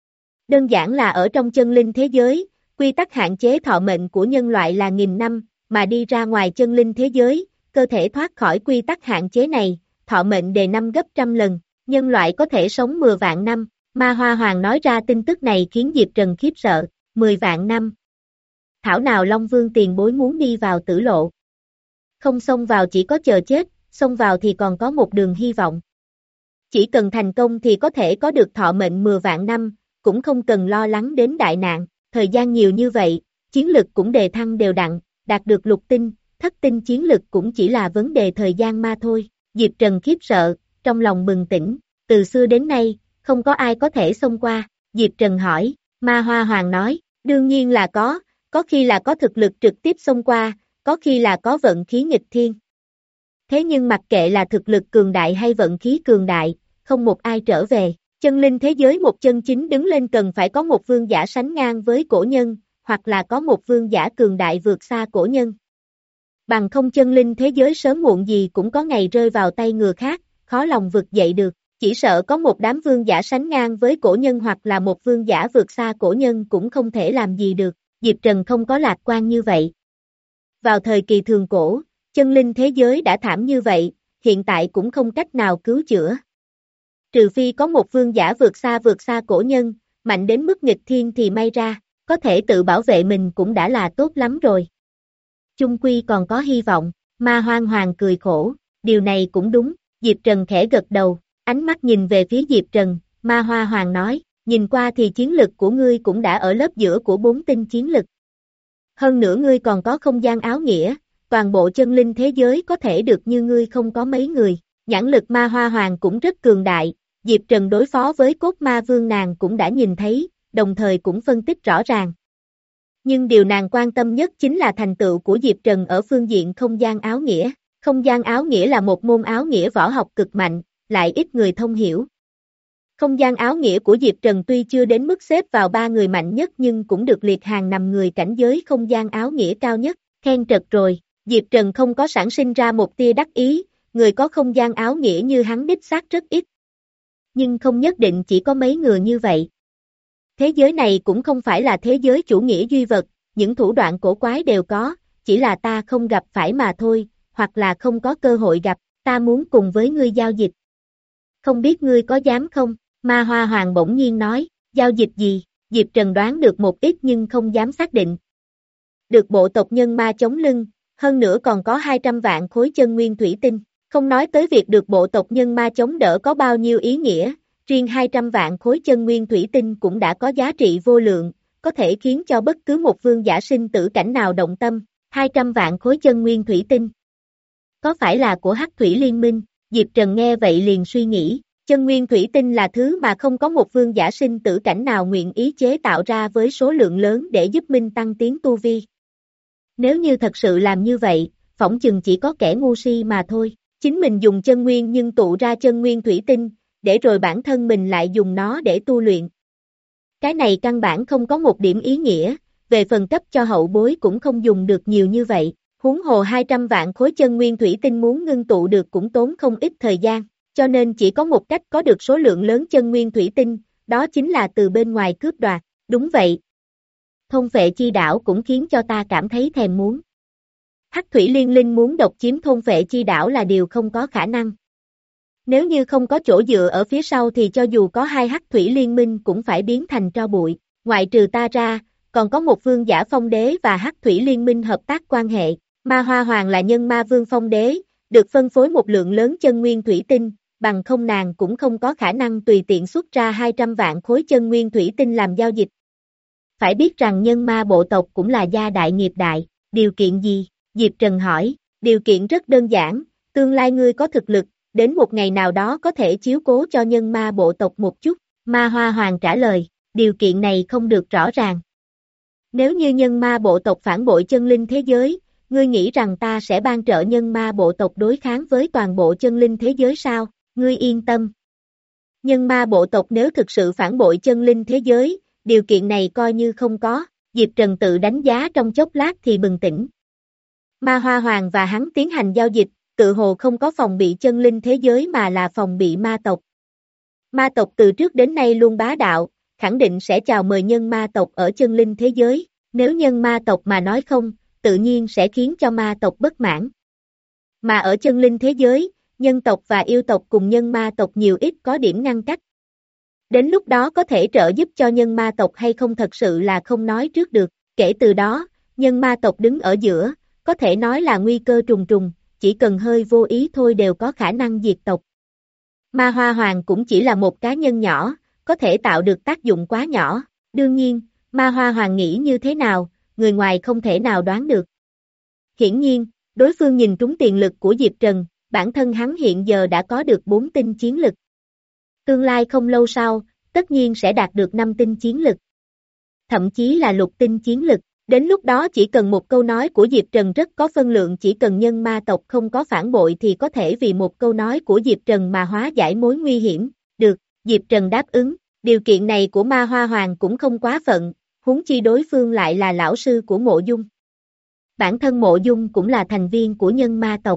Đơn giản là ở trong chân linh thế giới, quy tắc hạn chế thọ mệnh của nhân loại là nghìn năm, mà đi ra ngoài chân linh thế giới, cơ thể thoát khỏi quy tắc hạn chế này, thọ mệnh đề năm gấp trăm lần, nhân loại có thể sống mười vạn năm. Ma Hoa Hoàng nói ra tin tức này khiến Diệp Trần khiếp sợ, mười vạn năm. Thảo nào Long Vương tiền bối muốn đi vào tử lộ. Không xông vào chỉ có chờ chết, xông vào thì còn có một đường hy vọng. chỉ cần thành công thì có thể có được thọ mệnh mười vạn năm, cũng không cần lo lắng đến đại nạn, thời gian nhiều như vậy, chiến lực cũng đề thăng đều đặn, đạt được lục tinh, thất tinh chiến lực cũng chỉ là vấn đề thời gian mà thôi. Diệp Trần khiếp sợ, trong lòng bừng tỉnh, từ xưa đến nay, không có ai có thể xông qua. Diệp Trần hỏi, Ma Hoa Hoàng nói, đương nhiên là có, có khi là có thực lực trực tiếp xông qua, có khi là có vận khí nghịch thiên. Thế nhưng mặc kệ là thực lực cường đại hay vận khí cường đại, không một ai trở về. Chân linh thế giới một chân chính đứng lên cần phải có một vương giả sánh ngang với cổ nhân, hoặc là có một vương giả cường đại vượt xa cổ nhân. Bằng không chân linh thế giới sớm muộn gì cũng có ngày rơi vào tay người khác, khó lòng vực dậy được. Chỉ sợ có một đám vương giả sánh ngang với cổ nhân hoặc là một vương giả vượt xa cổ nhân cũng không thể làm gì được. Diệp Trần không có lạc quan như vậy. Vào thời kỳ thường cổ, chân linh thế giới đã thảm như vậy, hiện tại cũng không cách nào cứu chữa. Trừ phi có một vương giả vượt xa vượt xa cổ nhân, mạnh đến mức nghịch thiên thì may ra, có thể tự bảo vệ mình cũng đã là tốt lắm rồi. Chung quy còn có hy vọng, Ma Hoang Hoàng cười khổ, điều này cũng đúng, Diệp Trần khẽ gật đầu, ánh mắt nhìn về phía Diệp Trần, Ma Hoa Hoàng nói, nhìn qua thì chiến lực của ngươi cũng đã ở lớp giữa của bốn tinh chiến lực. Hơn nữa ngươi còn có không gian áo nghĩa, toàn bộ chân linh thế giới có thể được như ngươi không có mấy người, nhãn lực Ma Hoa Hoàng cũng rất cường đại, Diệp Trần đối phó với cốt ma vương nàng cũng đã nhìn thấy, đồng thời cũng phân tích rõ ràng. Nhưng điều nàng quan tâm nhất chính là thành tựu của Diệp Trần ở phương diện không gian áo nghĩa. Không gian áo nghĩa là một môn áo nghĩa võ học cực mạnh, lại ít người thông hiểu. Không gian áo nghĩa của Diệp Trần tuy chưa đến mức xếp vào ba người mạnh nhất nhưng cũng được liệt hàng nằm người cảnh giới không gian áo nghĩa cao nhất, khen trật rồi. Diệp Trần không có sản sinh ra một tia đắc ý, người có không gian áo nghĩa như hắn đích xác rất ít. Nhưng không nhất định chỉ có mấy người như vậy. Thế giới này cũng không phải là thế giới chủ nghĩa duy vật, những thủ đoạn cổ quái đều có, chỉ là ta không gặp phải mà thôi, hoặc là không có cơ hội gặp, ta muốn cùng với ngươi giao dịch. Không biết ngươi có dám không? Ma Hoa Hoàng bỗng nhiên nói, giao dịch gì? Diệp Trần đoán được một ít nhưng không dám xác định. Được bộ tộc nhân ma chống lưng, hơn nữa còn có hai trăm vạn khối chân nguyên thủy tinh, không nói tới việc được bộ tộc nhân ma chống đỡ có bao nhiêu ý nghĩa, riêng hai trăm vạn khối chân nguyên thủy tinh cũng đã có giá trị vô lượng, có thể khiến cho bất cứ một vương giả sinh tử cảnh nào động tâm, hai trăm vạn khối chân nguyên thủy tinh. Có phải là của Hắc Thủy Liên Minh? Diệp Trần nghe vậy liền suy nghĩ, chân nguyên thủy tinh là thứ mà không có một vương giả sinh tử cảnh nào nguyện ý chế tạo ra với số lượng lớn để giúp Minh tăng tiến tu vi. Nếu như thật sự làm như vậy, phỏng chừng chỉ có kẻ ngu si mà thôi, chính mình dùng chân nguyên nhưng tụ ra chân nguyên thủy tinh, để rồi bản thân mình lại dùng nó để tu luyện. Cái này căn bản không có một điểm ý nghĩa, về phần cấp cho hậu bối cũng không dùng được nhiều như vậy, huống hồ hai trăm vạn khối chân nguyên thủy tinh muốn ngưng tụ được cũng tốn không ít thời gian, cho nên chỉ có một cách có được số lượng lớn chân nguyên thủy tinh, đó chính là từ bên ngoài cướp đoạt, đúng vậy. Thôn Phệ Chi Đảo cũng khiến cho ta cảm thấy thèm muốn. Hắc Thủy Liên Linh muốn độc chiếm Thôn Phệ Chi Đảo là điều không có khả năng. Nếu như không có chỗ dựa ở phía sau thì cho dù có hai Hắc Thủy Liên Minh cũng phải biến thành tro bụi, ngoại trừ ta ra, còn có một vương giả phong đế và Hắc Thủy Liên Minh hợp tác quan hệ, Ma Hoa Hoàng là nhân ma vương phong đế, được phân phối một lượng lớn chân nguyên thủy tinh, bằng không nàng cũng không có khả năng tùy tiện xuất ra hai trăm vạn khối chân nguyên thủy tinh làm giao dịch. Phải biết rằng nhân ma bộ tộc cũng là gia đại nghiệp đại, điều kiện gì? Diệp Trần hỏi, điều kiện rất đơn giản, tương lai ngươi có thực lực, đến một ngày nào đó có thể chiếu cố cho nhân ma bộ tộc một chút, Ma Hoa Hoàng trả lời, điều kiện này không được rõ ràng. Nếu như nhân ma bộ tộc phản bội chân linh thế giới, ngươi nghĩ rằng ta sẽ ban trợ nhân ma bộ tộc đối kháng với toàn bộ chân linh thế giới sao? Ngươi yên tâm. Nhân ma bộ tộc nếu thực sự phản bội chân linh thế giới, điều kiện này coi như không có, Diệp Trần tự đánh giá trong chốc lát thì bừng tỉnh. Ma Hoa Hoàng và hắn tiến hành giao dịch, tự hồ không có phòng bị chân linh thế giới mà là phòng bị ma tộc. Ma tộc từ trước đến nay luôn bá đạo, khẳng định sẽ chào mời nhân ma tộc ở chân linh thế giới, nếu nhân ma tộc mà nói không, tự nhiên sẽ khiến cho ma tộc bất mãn. Mà ở chân linh thế giới, nhân tộc và yêu tộc cùng nhân ma tộc nhiều ít có điểm ngăn cách. Đến lúc đó có thể trợ giúp cho nhân ma tộc hay không thật sự là không nói trước được, kể từ đó, nhân ma tộc đứng ở giữa, có thể nói là nguy cơ trùng trùng, chỉ cần hơi vô ý thôi đều có khả năng diệt tộc. Ma Hoa Hoàng cũng chỉ là một cá nhân nhỏ, có thể tạo được tác dụng quá nhỏ. Đương nhiên, Ma Hoa Hoàng nghĩ như thế nào, người ngoài không thể nào đoán được. Hiển nhiên, đối phương nhìn trúng tiền lực của Diệp Trần, bản thân hắn hiện giờ đã có được bốn tinh chiến lực. Tương lai không lâu sau, tất nhiên sẽ đạt được năm tinh chiến lực. Thậm chí là lục tinh chiến lực. Đến lúc đó chỉ cần một câu nói của Diệp Trần rất có phân lượng, chỉ cần nhân ma tộc không có phản bội thì có thể vì một câu nói của Diệp Trần mà hóa giải mối nguy hiểm. Được, Diệp Trần đáp ứng, điều kiện này của Ma Hoa Hoàng cũng không quá phận, huống chi đối phương lại là lão sư của Mộ Dung. Bản thân Mộ Dung cũng là thành viên của nhân ma tộc.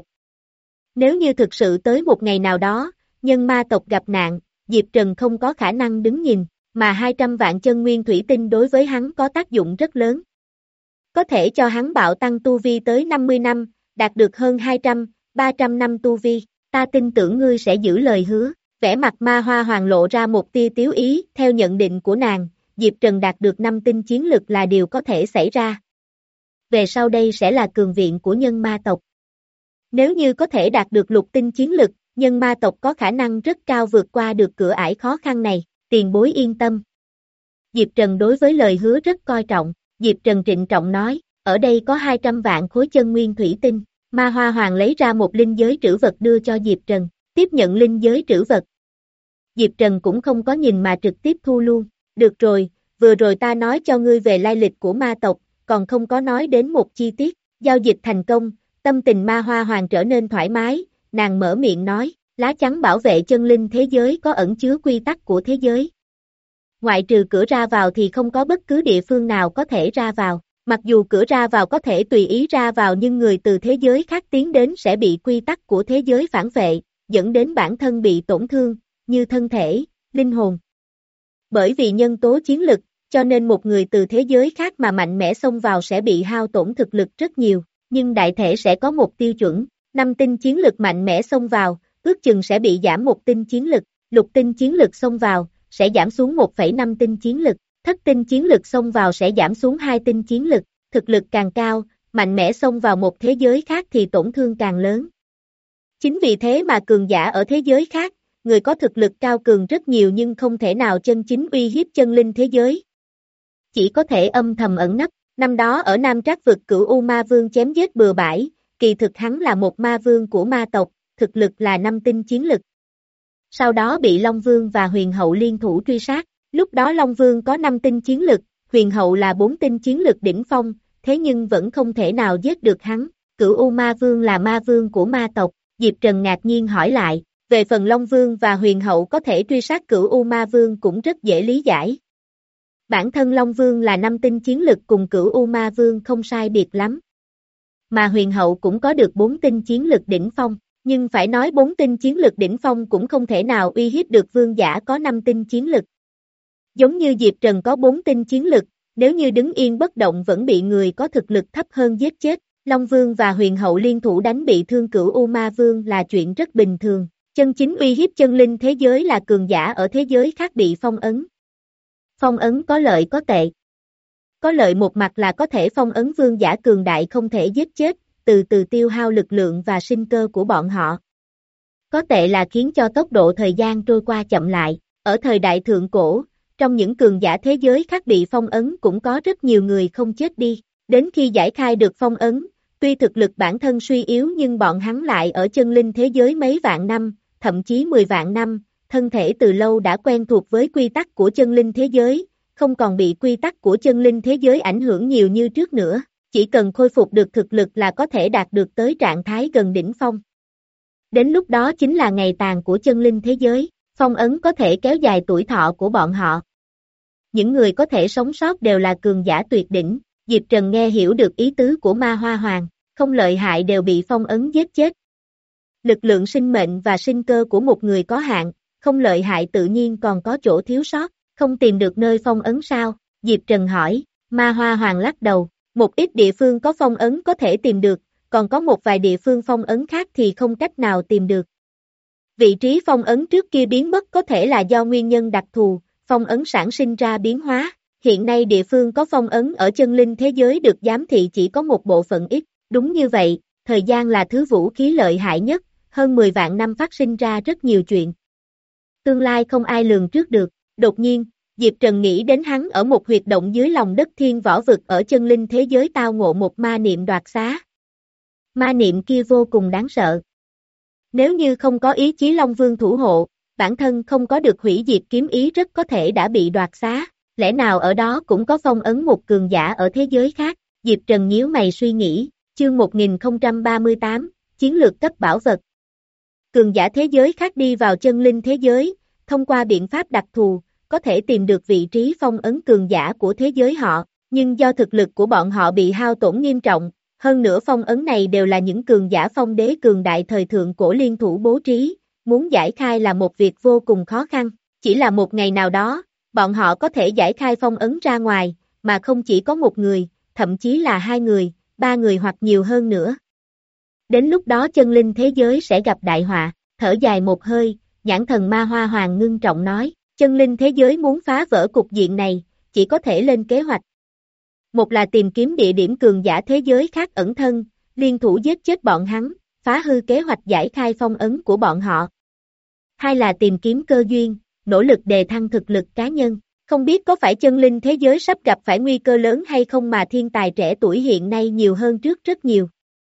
Nếu như thực sự tới một ngày nào đó, nhân ma tộc gặp nạn, Diệp Trần không có khả năng đứng nhìn, mà hai trăm vạn chân nguyên thủy tinh đối với hắn có tác dụng rất lớn. Có thể cho hắn bạo tăng tu vi tới năm mươi năm, đạt được hơn hai trăm, ba trăm năm tu vi, ta tin tưởng ngươi sẽ giữ lời hứa. Vẻ mặt Ma Hoa Hoàng lộ ra một tia tiếu ý, theo nhận định của nàng, Diệp Trần đạt được năm tinh chiến lực là điều có thể xảy ra. Về sau đây sẽ là cường viện của nhân ma tộc. Nếu như có thể đạt được lục tinh chiến lực, nhân ma tộc có khả năng rất cao vượt qua được cửa ải khó khăn này, tiền bối yên tâm. Diệp Trần đối với lời hứa rất coi trọng, Diệp Trần trịnh trọng nói, ở đây có hai trăm vạn khối chân nguyên thủy tinh, Ma Hoa Hoàng lấy ra một linh giới trữ vật đưa cho Diệp Trần, tiếp nhận linh giới trữ vật. Diệp Trần cũng không có nhìn mà trực tiếp thu luôn, được rồi, vừa rồi ta nói cho ngươi về lai lịch của ma tộc, còn không có nói đến một chi tiết, giao dịch thành công, tâm tình Ma Hoa Hoàng trở nên thoải mái, nàng mở miệng nói, lá chắn bảo vệ chân linh thế giới có ẩn chứa quy tắc của thế giới. Ngoại trừ cửa ra vào thì không có bất cứ địa phương nào có thể ra vào, mặc dù cửa ra vào có thể tùy ý ra vào nhưng người từ thế giới khác tiến đến sẽ bị quy tắc của thế giới phản vệ, dẫn đến bản thân bị tổn thương, như thân thể, linh hồn. Bởi vì nhân tố chiến lực, cho nên một người từ thế giới khác mà mạnh mẽ xông vào sẽ bị hao tổn thực lực rất nhiều, nhưng đại thể sẽ có một tiêu chuẩn, năm tinh chiến lực mạnh mẽ xông vào, ước chừng sẽ bị giảm một tinh chiến lực, lục tinh chiến lực xông vào, sẽ giảm xuống một phẩy năm tinh chiến lực, thất tinh chiến lực xông vào sẽ giảm xuống hai tinh chiến lực, thực lực càng cao, mạnh mẽ xông vào một thế giới khác thì tổn thương càng lớn. Chính vì thế mà cường giả ở thế giới khác, người có thực lực cao cường rất nhiều nhưng không thể nào chân chính uy hiếp chân linh thế giới. Chỉ có thể âm thầm ẩn nấp, năm đó ở Nam Trác vực Cửu U Ma Vương chém giết bừa bãi, kỳ thực hắn là một ma vương của ma tộc, thực lực là năm tinh chiến lực. Sau đó bị Long Vương và Huyền Hậu liên thủ truy sát, lúc đó Long Vương có năm tinh chiến lực, Huyền Hậu là bốn tinh chiến lực đỉnh phong, thế nhưng vẫn không thể nào giết được hắn, Cửu U Ma Vương là ma vương của ma tộc, Diệp Trần ngạc nhiên hỏi lại, về phần Long Vương và Huyền Hậu có thể truy sát Cửu U Ma Vương cũng rất dễ lý giải. Bản thân Long Vương là năm tinh chiến lực cùng Cửu U Ma Vương không sai biệt lắm. Mà Huyền Hậu cũng có được bốn tinh chiến lực đỉnh phong, nhưng phải nói bốn tinh chiến lực đỉnh phong cũng không thể nào uy hiếp được vương giả có năm tinh chiến lực. Giống như Diệp Trần có bốn tinh chiến lực, nếu như đứng yên bất động vẫn bị người có thực lực thấp hơn giết chết, Long Vương và Huyền Hậu liên thủ đánh bị thương Cửu U Ma Vương là chuyện rất bình thường, chân chính uy hiếp chân linh thế giới là cường giả ở thế giới khác bị phong ấn. Phong ấn có lợi có tệ. Có lợi một mặt là có thể phong ấn vương giả cường đại không thể giết chết, từ từ tiêu hao lực lượng và sinh cơ của bọn họ. Có tệ là khiến cho tốc độ thời gian trôi qua chậm lại, ở thời đại thượng cổ, trong những cường giả thế giới khác bị phong ấn cũng có rất nhiều người không chết đi, đến khi giải khai được phong ấn, tuy thực lực bản thân suy yếu nhưng bọn hắn lại ở chân linh thế giới mấy vạn năm, thậm chí mười vạn năm, thân thể từ lâu đã quen thuộc với quy tắc của chân linh thế giới, không còn bị quy tắc của chân linh thế giới ảnh hưởng nhiều như trước nữa, chỉ cần khôi phục được thực lực là có thể đạt được tới trạng thái gần đỉnh phong. Đến lúc đó chính là ngày tàn của chân linh thế giới, phong ấn có thể kéo dài tuổi thọ của bọn họ. Những người có thể sống sót đều là cường giả tuyệt đỉnh, Diệp Trần nghe hiểu được ý tứ của Ma Hoa Hoàng, không lợi hại đều bị phong ấn giết chết. Lực lượng sinh mệnh và sinh cơ của một người có hạn, không lợi hại tự nhiên còn có chỗ thiếu sót, không tìm được nơi phong ấn sao? Diệp Trần hỏi, Ma Hoa Hoàng lắc đầu, một ít địa phương có phong ấn có thể tìm được, còn có một vài địa phương phong ấn khác thì không cách nào tìm được. Vị trí phong ấn trước kia biến mất có thể là do nguyên nhân đặc thù, phong ấn sản sinh ra biến hóa, hiện nay địa phương có phong ấn ở chân linh thế giới được giám thị chỉ có một bộ phận ít, đúng như vậy, thời gian là thứ vũ khí lợi hại nhất, hơn mười vạn năm phát sinh ra rất nhiều chuyện. tương lai không ai lường trước được. Đột nhiên, Diệp Trần nghĩ đến hắn ở một huyệt động dưới lòng đất thiên võ vực ở chân linh thế giới tao ngộ một ma niệm đoạt xá. Ma niệm kia vô cùng đáng sợ. Nếu như không có ý chí Long Vương thủ hộ, bản thân không có được hủy diệt kiếm ý rất có thể đã bị đoạt xá, lẽ nào ở đó cũng có phong ấn một cường giả ở thế giới khác. Diệp Trần nhíu mày suy nghĩ, chương một nghìn không trăm ba mươi tám, chiến lược cấp bảo vật. Cường giả thế giới khác đi vào chân linh thế giới, thông qua biện pháp đặc thù, có thể tìm được vị trí phong ấn cường giả của thế giới họ, nhưng do thực lực của bọn họ bị hao tổn nghiêm trọng, hơn nữa phong ấn này đều là những cường giả phong đế cường đại thời thượng cổ liên thủ bố trí, muốn giải khai là một việc vô cùng khó khăn, chỉ là một ngày nào đó, bọn họ có thể giải khai phong ấn ra ngoài, mà không chỉ có một người, thậm chí là hai người, ba người hoặc nhiều hơn nữa. Đến lúc đó chân linh thế giới sẽ gặp đại họa, thở dài một hơi, nhãn thần Ma Hoa Hoàng ngưng trọng nói, chân linh thế giới muốn phá vỡ cục diện này, chỉ có thể lên kế hoạch. Một là tìm kiếm địa điểm cường giả thế giới khác ẩn thân, liên thủ giết chết bọn hắn, phá hư kế hoạch giải khai phong ấn của bọn họ. Hai là tìm kiếm cơ duyên, nỗ lực đề thăng thực lực cá nhân. Không biết có phải chân linh thế giới sắp gặp phải nguy cơ lớn hay không mà thiên tài trẻ tuổi hiện nay nhiều hơn trước rất nhiều.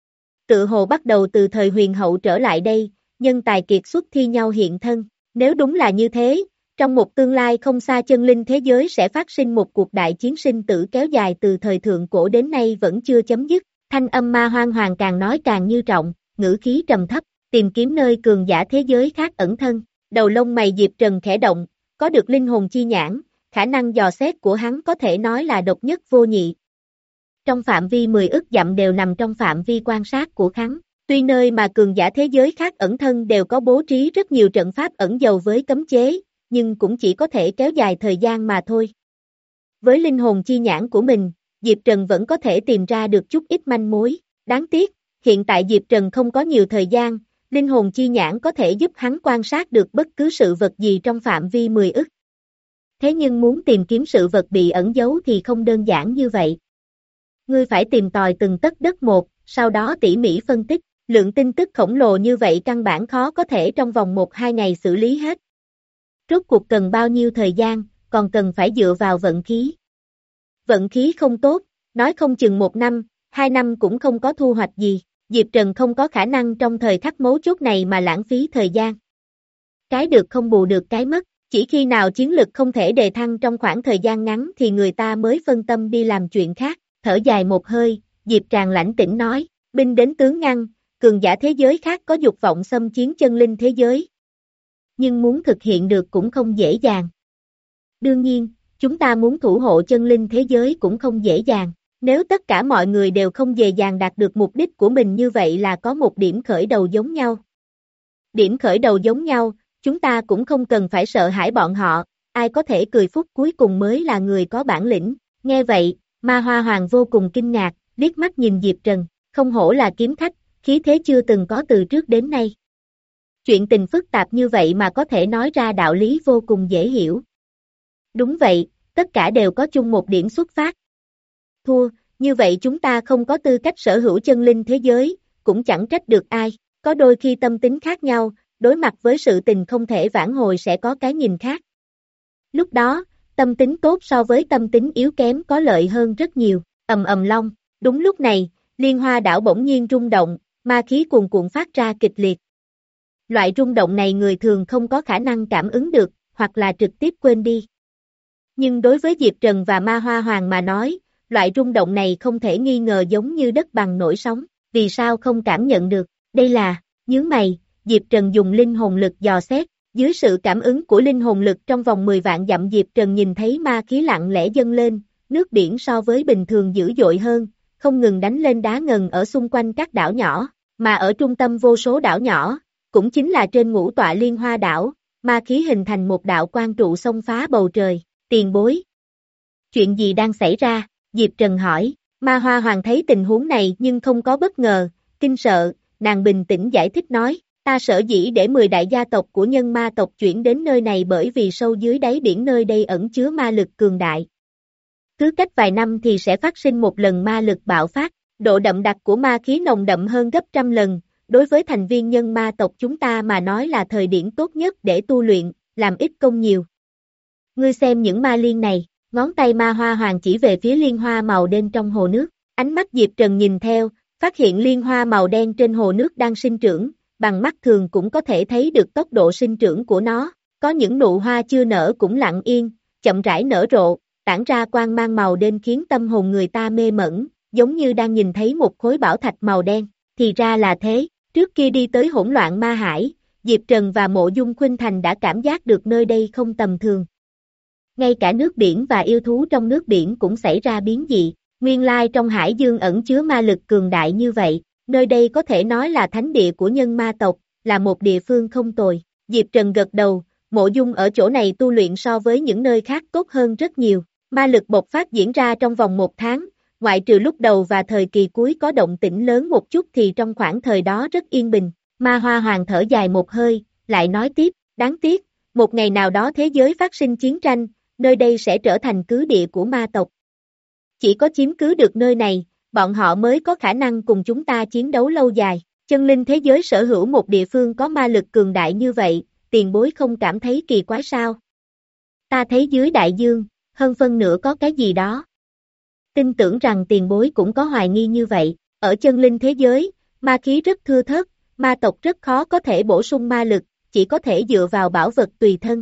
Tự hồ bắt đầu từ thời huyền hậu trở lại đây, nhân tài kiệt xuất thi nhau hiện thân. Nếu đúng là như thế, trong một tương lai không xa chân linh thế giới sẽ phát sinh một cuộc đại chiến sinh tử kéo dài từ thời thượng cổ đến nay vẫn chưa chấm dứt. Thanh âm Ma Hoang Hoàng càng nói càng như trọng, ngữ khí trầm thấp, tìm kiếm nơi cường giả thế giới khác ẩn thân. Đầu lông mày Diệp Trần khẽ động, có được linh hồn chi nhãn, khả năng dò xét của hắn có thể nói là độc nhất vô nhị. Trong phạm vi mười ức dặm đều nằm trong phạm vi quan sát của hắn. Tuy nơi mà cường giả thế giới khác ẩn thân đều có bố trí rất nhiều trận pháp ẩn dầu với cấm chế, nhưng cũng chỉ có thể kéo dài thời gian mà thôi. Với linh hồn chi nhãn của mình, Diệp Trần vẫn có thể tìm ra được chút ít manh mối. Đáng tiếc, hiện tại Diệp Trần không có nhiều thời gian, linh hồn chi nhãn có thể giúp hắn quan sát được bất cứ sự vật gì trong phạm vi mười ức. Thế nhưng muốn tìm kiếm sự vật bị ẩn giấu thì không đơn giản như vậy. Ngươi phải tìm tòi từng tấc đất một, sau đó tỉ mỉ phân tích, lượng tin tức khổng lồ như vậy căn bản khó có thể trong vòng một hai ngày xử lý hết. Rốt cuộc cần bao nhiêu thời gian, còn cần phải dựa vào vận khí. Vận khí không tốt, nói không chừng một năm, hai năm cũng không có thu hoạch gì, Diệp Trần không có khả năng trong thời khắc mấu chốt này mà lãng phí thời gian. Cái được không bù được cái mất, chỉ khi nào chiến lực không thể đề thăng trong khoảng thời gian ngắn thì người ta mới phân tâm đi làm chuyện khác, thở dài một hơi, Diệp Tràng lãnh tĩnh nói, binh đến tướng ngăn, cường giả thế giới khác có dục vọng xâm chiến chân linh thế giới. Nhưng muốn thực hiện được cũng không dễ dàng. Đương nhiên, chúng ta muốn thủ hộ chân linh thế giới cũng không dễ dàng. Nếu tất cả mọi người đều không dễ dàng đạt được mục đích của mình như vậy là có một điểm khởi đầu giống nhau. Điểm khởi đầu giống nhau, chúng ta cũng không cần phải sợ hãi bọn họ, ai có thể cười phúc cuối cùng mới là người có bản lĩnh. Nghe vậy, Ma Hoa Hoàng vô cùng kinh ngạc, liếc mắt nhìn Diệp Trần, không hổ là kiếm khách, khí thế chưa từng có từ trước đến nay. Chuyện tình phức tạp như vậy mà có thể nói ra đạo lý vô cùng dễ hiểu. Đúng vậy, tất cả đều có chung một điểm xuất phát. Thua, như vậy chúng ta không có tư cách sở hữu chân linh thế giới, cũng chẳng trách được ai, có đôi khi tâm tính khác nhau, đối mặt với sự tình không thể vãn hồi sẽ có cái nhìn khác. Lúc đó, tâm tính tốt so với tâm tính yếu kém có lợi hơn rất nhiều, ầm ầm long, đúng lúc này, Liên Hoa đảo bỗng nhiên rung động, ma khí cuồn cuộn phát ra kịch liệt. Loại rung động này người thường không có khả năng cảm ứng được, hoặc là trực tiếp quên đi. Nhưng đối với Diệp Trần và Ma Hoa Hoàng mà nói, loại rung động này không thể nghi ngờ giống như đất bằng nổi sóng, vì sao không cảm nhận được, đây là, nhướng mày, Diệp Trần dùng linh hồn lực dò xét, dưới sự cảm ứng của linh hồn lực trong vòng mười vạn dặm Diệp Trần nhìn thấy ma khí lặng lẽ dâng lên, nước biển so với bình thường dữ dội hơn, không ngừng đánh lên đá ngần ở xung quanh các đảo nhỏ, mà ở trung tâm vô số đảo nhỏ, cũng chính là trên ngũ tọa Liên Hoa đảo, ma khí hình thành một đạo quang trụ xông phá bầu trời, tiền bối. Chuyện gì đang xảy ra? Diệp Trần hỏi, Ma Hoa Hoàng thấy tình huống này nhưng không có bất ngờ, kinh sợ, nàng bình tĩnh giải thích nói, ta sở dĩ để mười đại gia tộc của nhân ma tộc chuyển đến nơi này bởi vì sâu dưới đáy biển nơi đây ẩn chứa ma lực cường đại. Cứ cách vài năm thì sẽ phát sinh một lần ma lực bạo phát, độ đậm đặc của ma khí nồng đậm hơn gấp trăm lần, đối với thành viên nhân ma tộc chúng ta mà nói là thời điểm tốt nhất để tu luyện, làm ít công nhiều. Ngươi xem những ma liên này, ngón tay ma hoa hoàng chỉ về phía liên hoa màu đen trong hồ nước, ánh mắt Diệp Trần nhìn theo, phát hiện liên hoa màu đen trên hồ nước đang sinh trưởng, bằng mắt thường cũng có thể thấy được tốc độ sinh trưởng của nó, có những nụ hoa chưa nở cũng lặng yên, chậm rãi nở rộ, tản ra quang mang màu đen khiến tâm hồn người ta mê mẩn, giống như đang nhìn thấy một khối bảo thạch màu đen, thì ra là thế, trước khi đi tới hỗn loạn ma hải, Diệp Trần và Mộ Dung Khuynh Thành đã cảm giác được nơi đây không tầm thường. Ngay cả nước biển và yêu thú trong nước biển cũng xảy ra biến dị, nguyên lai trong hải dương ẩn chứa ma lực cường đại như vậy, nơi đây có thể nói là thánh địa của nhân ma tộc, là một địa phương không tồi. Diệp Trần gật đầu, Mộ Dung ở chỗ này tu luyện so với những nơi khác tốt hơn rất nhiều, ma lực bộc phát diễn ra trong vòng một tháng, ngoại trừ lúc đầu và thời kỳ cuối có động tĩnh lớn một chút thì trong khoảng thời đó rất yên bình. Ma Hoa Hoàng thở dài một hơi, lại nói tiếp, đáng tiếc, một ngày nào đó thế giới phát sinh chiến tranh, nơi đây sẽ trở thành cứ địa của ma tộc. Chỉ có chiếm cứ được nơi này, bọn họ mới có khả năng cùng chúng ta chiến đấu lâu dài. Chân linh thế giới sở hữu một địa phương có ma lực cường đại như vậy, tiền bối không cảm thấy kỳ quái sao? Ta thấy dưới đại dương, hơn phân nửa có cái gì đó. Tin tưởng rằng tiền bối cũng có hoài nghi như vậy, ở chân linh thế giới, ma khí rất thưa thớt, ma tộc rất khó có thể bổ sung ma lực, chỉ có thể dựa vào bảo vật tùy thân.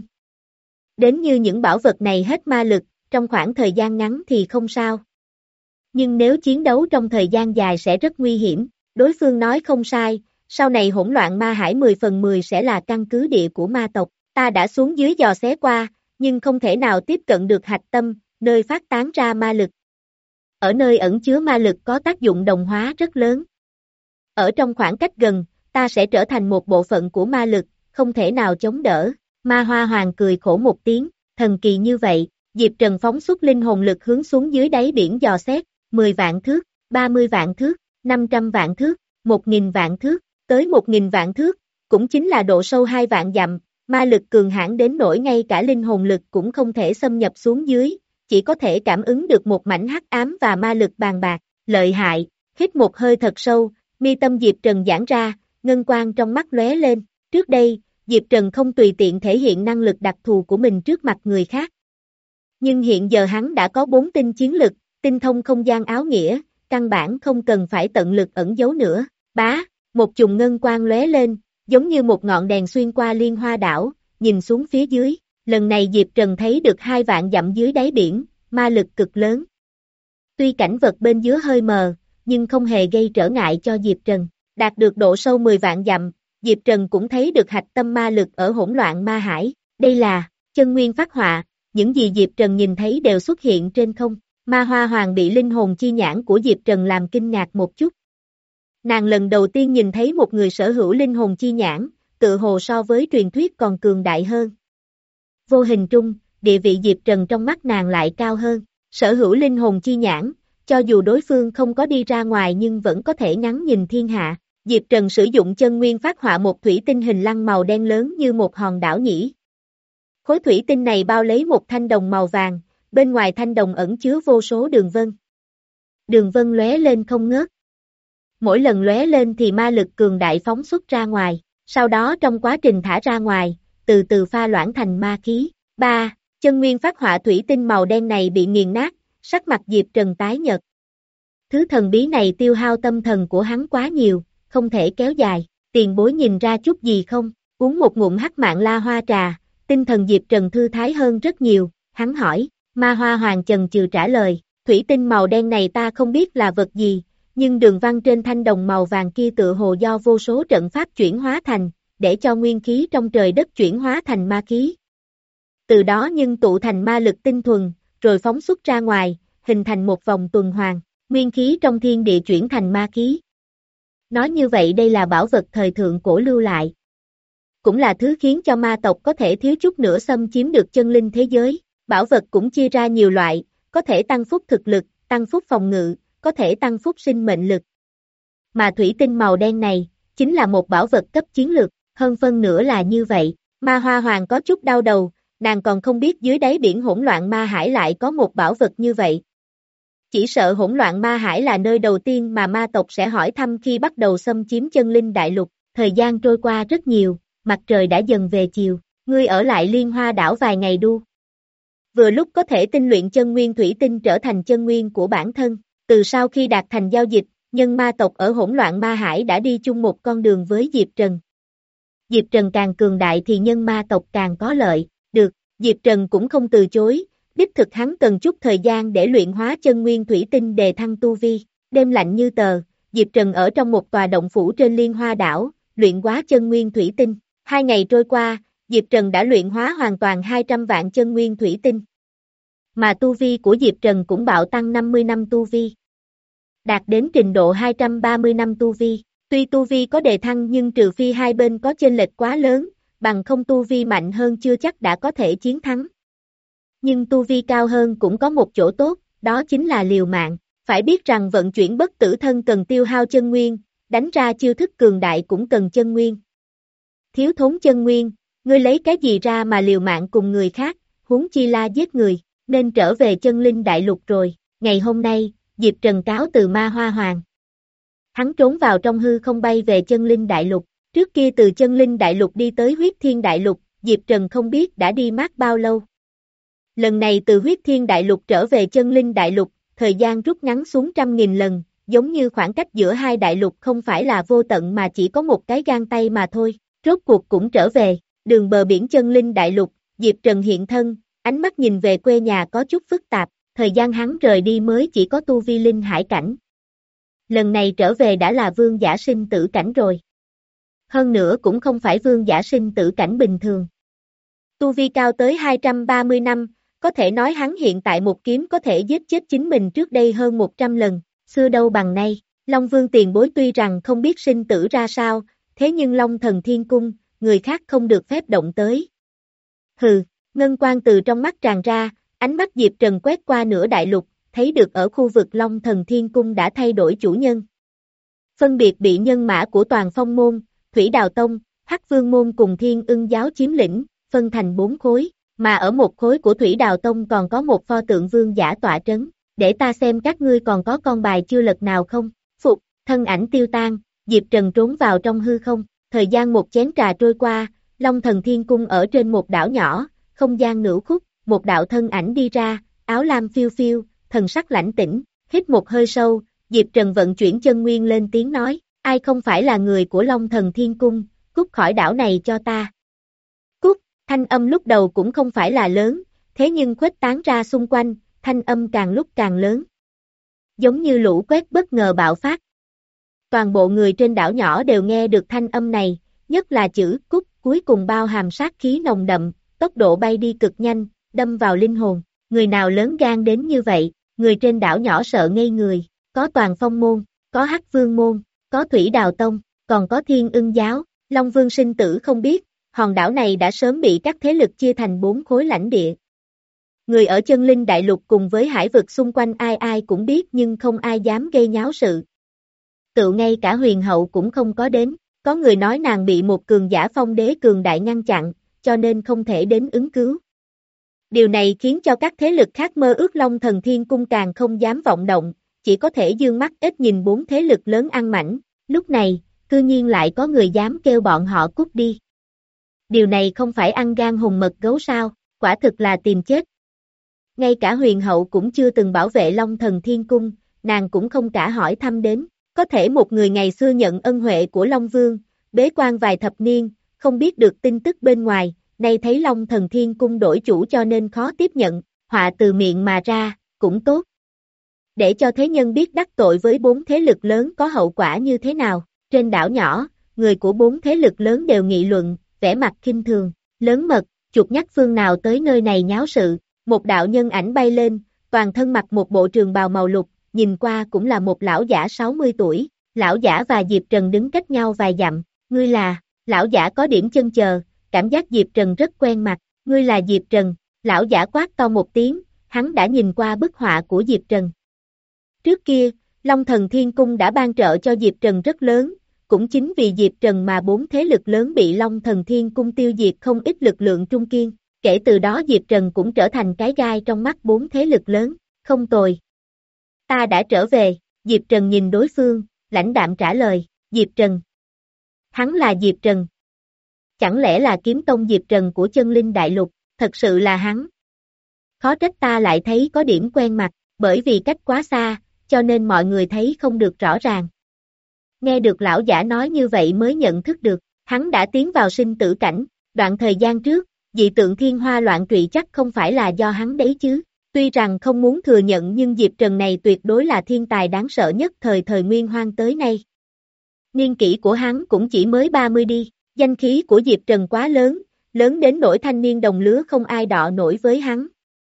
Đến như những bảo vật này hết ma lực, trong khoảng thời gian ngắn thì không sao. Nhưng nếu chiến đấu trong thời gian dài sẽ rất nguy hiểm, đối phương nói không sai, sau này hỗn loạn ma hải mười phần mười sẽ là căn cứ địa của ma tộc, ta đã xuống dưới dò xé qua, nhưng không thể nào tiếp cận được hạch tâm, nơi phát tán ra ma lực. Ở nơi ẩn chứa ma lực có tác dụng đồng hóa rất lớn. Ở trong khoảng cách gần, ta sẽ trở thành một bộ phận của ma lực, không thể nào chống đỡ. Ma Hoa Hoàng cười khổ một tiếng, thần kỳ như vậy, Diệp Trần phóng xuất linh hồn lực hướng xuống dưới đáy biển dò xét, mười vạn thước, ba mươi vạn thước, năm trăm vạn thước, một nghìn vạn thước, tới một nghìn vạn thước, cũng chính là độ sâu hai vạn dặm, ma lực cường hãn đến nỗi ngay cả linh hồn lực cũng không thể xâm nhập xuống dưới, chỉ có thể cảm ứng được một mảnh hắc ám và ma lực bàn bạc, lợi hại, hít một hơi thật sâu, mi tâm Diệp Trần giãn ra, ngân quang trong mắt lóe lên, trước đây, Diệp Trần không tùy tiện thể hiện năng lực đặc thù của mình trước mặt người khác. Nhưng hiện giờ hắn đã có bốn tinh chiến lực, tinh thông không gian áo nghĩa, căn bản không cần phải tận lực ẩn giấu nữa. Bá, một chùm ngân quang lóe lên, giống như một ngọn đèn xuyên qua liên hoa đảo, nhìn xuống phía dưới. Lần này Diệp Trần thấy được hai vạn dặm dưới đáy biển, ma lực cực lớn. Tuy cảnh vật bên dưới hơi mờ, nhưng không hề gây trở ngại cho Diệp Trần. Đạt được độ sâu mười vạn dặm, Diệp Trần cũng thấy được hạch tâm ma lực ở hỗn loạn ma hải. Đây là chân nguyên phát họa, những gì Diệp Trần nhìn thấy đều xuất hiện trên không. Ma Hoa Hoàng bị linh hồn chi nhãn của Diệp Trần làm kinh ngạc một chút. Nàng lần đầu tiên nhìn thấy một người sở hữu linh hồn chi nhãn, tự hồ so với truyền thuyết còn cường đại hơn. Vô hình trung, địa vị Diệp Trần trong mắt nàng lại cao hơn, sở hữu linh hồn chi nhãn, cho dù đối phương không có đi ra ngoài nhưng vẫn có thể ngắm nhìn thiên hạ. Diệp Trần sử dụng chân nguyên phát họa một thủy tinh hình lăng màu đen lớn như một hòn đảo nhỉ. Khối thủy tinh này bao lấy một thanh đồng màu vàng, bên ngoài thanh đồng ẩn chứa vô số đường vân. Đường vân lóe lên không ngớt. Mỗi lần lóe lên thì ma lực cường đại phóng xuất ra ngoài, sau đó trong quá trình thả ra ngoài, từ từ pha loãng thành ma khí. ba. Chân nguyên phát họa thủy tinh màu đen này bị nghiền nát, sắc mặt Diệp Trần tái nhợt. Thứ thần bí này tiêu hao tâm thần của hắn quá nhiều, không thể kéo dài. Tiền bối nhìn ra chút gì không? Uống một ngụm hắc mạn la hoa trà, tinh thần Diệp Trần thư thái hơn rất nhiều, hắn hỏi. Ma Hoa Hoàng chần chừ trả lời, thủy tinh màu đen này ta không biết là vật gì, nhưng đường văn trên thanh đồng màu vàng kia tự hồ do vô số trận pháp chuyển hóa thành, để cho nguyên khí trong trời đất chuyển hóa thành ma khí. Từ đó nhưng tụ thành ma lực tinh thuần, rồi phóng xuất ra ngoài, hình thành một vòng tuần hoàn, nguyên khí trong thiên địa chuyển thành ma khí. Nói như vậy đây là bảo vật thời thượng cổ lưu lại. Cũng là thứ khiến cho ma tộc có thể thiếu chút nữa xâm chiếm được chân linh thế giới. Bảo vật cũng chia ra nhiều loại, có thể tăng phúc thực lực, tăng phúc phòng ngự, có thể tăng phúc sinh mệnh lực. Mà thủy tinh màu đen này, chính là một bảo vật cấp chiến lược, hơn phân nửa là như vậy. Ma Hoa Hoàng có chút đau đầu, nàng còn không biết dưới đáy biển hỗn loạn ma hải lại có một bảo vật như vậy. Chỉ sợ hỗn loạn ma hải là nơi đầu tiên mà ma tộc sẽ hỏi thăm khi bắt đầu xâm chiếm chân linh đại lục. Thời gian trôi qua rất nhiều, mặt trời đã dần về chiều. Ngươi ở lại Liên Hoa đảo vài ngày đu. Vừa lúc có thể tinh luyện chân nguyên thủy tinh trở thành chân nguyên của bản thân. Từ sau khi đạt thành giao dịch, nhân ma tộc ở hỗn loạn ma hải đã đi chung một con đường với Diệp Trần. Diệp Trần càng cường đại thì nhân ma tộc càng có lợi. Được, Diệp Trần cũng không từ chối, đích thực hắn cần chút thời gian để luyện hóa chân nguyên thủy tinh đề thăng tu vi. Đêm lạnh như tờ, Diệp Trần ở trong một tòa động phủ trên Liên Hoa đảo, luyện hóa chân nguyên thủy tinh. Hai ngày trôi qua, Diệp Trần đã luyện hóa hoàn toàn hai trăm vạn chân nguyên thủy tinh. Mà tu vi của Diệp Trần cũng bạo tăng năm mươi năm tu vi. Đạt đến trình độ hai trăm ba mươi năm tu vi. Tuy tu vi có đề thăng nhưng trừ phi hai bên có chênh lệch quá lớn, bằng không tu vi mạnh hơn chưa chắc đã có thể chiến thắng. Nhưng tu vi cao hơn cũng có một chỗ tốt, đó chính là liều mạng. Phải biết rằng vận chuyển bất tử thân cần tiêu hao chân nguyên, đánh ra chiêu thức cường đại cũng cần chân nguyên. Thiếu thốn chân nguyên, ngươi lấy cái gì ra mà liều mạng cùng người khác, huống chi la giết người, nên trở về chân linh đại lục rồi. Ngày hôm nay, Diệp Trần cáo từ Ma Hoa Hoàng. Hắn trốn vào trong hư không bay về chân linh đại lục. Trước kia từ chân linh đại lục đi tới huyết thiên đại lục, Diệp Trần không biết đã đi mát bao lâu. Lần này từ huyết thiên đại lục trở về chân linh đại lục, thời gian rút ngắn xuống trăm nghìn lần, giống như khoảng cách giữa hai đại lục không phải là vô tận mà chỉ có một cái gang tay mà thôi. Rốt cuộc cũng trở về, đường bờ biển chân linh đại lục, Diệp Trần hiện thân, ánh mắt nhìn về quê nhà có chút phức tạp, thời gian hắn rời đi mới chỉ có tu vi linh hải cảnh. Lần này trở về đã là vương giả sinh tử cảnh rồi. Hơn nữa cũng không phải vương giả sinh tử cảnh bình thường. Tu vi cao tới hai trăm ba mươi năm, có thể nói hắn hiện tại một kiếm có thể giết chết chính mình trước đây hơn một trăm lần, xưa đâu bằng nay. Long Vương tiền bối tuy rằng không biết sinh tử ra sao, thế nhưng Long Thần Thiên Cung, người khác không được phép động tới. Hừ, ngân quang từ trong mắt tràn ra, ánh mắt Diệp Trần quét qua nửa đại lục, thấy được ở khu vực Long Thần Thiên Cung đã thay đổi chủ nhân. Phân biệt bị nhân mã của Toàn Phong Môn, Thủy Đào Tông, Hắc Vương Môn cùng Thiên Ưng Giáo chiếm lĩnh, phân thành bốn khối, mà ở một khối của Thủy Đào Tông còn có một pho tượng vương giả tọa trấn, để ta xem các ngươi còn có con bài chưa lật nào không. Phục, thân ảnh tiêu tan, Diệp Trần trốn vào trong hư không, thời gian một chén trà trôi qua, Long Thần Thiên Cung ở trên một đảo nhỏ, không gian nửa khúc, một đạo thân ảnh đi ra, áo lam phiêu phiêu, thần sắc lãnh tĩnh, hít một hơi sâu, Diệp Trần vận chuyển chân nguyên lên tiếng nói, ai không phải là người của Long Thần Thiên Cung, cút khỏi đảo này cho ta. Cút, thanh âm lúc đầu cũng không phải là lớn, thế nhưng khuếch tán ra xung quanh, thanh âm càng lúc càng lớn. Giống như lũ quét bất ngờ bạo phát. Toàn bộ người trên đảo nhỏ đều nghe được thanh âm này, nhất là chữ cút cuối cùng bao hàm sát khí nồng đậm, tốc độ bay đi cực nhanh, đâm vào linh hồn. Người nào lớn gan đến như vậy, người trên đảo nhỏ sợ ngây người, có Toàn Phong Môn, có Hắc Vương Môn, có Thủy Đào Tông, còn có Thiên Ưng Giáo, Long Vương sinh tử không biết, hòn đảo này đã sớm bị các thế lực chia thành bốn khối lãnh địa. Người ở chân linh đại lục cùng với hải vực xung quanh ai ai cũng biết nhưng không ai dám gây nháo sự. Tự ngay cả huyền hậu cũng không có đến, có người nói nàng bị một cường giả phong đế cường đại ngăn chặn, cho nên không thể đến ứng cứu. Điều này khiến cho các thế lực khác mơ ước Long Thần Thiên Cung càng không dám vọng động, chỉ có thể dương mắt ít nhìn bốn thế lực lớn ăn mảnh, lúc này, cư nhiên lại có người dám kêu bọn họ cút đi. Điều này không phải ăn gan hùng mật gấu sao, quả thực là tìm chết. Ngay cả huyền hậu cũng chưa từng bảo vệ Long Thần Thiên Cung, nàng cũng không cả hỏi thăm đến, có thể một người ngày xưa nhận ân huệ của Long Vương, bế quan vài thập niên, không biết được tin tức bên ngoài, nay thấy Long Thần Thiên Cung đổi chủ cho nên khó tiếp nhận, họa từ miệng mà ra, cũng tốt. Để cho thế nhân biết đắc tội với bốn thế lực lớn có hậu quả như thế nào, trên đảo nhỏ, người của bốn thế lực lớn đều nghị luận, vẻ mặt khinh thường, lớn mật, chuột nhắt phương nào tới nơi này nháo sự, một đạo nhân ảnh bay lên, toàn thân mặc một bộ trường bào màu lục, nhìn qua cũng là một lão giả sáu mươi tuổi, lão giả và Diệp Trần đứng cách nhau vài dặm, ngươi là, lão giả có điểm chân chờ, cảm giác Diệp Trần rất quen mặt, ngươi là Diệp Trần, lão giả quát to một tiếng, hắn đã nhìn qua bức họa của Diệp Trần. Trước kia, Long Thần Thiên Cung đã ban trợ cho Diệp Trần rất lớn, cũng chính vì Diệp Trần mà bốn thế lực lớn bị Long Thần Thiên Cung tiêu diệt không ít lực lượng trung kiên, kể từ đó Diệp Trần cũng trở thành cái gai trong mắt bốn thế lực lớn, không tồi. Ta đã trở về, Diệp Trần nhìn đối phương, lãnh đạm trả lời, Diệp Trần. Hắn là Diệp Trần. chẳng lẽ là kiếm tông Diệp Trần của chân linh đại lục, thật sự là hắn. Khó trách ta lại thấy có điểm quen mặt, bởi vì cách quá xa, cho nên mọi người thấy không được rõ ràng. Nghe được lão giả nói như vậy mới nhận thức được, hắn đã tiến vào sinh tử cảnh, đoạn thời gian trước, dị tượng thiên hoa loạn trụy chắc không phải là do hắn đấy chứ. Tuy rằng không muốn thừa nhận nhưng Diệp Trần này tuyệt đối là thiên tài đáng sợ nhất thời thời nguyên hoang tới nay. Niên kỷ của hắn cũng chỉ mới ba mươi đi, danh khí của Diệp Trần quá lớn, lớn đến nỗi thanh niên đồng lứa không ai đọ nổi với hắn.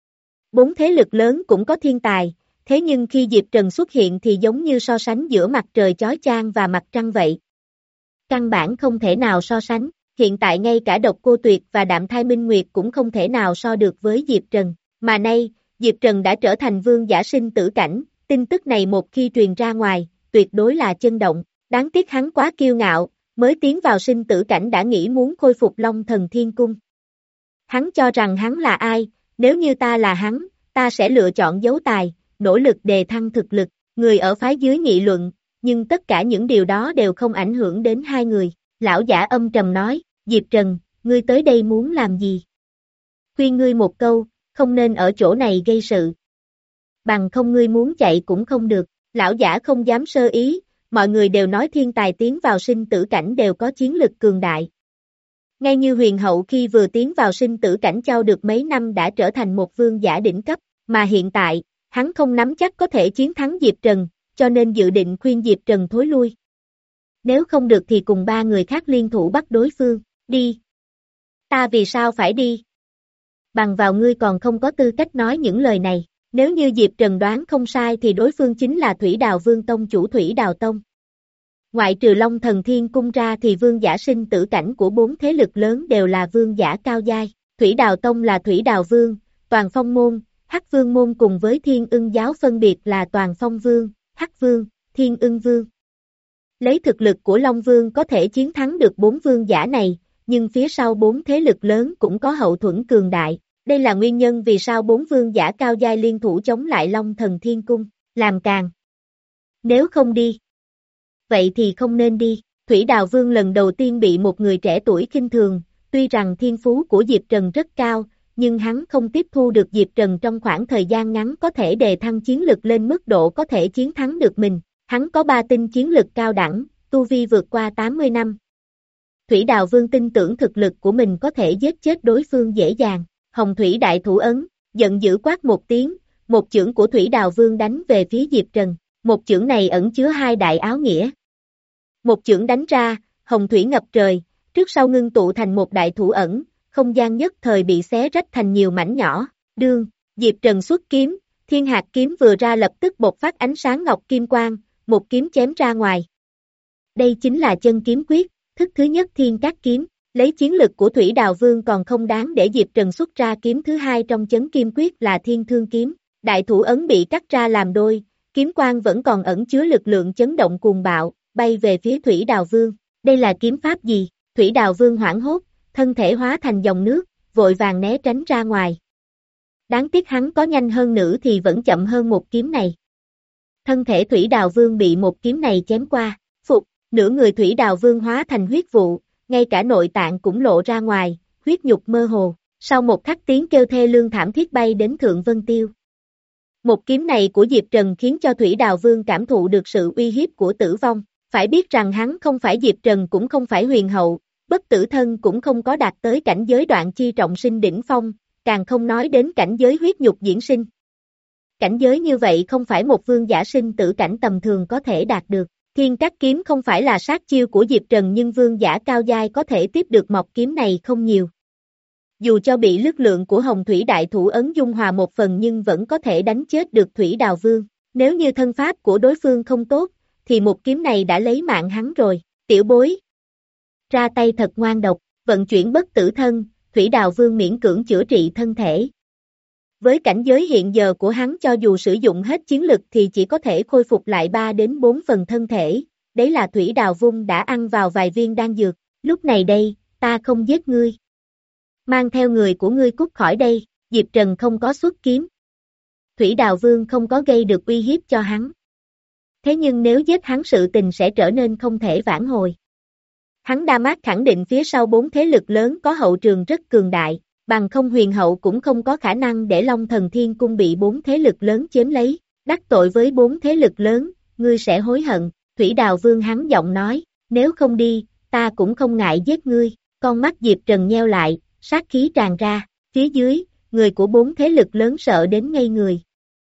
Bốn thế lực lớn cũng có thiên tài, thế nhưng khi Diệp Trần xuất hiện thì giống như so sánh giữa mặt trời chói chang và mặt trăng vậy. Căn bản không thể nào so sánh, hiện tại ngay cả Độc Cô Tuyệt và Đạm Thai Minh Nguyệt cũng không thể nào so được với Diệp Trần, mà nay, Diệp Trần đã trở thành vương giả sinh tử cảnh, tin tức này một khi truyền ra ngoài, tuyệt đối là chấn động, đáng tiếc hắn quá kiêu ngạo, mới tiến vào sinh tử cảnh đã nghĩ muốn khôi phục Long Thần Thiên Cung. Hắn cho rằng hắn là ai, nếu như ta là hắn, ta sẽ lựa chọn giấu tài, nỗ lực đề thăng thực lực, người ở phái dưới nghị luận, nhưng tất cả những điều đó đều không ảnh hưởng đến hai người. Lão giả âm trầm nói, Diệp Trần, ngươi tới đây muốn làm gì? Khuyên ngươi một câu, không nên ở chỗ này gây sự. Bằng không ngươi muốn chạy cũng không được, lão giả không dám sơ ý, mọi người đều nói thiên tài tiến vào sinh tử cảnh đều có chiến lực cường đại. Ngay như huyền hậu khi vừa tiến vào sinh tử cảnh châu được mấy năm đã trở thành một vương giả đỉnh cấp, mà hiện tại, hắn không nắm chắc có thể chiến thắng Diệp Trần, cho nên dự định khuyên Diệp Trần thối lui. Nếu không được thì cùng ba người khác liên thủ bắt đối phương, đi. Ta vì sao phải đi? Bằng vào ngươi còn không có tư cách nói những lời này, nếu như Diệp Trần đoán không sai thì đối phương chính là Thủy Đào Vương Tông chủ Thủy Đào Tông. Ngoại trừ Long Thần Thiên Cung ra thì vương giả sinh tử cảnh của bốn thế lực lớn đều là vương giả cao giai, Thủy Đào Tông là Thủy Đào Vương, Toàn Phong Môn, Hắc Vương Môn cùng với Thiên Ưng Giáo phân biệt là Toàn Phong Vương, Hắc Vương, Thiên Ưng Vương. Lấy thực lực của Long Vương có thể chiến thắng được bốn vương giả này, nhưng phía sau bốn thế lực lớn cũng có hậu thuẫn cường đại. Đây là nguyên nhân vì sao bốn vương giả cao giai liên thủ chống lại Long Thần Thiên Cung, làm càng. Nếu không đi, vậy thì không nên đi. Thủy Đào Vương lần đầu tiên bị một người trẻ tuổi khinh thường, tuy rằng thiên phú của Diệp Trần rất cao, nhưng hắn không tiếp thu được Diệp Trần trong khoảng thời gian ngắn có thể đề thăng chiến lực lên mức độ có thể chiến thắng được mình. Hắn có ba tinh chiến lực cao đẳng, tu vi vượt qua tám mươi năm. Thủy Đào Vương tin tưởng thực lực của mình có thể giết chết đối phương dễ dàng. Hồng Thủy Đại Thủ Ấn, giận dữ quát một tiếng, một chưởng của Thủy Đào Vương đánh về phía Diệp Trần. Một chưởng này ẩn chứa hai đại áo nghĩa. Một chưởng đánh ra, hồng thủy ngập trời, trước sau ngưng tụ thành một đại thủ ẩn, không gian nhất thời bị xé rách thành nhiều mảnh nhỏ. Đương, Diệp Trần xuất kiếm, thiên hạt kiếm vừa ra lập tức bộc phát ánh sáng ngọc kim quang, một kiếm chém ra ngoài. Đây chính là chân kiếm quyết, thức thứ nhất thiên cát kiếm, lấy chiến lực của Thủy Đào Vương còn không đáng để Diệp Trần xuất ra kiếm thứ hai trong chấn kim quyết là thiên thương kiếm. Đại thủ ấn bị cắt ra làm đôi, kiếm quang vẫn còn ẩn chứa lực lượng chấn động cuồng bạo, bay về phía Thủy Đào Vương. Đây là kiếm pháp gì? Thủy Đào Vương hoảng hốt, thân thể hóa thành dòng nước, vội vàng né tránh ra ngoài. Đáng tiếc hắn có nhanh hơn nữ thì vẫn chậm hơn một kiếm này. Thân thể Thủy Đào Vương bị một kiếm này chém qua, phục, nửa người Thủy Đào Vương hóa thành huyết vụ, ngay cả nội tạng cũng lộ ra ngoài, huyết nhục mơ hồ. Sau một khắc tiếng kêu thê lương thảm thiết bay đến Thượng Vân Tiêu. Một kiếm này của Diệp Trần khiến cho Thủy Đào Vương cảm thụ được sự uy hiếp của tử vong. Phải biết rằng hắn không phải Diệp Trần cũng không phải huyền hậu, bất tử thân cũng không có đạt tới cảnh giới đoạn chi trọng sinh đỉnh phong, càng không nói đến cảnh giới huyết nhục diễn sinh. Cảnh giới như vậy không phải một vương giả sinh tử cảnh tầm thường có thể đạt được. Thiên Cát kiếm không phải là sát chiêu của Diệp Trần nhưng vương giả cao giai có thể tiếp được mọc kiếm này không nhiều. Dù cho bị lực lượng của Hồng Thủy Đại Thủ Ấn dung hòa một phần nhưng vẫn có thể đánh chết được Thủy Đào Vương. Nếu như thân pháp của đối phương không tốt, thì một kiếm này đã lấy mạng hắn rồi. Tiểu bối ra tay thật ngoan độc, vận chuyển bất tử thân, Thủy Đào Vương miễn cưỡng chữa trị thân thể. Với cảnh giới hiện giờ của hắn cho dù sử dụng hết chiến lực thì chỉ có thể khôi phục lại ba đến bốn phần thân thể, đấy là Thủy Đào Vương đã ăn vào vài viên đan dược. Lúc này đây, ta không giết ngươi. Mang theo người của ngươi cút khỏi đây. Diệp Trần không có xuất kiếm. Thủy Đào Vương không có gây được uy hiếp cho hắn. Thế nhưng nếu giết hắn sự tình sẽ trở nên không thể vãn hồi. Hắn đa mát khẳng định phía sau bốn thế lực lớn có hậu trường rất cường đại, bằng không huyền hậu cũng không có khả năng để Long Thần Thiên Cung bị bốn thế lực lớn chiếm lấy, đắc tội với bốn thế lực lớn, ngươi sẽ hối hận, Thủy Đào Vương hắn giọng nói, nếu không đi, ta cũng không ngại giết ngươi, con mắt Diệp Trần nheo lại, sát khí tràn ra, phía dưới, người của bốn thế lực lớn sợ đến ngây người.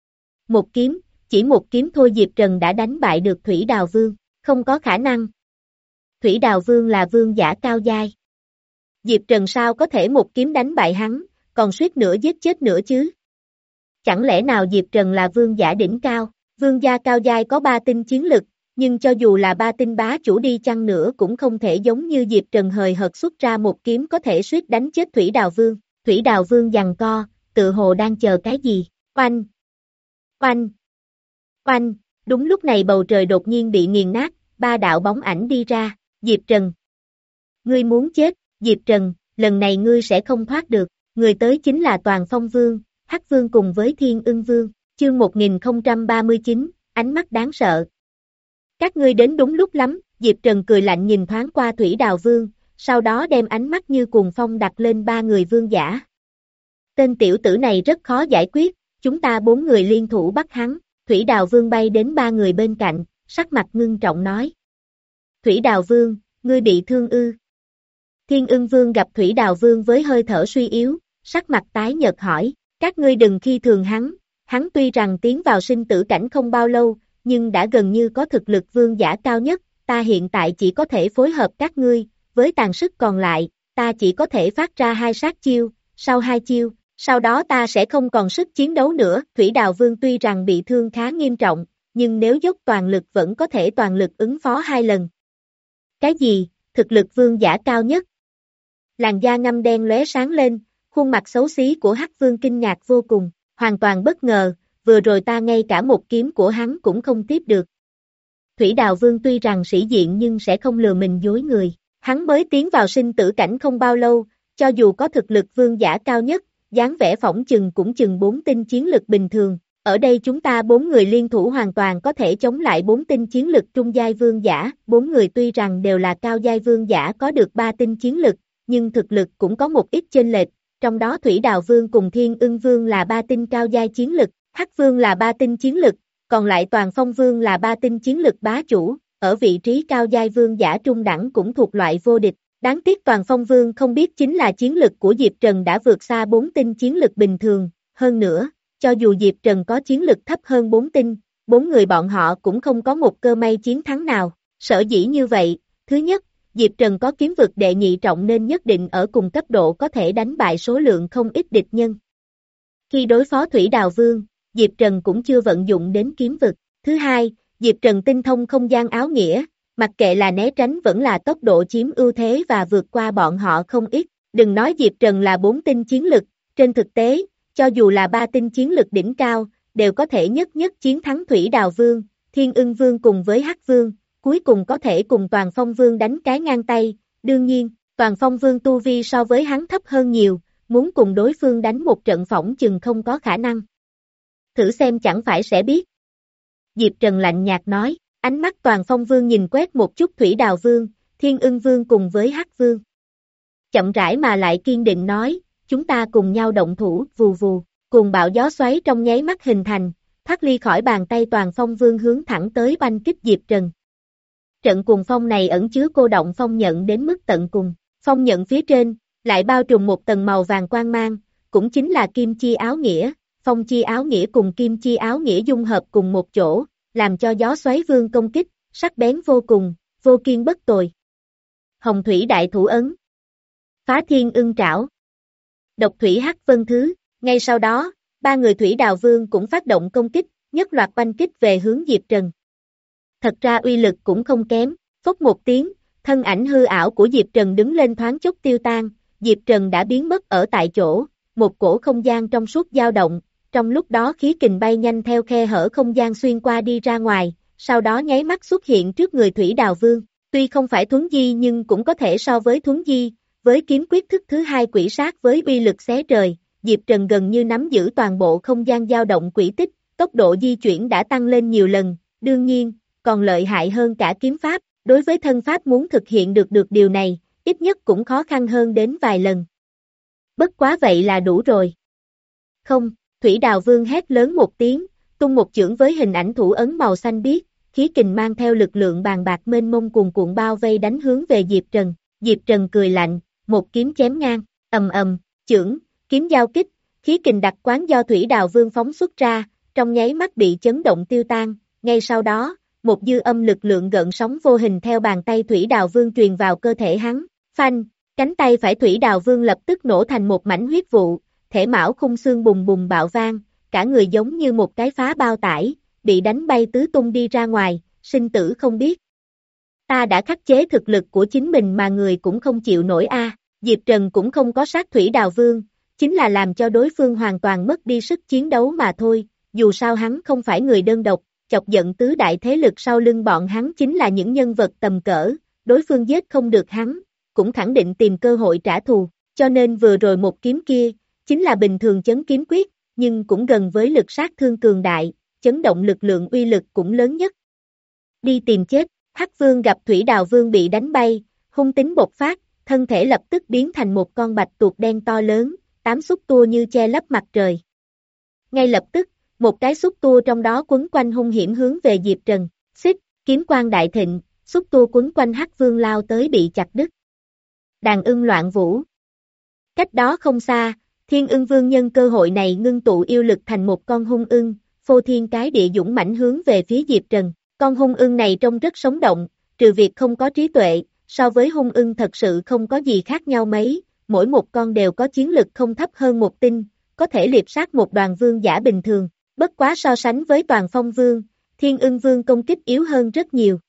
Một kiếm, chỉ một kiếm thôi Diệp Trần đã đánh bại được Thủy Đào Vương, không có khả năng. Thủy Đào Vương là vương giả cao giai. Diệp Trần sao có thể một kiếm đánh bại hắn, còn suýt nữa giết chết nữa chứ? Chẳng lẽ nào Diệp Trần là vương giả đỉnh cao, vương gia cao giai có ba tinh chiến lực, nhưng cho dù là ba tinh bá chủ đi chăng nữa cũng không thể giống như Diệp Trần hời hợt xuất ra một kiếm có thể suýt đánh chết Thủy Đào Vương. Thủy Đào Vương giằng co, tự hồ đang chờ cái gì, oanh, oanh, oanh, đúng lúc này bầu trời đột nhiên bị nghiền nát, ba đạo bóng ảnh đi ra, Diệp Trần. Ngươi muốn chết, Diệp Trần, lần này ngươi sẽ không thoát được, người tới chính là Toàn Phong Vương, Hắc Vương cùng với Thiên Ưng Vương, chương một nghìn không trăm ba mươi chín, ánh mắt đáng sợ. Các ngươi đến đúng lúc lắm, Diệp Trần cười lạnh nhìn thoáng qua Thủy Đào Vương, sau đó đem ánh mắt như cuồng phong đặt lên ba người vương giả. Tên tiểu tử này rất khó giải quyết, chúng ta bốn người liên thủ bắt hắn, Thủy Đào Vương bay đến ba người bên cạnh, sắc mặt ngưng trọng nói. Thủy Đào Vương, ngươi bị thương ư? Thiên Ưng Vương gặp Thủy Đào Vương với hơi thở suy yếu, sắc mặt tái nhợt hỏi, các ngươi đừng khi thường hắn, hắn tuy rằng tiến vào sinh tử cảnh không bao lâu, nhưng đã gần như có thực lực vương giả cao nhất, ta hiện tại chỉ có thể phối hợp các ngươi, với tàn sức còn lại, ta chỉ có thể phát ra hai sát chiêu, sau hai chiêu, sau đó ta sẽ không còn sức chiến đấu nữa, Thủy Đào Vương tuy rằng bị thương khá nghiêm trọng, nhưng nếu dốc toàn lực vẫn có thể toàn lực ứng phó hai lần. Cái gì, thực lực vương giả cao nhất? Làn da ngăm đen lóe sáng lên, khuôn mặt xấu xí của Hắc Vương kinh ngạc vô cùng, hoàn toàn bất ngờ, vừa rồi ta ngay cả một kiếm của hắn cũng không tiếp được. Thủy Đào Vương tuy rằng sĩ diện nhưng sẽ không lừa mình dối người, hắn mới tiến vào sinh tử cảnh không bao lâu, cho dù có thực lực vương giả cao nhất, dáng vẻ phỏng chừng cũng chừng bốn tinh chiến lực bình thường, ở đây chúng ta bốn người liên thủ hoàn toàn có thể chống lại bốn tinh chiến lực trung giai vương giả, bốn người tuy rằng đều là cao giai vương giả có được ba tinh chiến lực, nhưng thực lực cũng có một ít chênh lệch, trong đó Thủy Đào Vương cùng Thiên Ưng Vương là ba tinh cao giai chiến lực, Hắc Vương là ba tinh chiến lực, còn lại Toàn Phong Vương là ba tinh chiến lực bá chủ, ở vị trí cao giai vương giả trung đẳng cũng thuộc loại vô địch. Đáng tiếc Toàn Phong Vương không biết chính là chiến lực của Diệp Trần đã vượt xa bốn tinh chiến lực bình thường, hơn nữa, cho dù Diệp Trần có chiến lực thấp hơn bốn tinh, bốn người bọn họ cũng không có một cơ may chiến thắng nào. Sở dĩ như vậy, thứ nhất, Diệp Trần có kiếm vực đệ nhị trọng nên nhất định ở cùng cấp độ có thể đánh bại số lượng không ít địch nhân. Khi đối phó Thủy Đào Vương, Diệp Trần cũng chưa vận dụng đến kiếm vực. Thứ hai, Diệp Trần tinh thông không gian áo nghĩa, mặc kệ là né tránh vẫn là tốc độ chiếm ưu thế và vượt qua bọn họ không ít. Đừng nói Diệp Trần là bốn tinh chiến lực, trên thực tế, cho dù là ba tinh chiến lực đỉnh cao, đều có thể nhất nhất chiến thắng Thủy Đào Vương, Thiên Ưng Vương cùng với Hắc Vương, cuối cùng có thể cùng Toàn Phong Vương đánh cái ngang tay. Đương nhiên, Toàn Phong Vương tu vi so với hắn thấp hơn nhiều, muốn cùng đối phương đánh một trận phỏng chừng không có khả năng. Thử xem chẳng phải sẽ biết. Diệp Trần lạnh nhạt nói, ánh mắt Toàn Phong Vương nhìn quét một chút Thủy Đào Vương, Thiên Ưng Vương cùng với Hắc Vương. Chậm rãi mà lại kiên định nói, chúng ta cùng nhau động thủ, vù vù, cuồng bạo gió xoáy trong nháy mắt hình thành, thoát ly khỏi bàn tay Toàn Phong Vương hướng thẳng tới banh kích Diệp Trần. Trận cuồng phong này ẩn chứa cô động phong nhận đến mức tận cùng, phong nhận phía trên, lại bao trùm một tầng màu vàng quang mang, cũng chính là kim chi áo nghĩa, phong chi áo nghĩa cùng kim chi áo nghĩa dung hợp cùng một chỗ, làm cho gió xoáy vương công kích, sắc bén vô cùng, vô kiên bất tồi. Hồng thủy đại thủ ấn, phá thiên ưng trảo, độc thủy hắc vân thứ, ngay sau đó, ba người Thủy Đào Vương cũng phát động công kích, nhất loạt banh kích về hướng Diệp Trần. Thật ra uy lực cũng không kém, phốc một tiếng, thân ảnh hư ảo của Diệp Trần đứng lên thoáng chốc tiêu tan, Diệp Trần đã biến mất ở tại chỗ, một cổ không gian trong suốt dao động, trong lúc đó khí kình bay nhanh theo khe hở không gian xuyên qua đi ra ngoài, sau đó nháy mắt xuất hiện trước người Thủy Đào Vương, tuy không phải thuấn di nhưng cũng có thể so với thuấn di, với kiếm quyết thức thứ hai quỷ sát với uy lực xé trời, Diệp Trần gần như nắm giữ toàn bộ không gian dao động quỷ tích, tốc độ di chuyển đã tăng lên nhiều lần, đương nhiên, còn lợi hại hơn cả kiếm pháp, Đối với thân pháp muốn thực hiện được được điều này, ít nhất cũng khó khăn hơn đến vài lần. Bất quá vậy là đủ rồi. Không, Thủy Đào Vương hét lớn một tiếng, tung một chưởng với hình ảnh thủ ấn màu xanh biếc, khí kình mang theo lực lượng bàn bạc mênh mông cuồn cuộn bao vây đánh hướng về Diệp Trần. Diệp Trần cười lạnh, một kiếm chém ngang, ầm ầm, chưởng, kiếm giao kích, khí kình đặc quán do Thủy Đào Vương phóng xuất ra, trong nháy mắt bị chấn động tiêu tan, ngay sau đó, một dư âm lực lượng gợn sóng vô hình theo bàn tay Thủy Đào Vương truyền vào cơ thể hắn, phanh, cánh tay phải Thủy Đào Vương lập tức nổ thành một mảnh huyết vụ, thể mão khung xương bùng bùng bạo vang, cả người giống như một cái phá bao tải, bị đánh bay tứ tung đi ra ngoài, sinh tử không biết. Ta đã khắc chế thực lực của chính mình mà người cũng không chịu nổi a. Diệp Trần cũng không có sát Thủy Đào Vương, chính là làm cho đối phương hoàn toàn mất đi sức chiến đấu mà thôi, dù sao hắn không phải người đơn độc, chọc giận tứ đại thế lực sau lưng bọn hắn chính là những nhân vật tầm cỡ, đối phương giết không được hắn, cũng khẳng định tìm cơ hội trả thù, cho nên vừa rồi một kiếm kia, chính là bình thường chấn kiếm quyết, nhưng cũng gần với lực sát thương cường đại, chấn động lực lượng uy lực cũng lớn nhất. Đi tìm chết, Hắc Vương gặp Thủy Đào Vương bị đánh bay, hung tính bộc phát, thân thể lập tức biến thành một con bạch tuộc đen to lớn, tám xúc tua như che lấp mặt trời. Ngay lập tức, một cái xúc tua trong đó quấn quanh hung hiểm hướng về Diệp Trần, xích, kiếm quang đại thịnh, xúc tua quấn quanh Hắc Vương lao tới bị chặt đứt. Đàn ưng loạn vũ. Cách đó không xa, Thiên Ưng Vương nhân cơ hội này ngưng tụ yêu lực thành một con hung ưng, phô thiên cái địa dũng mãnh hướng về phía Diệp Trần. Con hung ưng này trông rất sống động, trừ việc không có trí tuệ, so với hung ưng thật sự không có gì khác nhau mấy, mỗi một con đều có chiến lực không thấp hơn một tinh, có thể liệp sát một đoàn vương giả bình thường, bất quá so sánh với Toàn Phong Vương, Thiên Ưng Vương công kích yếu hơn rất nhiều.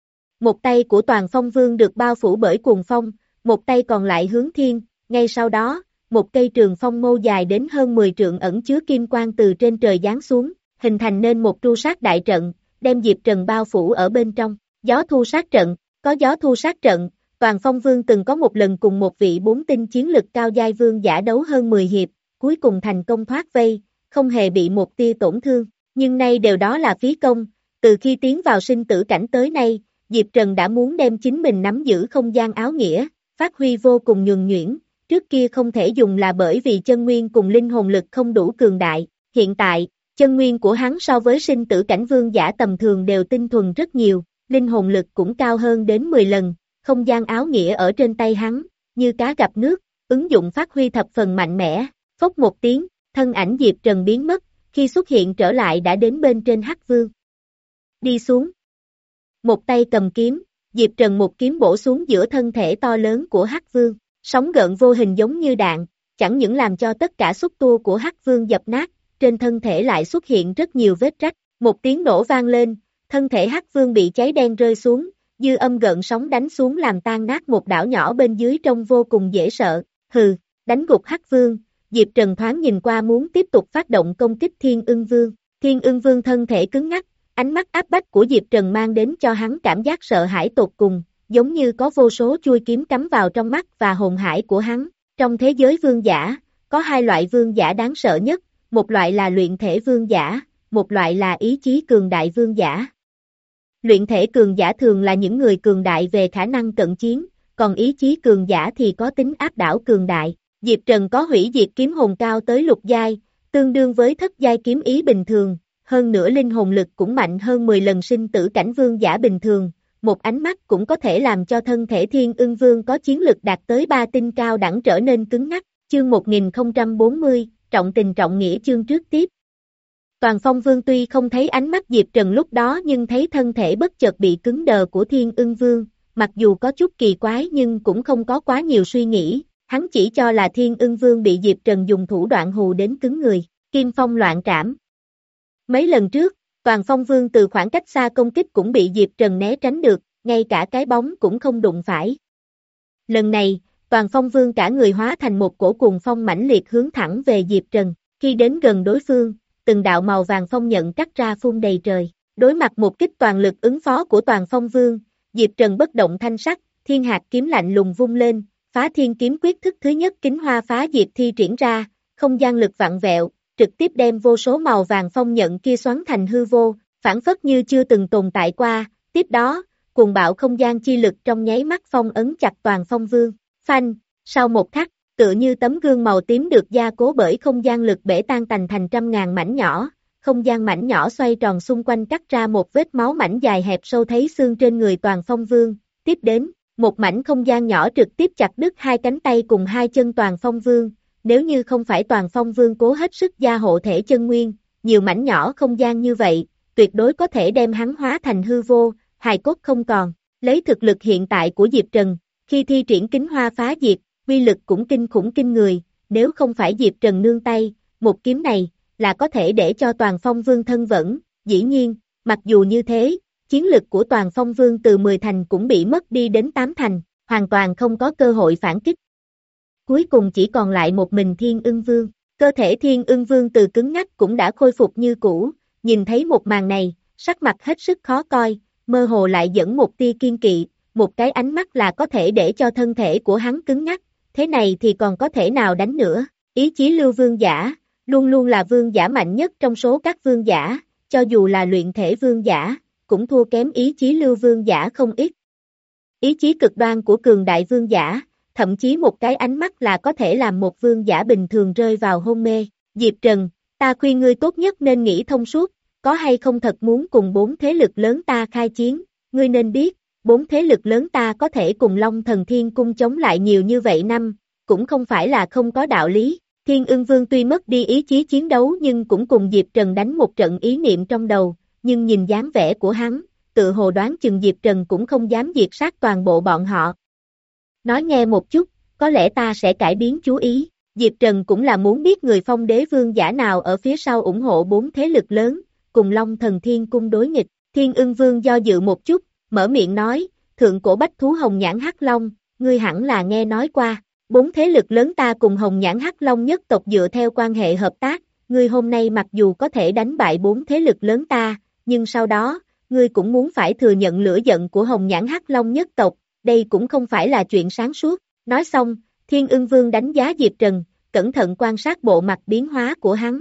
Một tay của Toàn Phong Vương được bao phủ bởi cuồng phong, một tay còn lại hướng thiên, ngay sau đó, một cây trường phong mâu dài đến hơn mười trượng ẩn chứa kim quang từ trên trời giáng xuống, hình thành nên một tru sát đại trận, đem Diệp Trần bao phủ ở bên trong. Gió thu sát trận, có gió thu sát trận, Toàn Phong Vương từng có một lần cùng một vị bốn tinh chiến lực cao giai vương giả đấu hơn mười hiệp, cuối cùng thành công thoát vây, không hề bị một tia tổn thương, nhưng nay đều đó là phí công, từ khi tiến vào sinh tử cảnh tới nay, Diệp Trần đã muốn đem chính mình nắm giữ không gian áo nghĩa, phát huy vô cùng nhuần nhuyễn, trước kia không thể dùng là bởi vì chân nguyên cùng linh hồn lực không đủ cường đại, hiện tại, chân nguyên của hắn so với sinh tử cảnh vương giả tầm thường đều tinh thuần rất nhiều, linh hồn lực cũng cao hơn đến mười lần, không gian áo nghĩa ở trên tay hắn, như cá gặp nước, ứng dụng phát huy thập phần mạnh mẽ, phốc một tiếng, thân ảnh Diệp Trần biến mất, khi xuất hiện trở lại đã đến bên trên Hắc Vương. Đi xuống. Một tay cầm kiếm, Diệp Trần một kiếm bổ xuống giữa thân thể to lớn của Hắc Vương, sóng gợn vô hình giống như đạn, chẳng những làm cho tất cả xúc tua của Hắc Vương dập nát, trên thân thể lại xuất hiện rất nhiều vết rách, một tiếng nổ vang lên, thân thể Hắc Vương bị cháy đen rơi xuống, dư âm gợn sóng đánh xuống làm tan nát một đảo nhỏ bên dưới trông vô cùng dễ sợ, hừ, đánh gục Hắc Vương, Diệp Trần thoáng nhìn qua muốn tiếp tục phát động công kích Thiên Ưng Vương, Thiên Ưng Vương thân thể cứng ngắc, ánh mắt áp bách của Diệp Trần mang đến cho hắn cảm giác sợ hãi tột cùng, giống như có vô số chuôi kiếm cắm vào trong mắt và hồn hải của hắn, trong thế giới vương giả, có hai loại vương giả đáng sợ nhất, một loại là luyện thể vương giả, một loại là ý chí cường đại vương giả. Luyện thể cường giả thường là những người cường đại về khả năng cận chiến, còn ý chí cường giả thì có tính áp đảo cường đại. Diệp Trần có hủy diệt kiếm hồn cao tới lục giai, tương đương với thất giai kiếm ý bình thường, hơn nữa linh hồn lực cũng mạnh hơn mười lần sinh tử cảnh vương giả bình thường, một ánh mắt cũng có thể làm cho thân thể Thiên Ưng Vương có chiến lực đạt tới ba tinh cao đẳng trở nên cứng ngắc. Chương một nghìn không trăm bốn mươi, trọng tình trọng nghĩa chương trước tiếp. Toàn Phong Vương tuy không thấy ánh mắt Diệp Trần lúc đó nhưng thấy thân thể bất chợt bị cứng đờ của Thiên Ưng Vương, mặc dù có chút kỳ quái nhưng cũng không có quá nhiều suy nghĩ, hắn chỉ cho là Thiên Ưng Vương bị Diệp Trần dùng thủ đoạn hù đến cứng người, Kim Phong loạn trảm. Mấy lần trước, Toàn Phong Vương từ khoảng cách xa công kích cũng bị Diệp Trần né tránh được, ngay cả cái bóng cũng không đụng phải. Lần này, Toàn Phong Vương cả người hóa thành một cổ cuồng phong mãnh liệt hướng thẳng về Diệp Trần, khi đến gần đối phương, từng đạo màu vàng phong nhận cắt ra phun đầy trời, đối mặt một kích toàn lực ứng phó của Toàn Phong Vương, Diệp Trần bất động thanh sắc, thiên hạt kiếm lạnh lùng vung lên, phá thiên kiếm quyết thức thứ nhất kính hoa phá diệt thi triển ra, không gian lực vặn vẹo, trực tiếp đem vô số màu vàng phong nhận kia xoắn thành hư vô, phản phất như chưa từng tồn tại qua, tiếp đó, cuồng bạo không gian chi lực trong nháy mắt phong ấn chặt toàn phong vương. Phanh, sau một khắc, tựa như tấm gương màu tím được gia cố bởi không gian lực bể tan tành thành trăm ngàn mảnh nhỏ, không gian mảnh nhỏ xoay tròn xung quanh cắt ra một vết máu mảnh dài hẹp sâu thấy xương trên người toàn phong vương, tiếp đến, một mảnh không gian nhỏ trực tiếp chặt đứt hai cánh tay cùng hai chân toàn phong vương, nếu như không phải toàn phong vương cố hết sức gia hộ thể chân nguyên, nhiều mảnh nhỏ không gian như vậy, tuyệt đối có thể đem hắn hóa thành hư vô, hài cốt không còn, lấy thực lực hiện tại của Diệp Trần, khi thi triển kính hoa phá diệt, uy lực cũng kinh khủng kinh người, nếu không phải Diệp Trần nương tay, một kiếm này, là có thể để cho toàn phong vương thân vẫn, dĩ nhiên, mặc dù như thế, chiến lực của toàn phong vương từ mười thành cũng bị mất đi đến tám thành, hoàn toàn không có cơ hội phản kích. Cuối cùng chỉ còn lại một mình Thiên Ưng Vương, cơ thể Thiên Ưng Vương từ cứng ngắc cũng đã khôi phục như cũ, nhìn thấy một màn này, sắc mặt hết sức khó coi, mơ hồ lại dẫn một tia kiên kỵ, một cái ánh mắt là có thể để cho thân thể của hắn cứng ngắc, thế này thì còn có thể nào đánh nữa, ý chí lưu vương giả, luôn luôn là vương giả mạnh nhất trong số các vương giả, cho dù là luyện thể vương giả, cũng thua kém ý chí lưu vương giả không ít. Ý chí cực đoan của cường đại vương giả, thậm chí một cái ánh mắt là có thể làm một vương giả bình thường rơi vào hôn mê. Diệp Trần, ta khuyên ngươi tốt nhất nên nghĩ thông suốt, có hay không thật muốn cùng bốn thế lực lớn ta khai chiến, ngươi nên biết, bốn thế lực lớn ta có thể cùng Long Thần Thiên Cung chống lại nhiều như vậy năm, cũng không phải là không có đạo lý. Thiên Ưng Vương tuy mất đi ý chí chiến đấu nhưng cũng cùng Diệp Trần đánh một trận ý niệm trong đầu, nhưng nhìn dáng vẻ của hắn, tự hồ đoán chừng Diệp Trần cũng không dám diệt sát toàn bộ bọn họ. Nói nghe một chút, có lẽ ta sẽ cải biến chú ý, Diệp Trần cũng là muốn biết người Phong Đế vương giả nào ở phía sau ủng hộ bốn thế lực lớn, cùng Long Thần Thiên Cung đối nghịch. Thiên Ưng Vương do dự một chút, mở miệng nói, thượng cổ bách thú hồng nhãn hắc long, ngươi hẳn là nghe nói qua, bốn thế lực lớn ta cùng hồng nhãn hắc long nhất tộc dựa theo quan hệ hợp tác, ngươi hôm nay mặc dù có thể đánh bại bốn thế lực lớn ta, nhưng sau đó, ngươi cũng muốn phải thừa nhận lửa giận của hồng nhãn hắc long nhất tộc, đây cũng không phải là chuyện sáng suốt. Nói xong, Thiên Ưng Vương đánh giá Diệp Trần, cẩn thận quan sát bộ mặt biến hóa của hắn.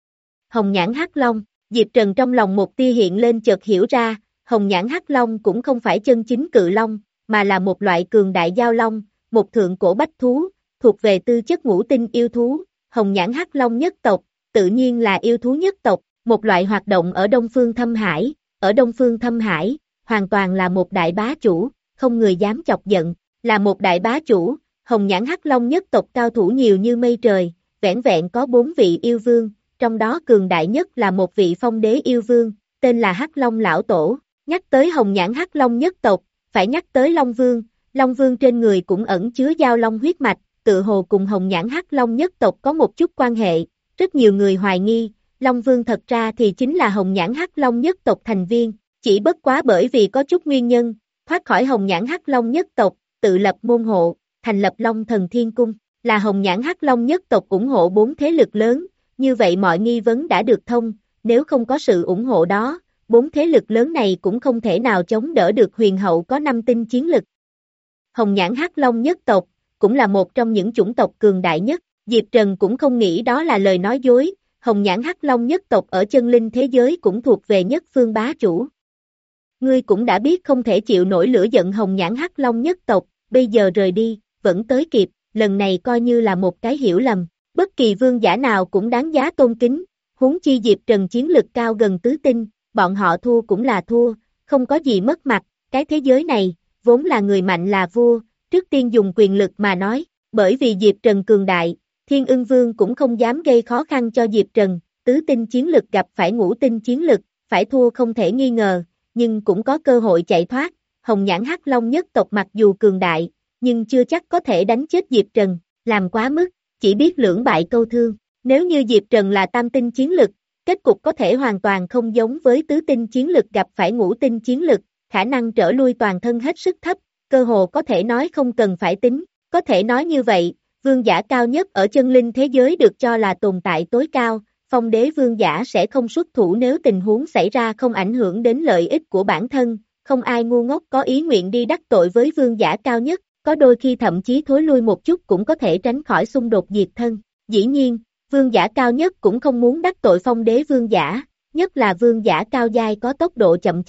Hồng nhãn hắc long, Diệp Trần trong lòng một tia hiện lên chợt hiểu ra, hồng nhãn hắc long cũng không phải chân chính cự long, mà là một loại cường đại giao long, một thượng cổ bách thú, thuộc về tư chất ngũ tinh yêu thú, hồng nhãn hắc long nhất tộc, tự nhiên là yêu thú nhất tộc, một loại hoạt động ở Đông Phương Thâm Hải, ở Đông Phương Thâm Hải, hoàn toàn là một đại bá chủ, không người dám chọc giận, là một đại bá chủ, hồng nhãn hắc long nhất tộc cao thủ nhiều như mây trời, vẻn vẹn có bốn vị yêu vương, trong đó cường đại nhất là một vị phong đế yêu vương, tên là Hắc Long Lão Tổ. Nhắc tới hồng nhãn hắc long nhất tộc, phải nhắc tới Long Vương, Long Vương trên người cũng ẩn chứa giao long huyết mạch, tự hồ cùng hồng nhãn hắc long nhất tộc có một chút quan hệ, rất nhiều người hoài nghi, Long Vương thật ra thì chính là hồng nhãn hắc long nhất tộc thành viên, chỉ bất quá bởi vì có chút nguyên nhân, thoát khỏi hồng nhãn hắc long nhất tộc, tự lập môn hộ, thành lập Long Thần Thiên Cung, là hồng nhãn hắc long nhất tộc ủng hộ bốn thế lực lớn, như vậy mọi nghi vấn đã được thông, nếu không có sự ủng hộ đó, bốn thế lực lớn này cũng không thể nào chống đỡ được huyền hậu có năm tinh chiến lực. Hồng nhãn hắc long nhất tộc, cũng là một trong những chủng tộc cường đại nhất, Diệp Trần cũng không nghĩ đó là lời nói dối, hồng nhãn hắc long nhất tộc ở chân linh thế giới cũng thuộc về nhất phương bá chủ. Ngươi cũng đã biết không thể chịu nổi lửa giận hồng nhãn hắc long nhất tộc, bây giờ rời đi, vẫn tới kịp, lần này coi như là một cái hiểu lầm, bất kỳ vương giả nào cũng đáng giá tôn kính, huống chi Diệp Trần chiến lực cao gần tứ tinh, bọn họ thua cũng là thua, không có gì mất mặt, cái thế giới này, vốn là người mạnh là vua, trước tiên dùng quyền lực mà nói, bởi vì Diệp Trần cường đại, Thiên Ưng Vương cũng không dám gây khó khăn cho Diệp Trần, tứ tinh chiến lực gặp phải ngũ tinh chiến lực, phải thua không thể nghi ngờ, nhưng cũng có cơ hội chạy thoát, hồng nhãn hắc long nhất tộc mặc dù cường đại, nhưng chưa chắc có thể đánh chết Diệp Trần, làm quá mức, chỉ biết lưỡng bại câu thương, nếu như Diệp Trần là tam tinh chiến lực, kết cục có thể hoàn toàn không giống với tứ tinh chiến lực gặp phải ngũ tinh chiến lực, khả năng trở lui toàn thân hết sức thấp, cơ hồ có thể nói không cần phải tính, có thể nói như vậy, vương giả cao nhất ở chân linh thế giới được cho là tồn tại tối cao, phong đế vương giả sẽ không xuất thủ nếu tình huống xảy ra không ảnh hưởng đến lợi ích của bản thân, không ai ngu ngốc có ý nguyện đi đắc tội với vương giả cao nhất, có đôi khi thậm chí thối lui một chút cũng có thể tránh khỏi xung đột diệt thân, dĩ nhiên, vương giả cao nhất cũng không muốn đắc tội phong đế vương giả, nhất là vương giả cao giai có tốc độ chậm chạp,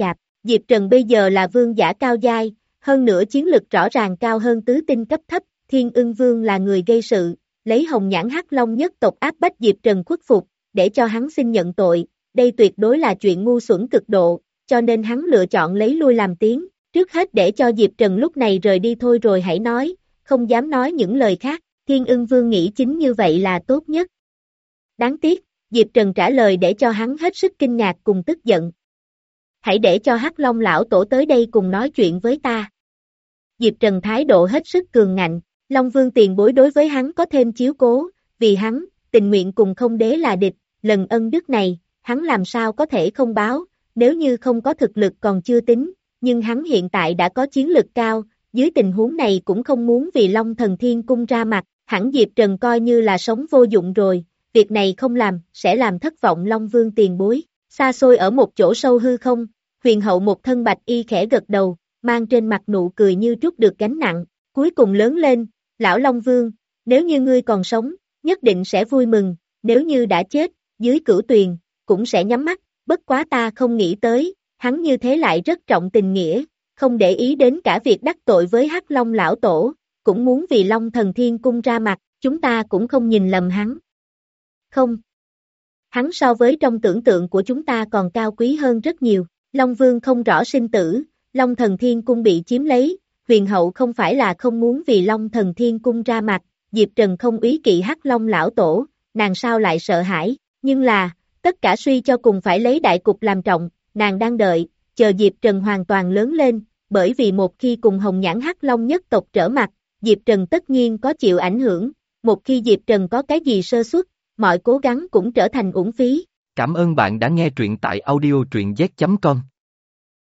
Diệp Trần bây giờ là vương giả cao giai, hơn nữa chiến lực rõ ràng cao hơn tứ tinh cấp thấp, Thiên Ưng Vương là người gây sự, lấy hồng nhãn hắc long nhất tộc áp bách Diệp Trần khuất phục, để cho hắn xin nhận tội, đây tuyệt đối là chuyện ngu xuẩn cực độ, cho nên hắn lựa chọn lấy lui làm tiếng, trước hết để cho Diệp Trần lúc này rời đi thôi rồi hãy nói, không dám nói những lời khác, Thiên Ưng Vương nghĩ chính như vậy là tốt nhất. Đáng tiếc, Diệp Trần trả lời để cho hắn hết sức kinh ngạc cùng tức giận. Hãy để cho Hắc Long lão tổ tới đây cùng nói chuyện với ta. Diệp Trần thái độ hết sức cường ngạnh, Long Vương tiền bối đối với hắn có thêm chiếu cố, vì hắn, tình nguyện cùng không đế là địch, lần ân đức này, hắn làm sao có thể không báo, nếu như không có thực lực còn chưa tính, nhưng hắn hiện tại đã có chiến lực cao, dưới tình huống này cũng không muốn vì Long Thần Thiên Cung ra mặt, hẳn Diệp Trần coi như là sống vô dụng rồi, việc này không làm, sẽ làm thất vọng Long Vương tiền bối. Xa xôi ở một chỗ sâu hư không, huyền hậu một thân bạch y khẽ gật đầu, mang trên mặt nụ cười như trút được gánh nặng, cuối cùng lớn lên, lão Long Vương, nếu như ngươi còn sống, nhất định sẽ vui mừng, nếu như đã chết, dưới cửu tuyền, cũng sẽ nhắm mắt, bất quá ta không nghĩ tới, hắn như thế lại rất trọng tình nghĩa, không để ý đến cả việc đắc tội với Hắc Long lão tổ, cũng muốn vì Long Thần Thiên Cung ra mặt, chúng ta cũng không nhìn lầm hắn. Không. Hắn so với trong tưởng tượng của chúng ta còn cao quý hơn rất nhiều, Long Vương không rõ sinh tử, Long Thần Thiên Cung bị chiếm lấy, huyền hậu không phải là không muốn vì Long Thần Thiên Cung ra mặt, Diệp Trần không úy kỵ Hắc Long lão tổ, nàng sao lại sợ hãi, nhưng là, tất cả suy cho cùng phải lấy đại cục làm trọng, nàng đang đợi, chờ Diệp Trần hoàn toàn lớn lên, bởi vì một khi cùng hồng nhãn Hắc Long nhất tộc trở mặt, Diệp Trần tất nhiên có chịu ảnh hưởng, một khi Diệp Trần có cái gì sơ suất, mọi cố gắng cũng trở thành uổng phí. Cảm ơn bạn đã nghe truyện tại audio truyện z chấm com.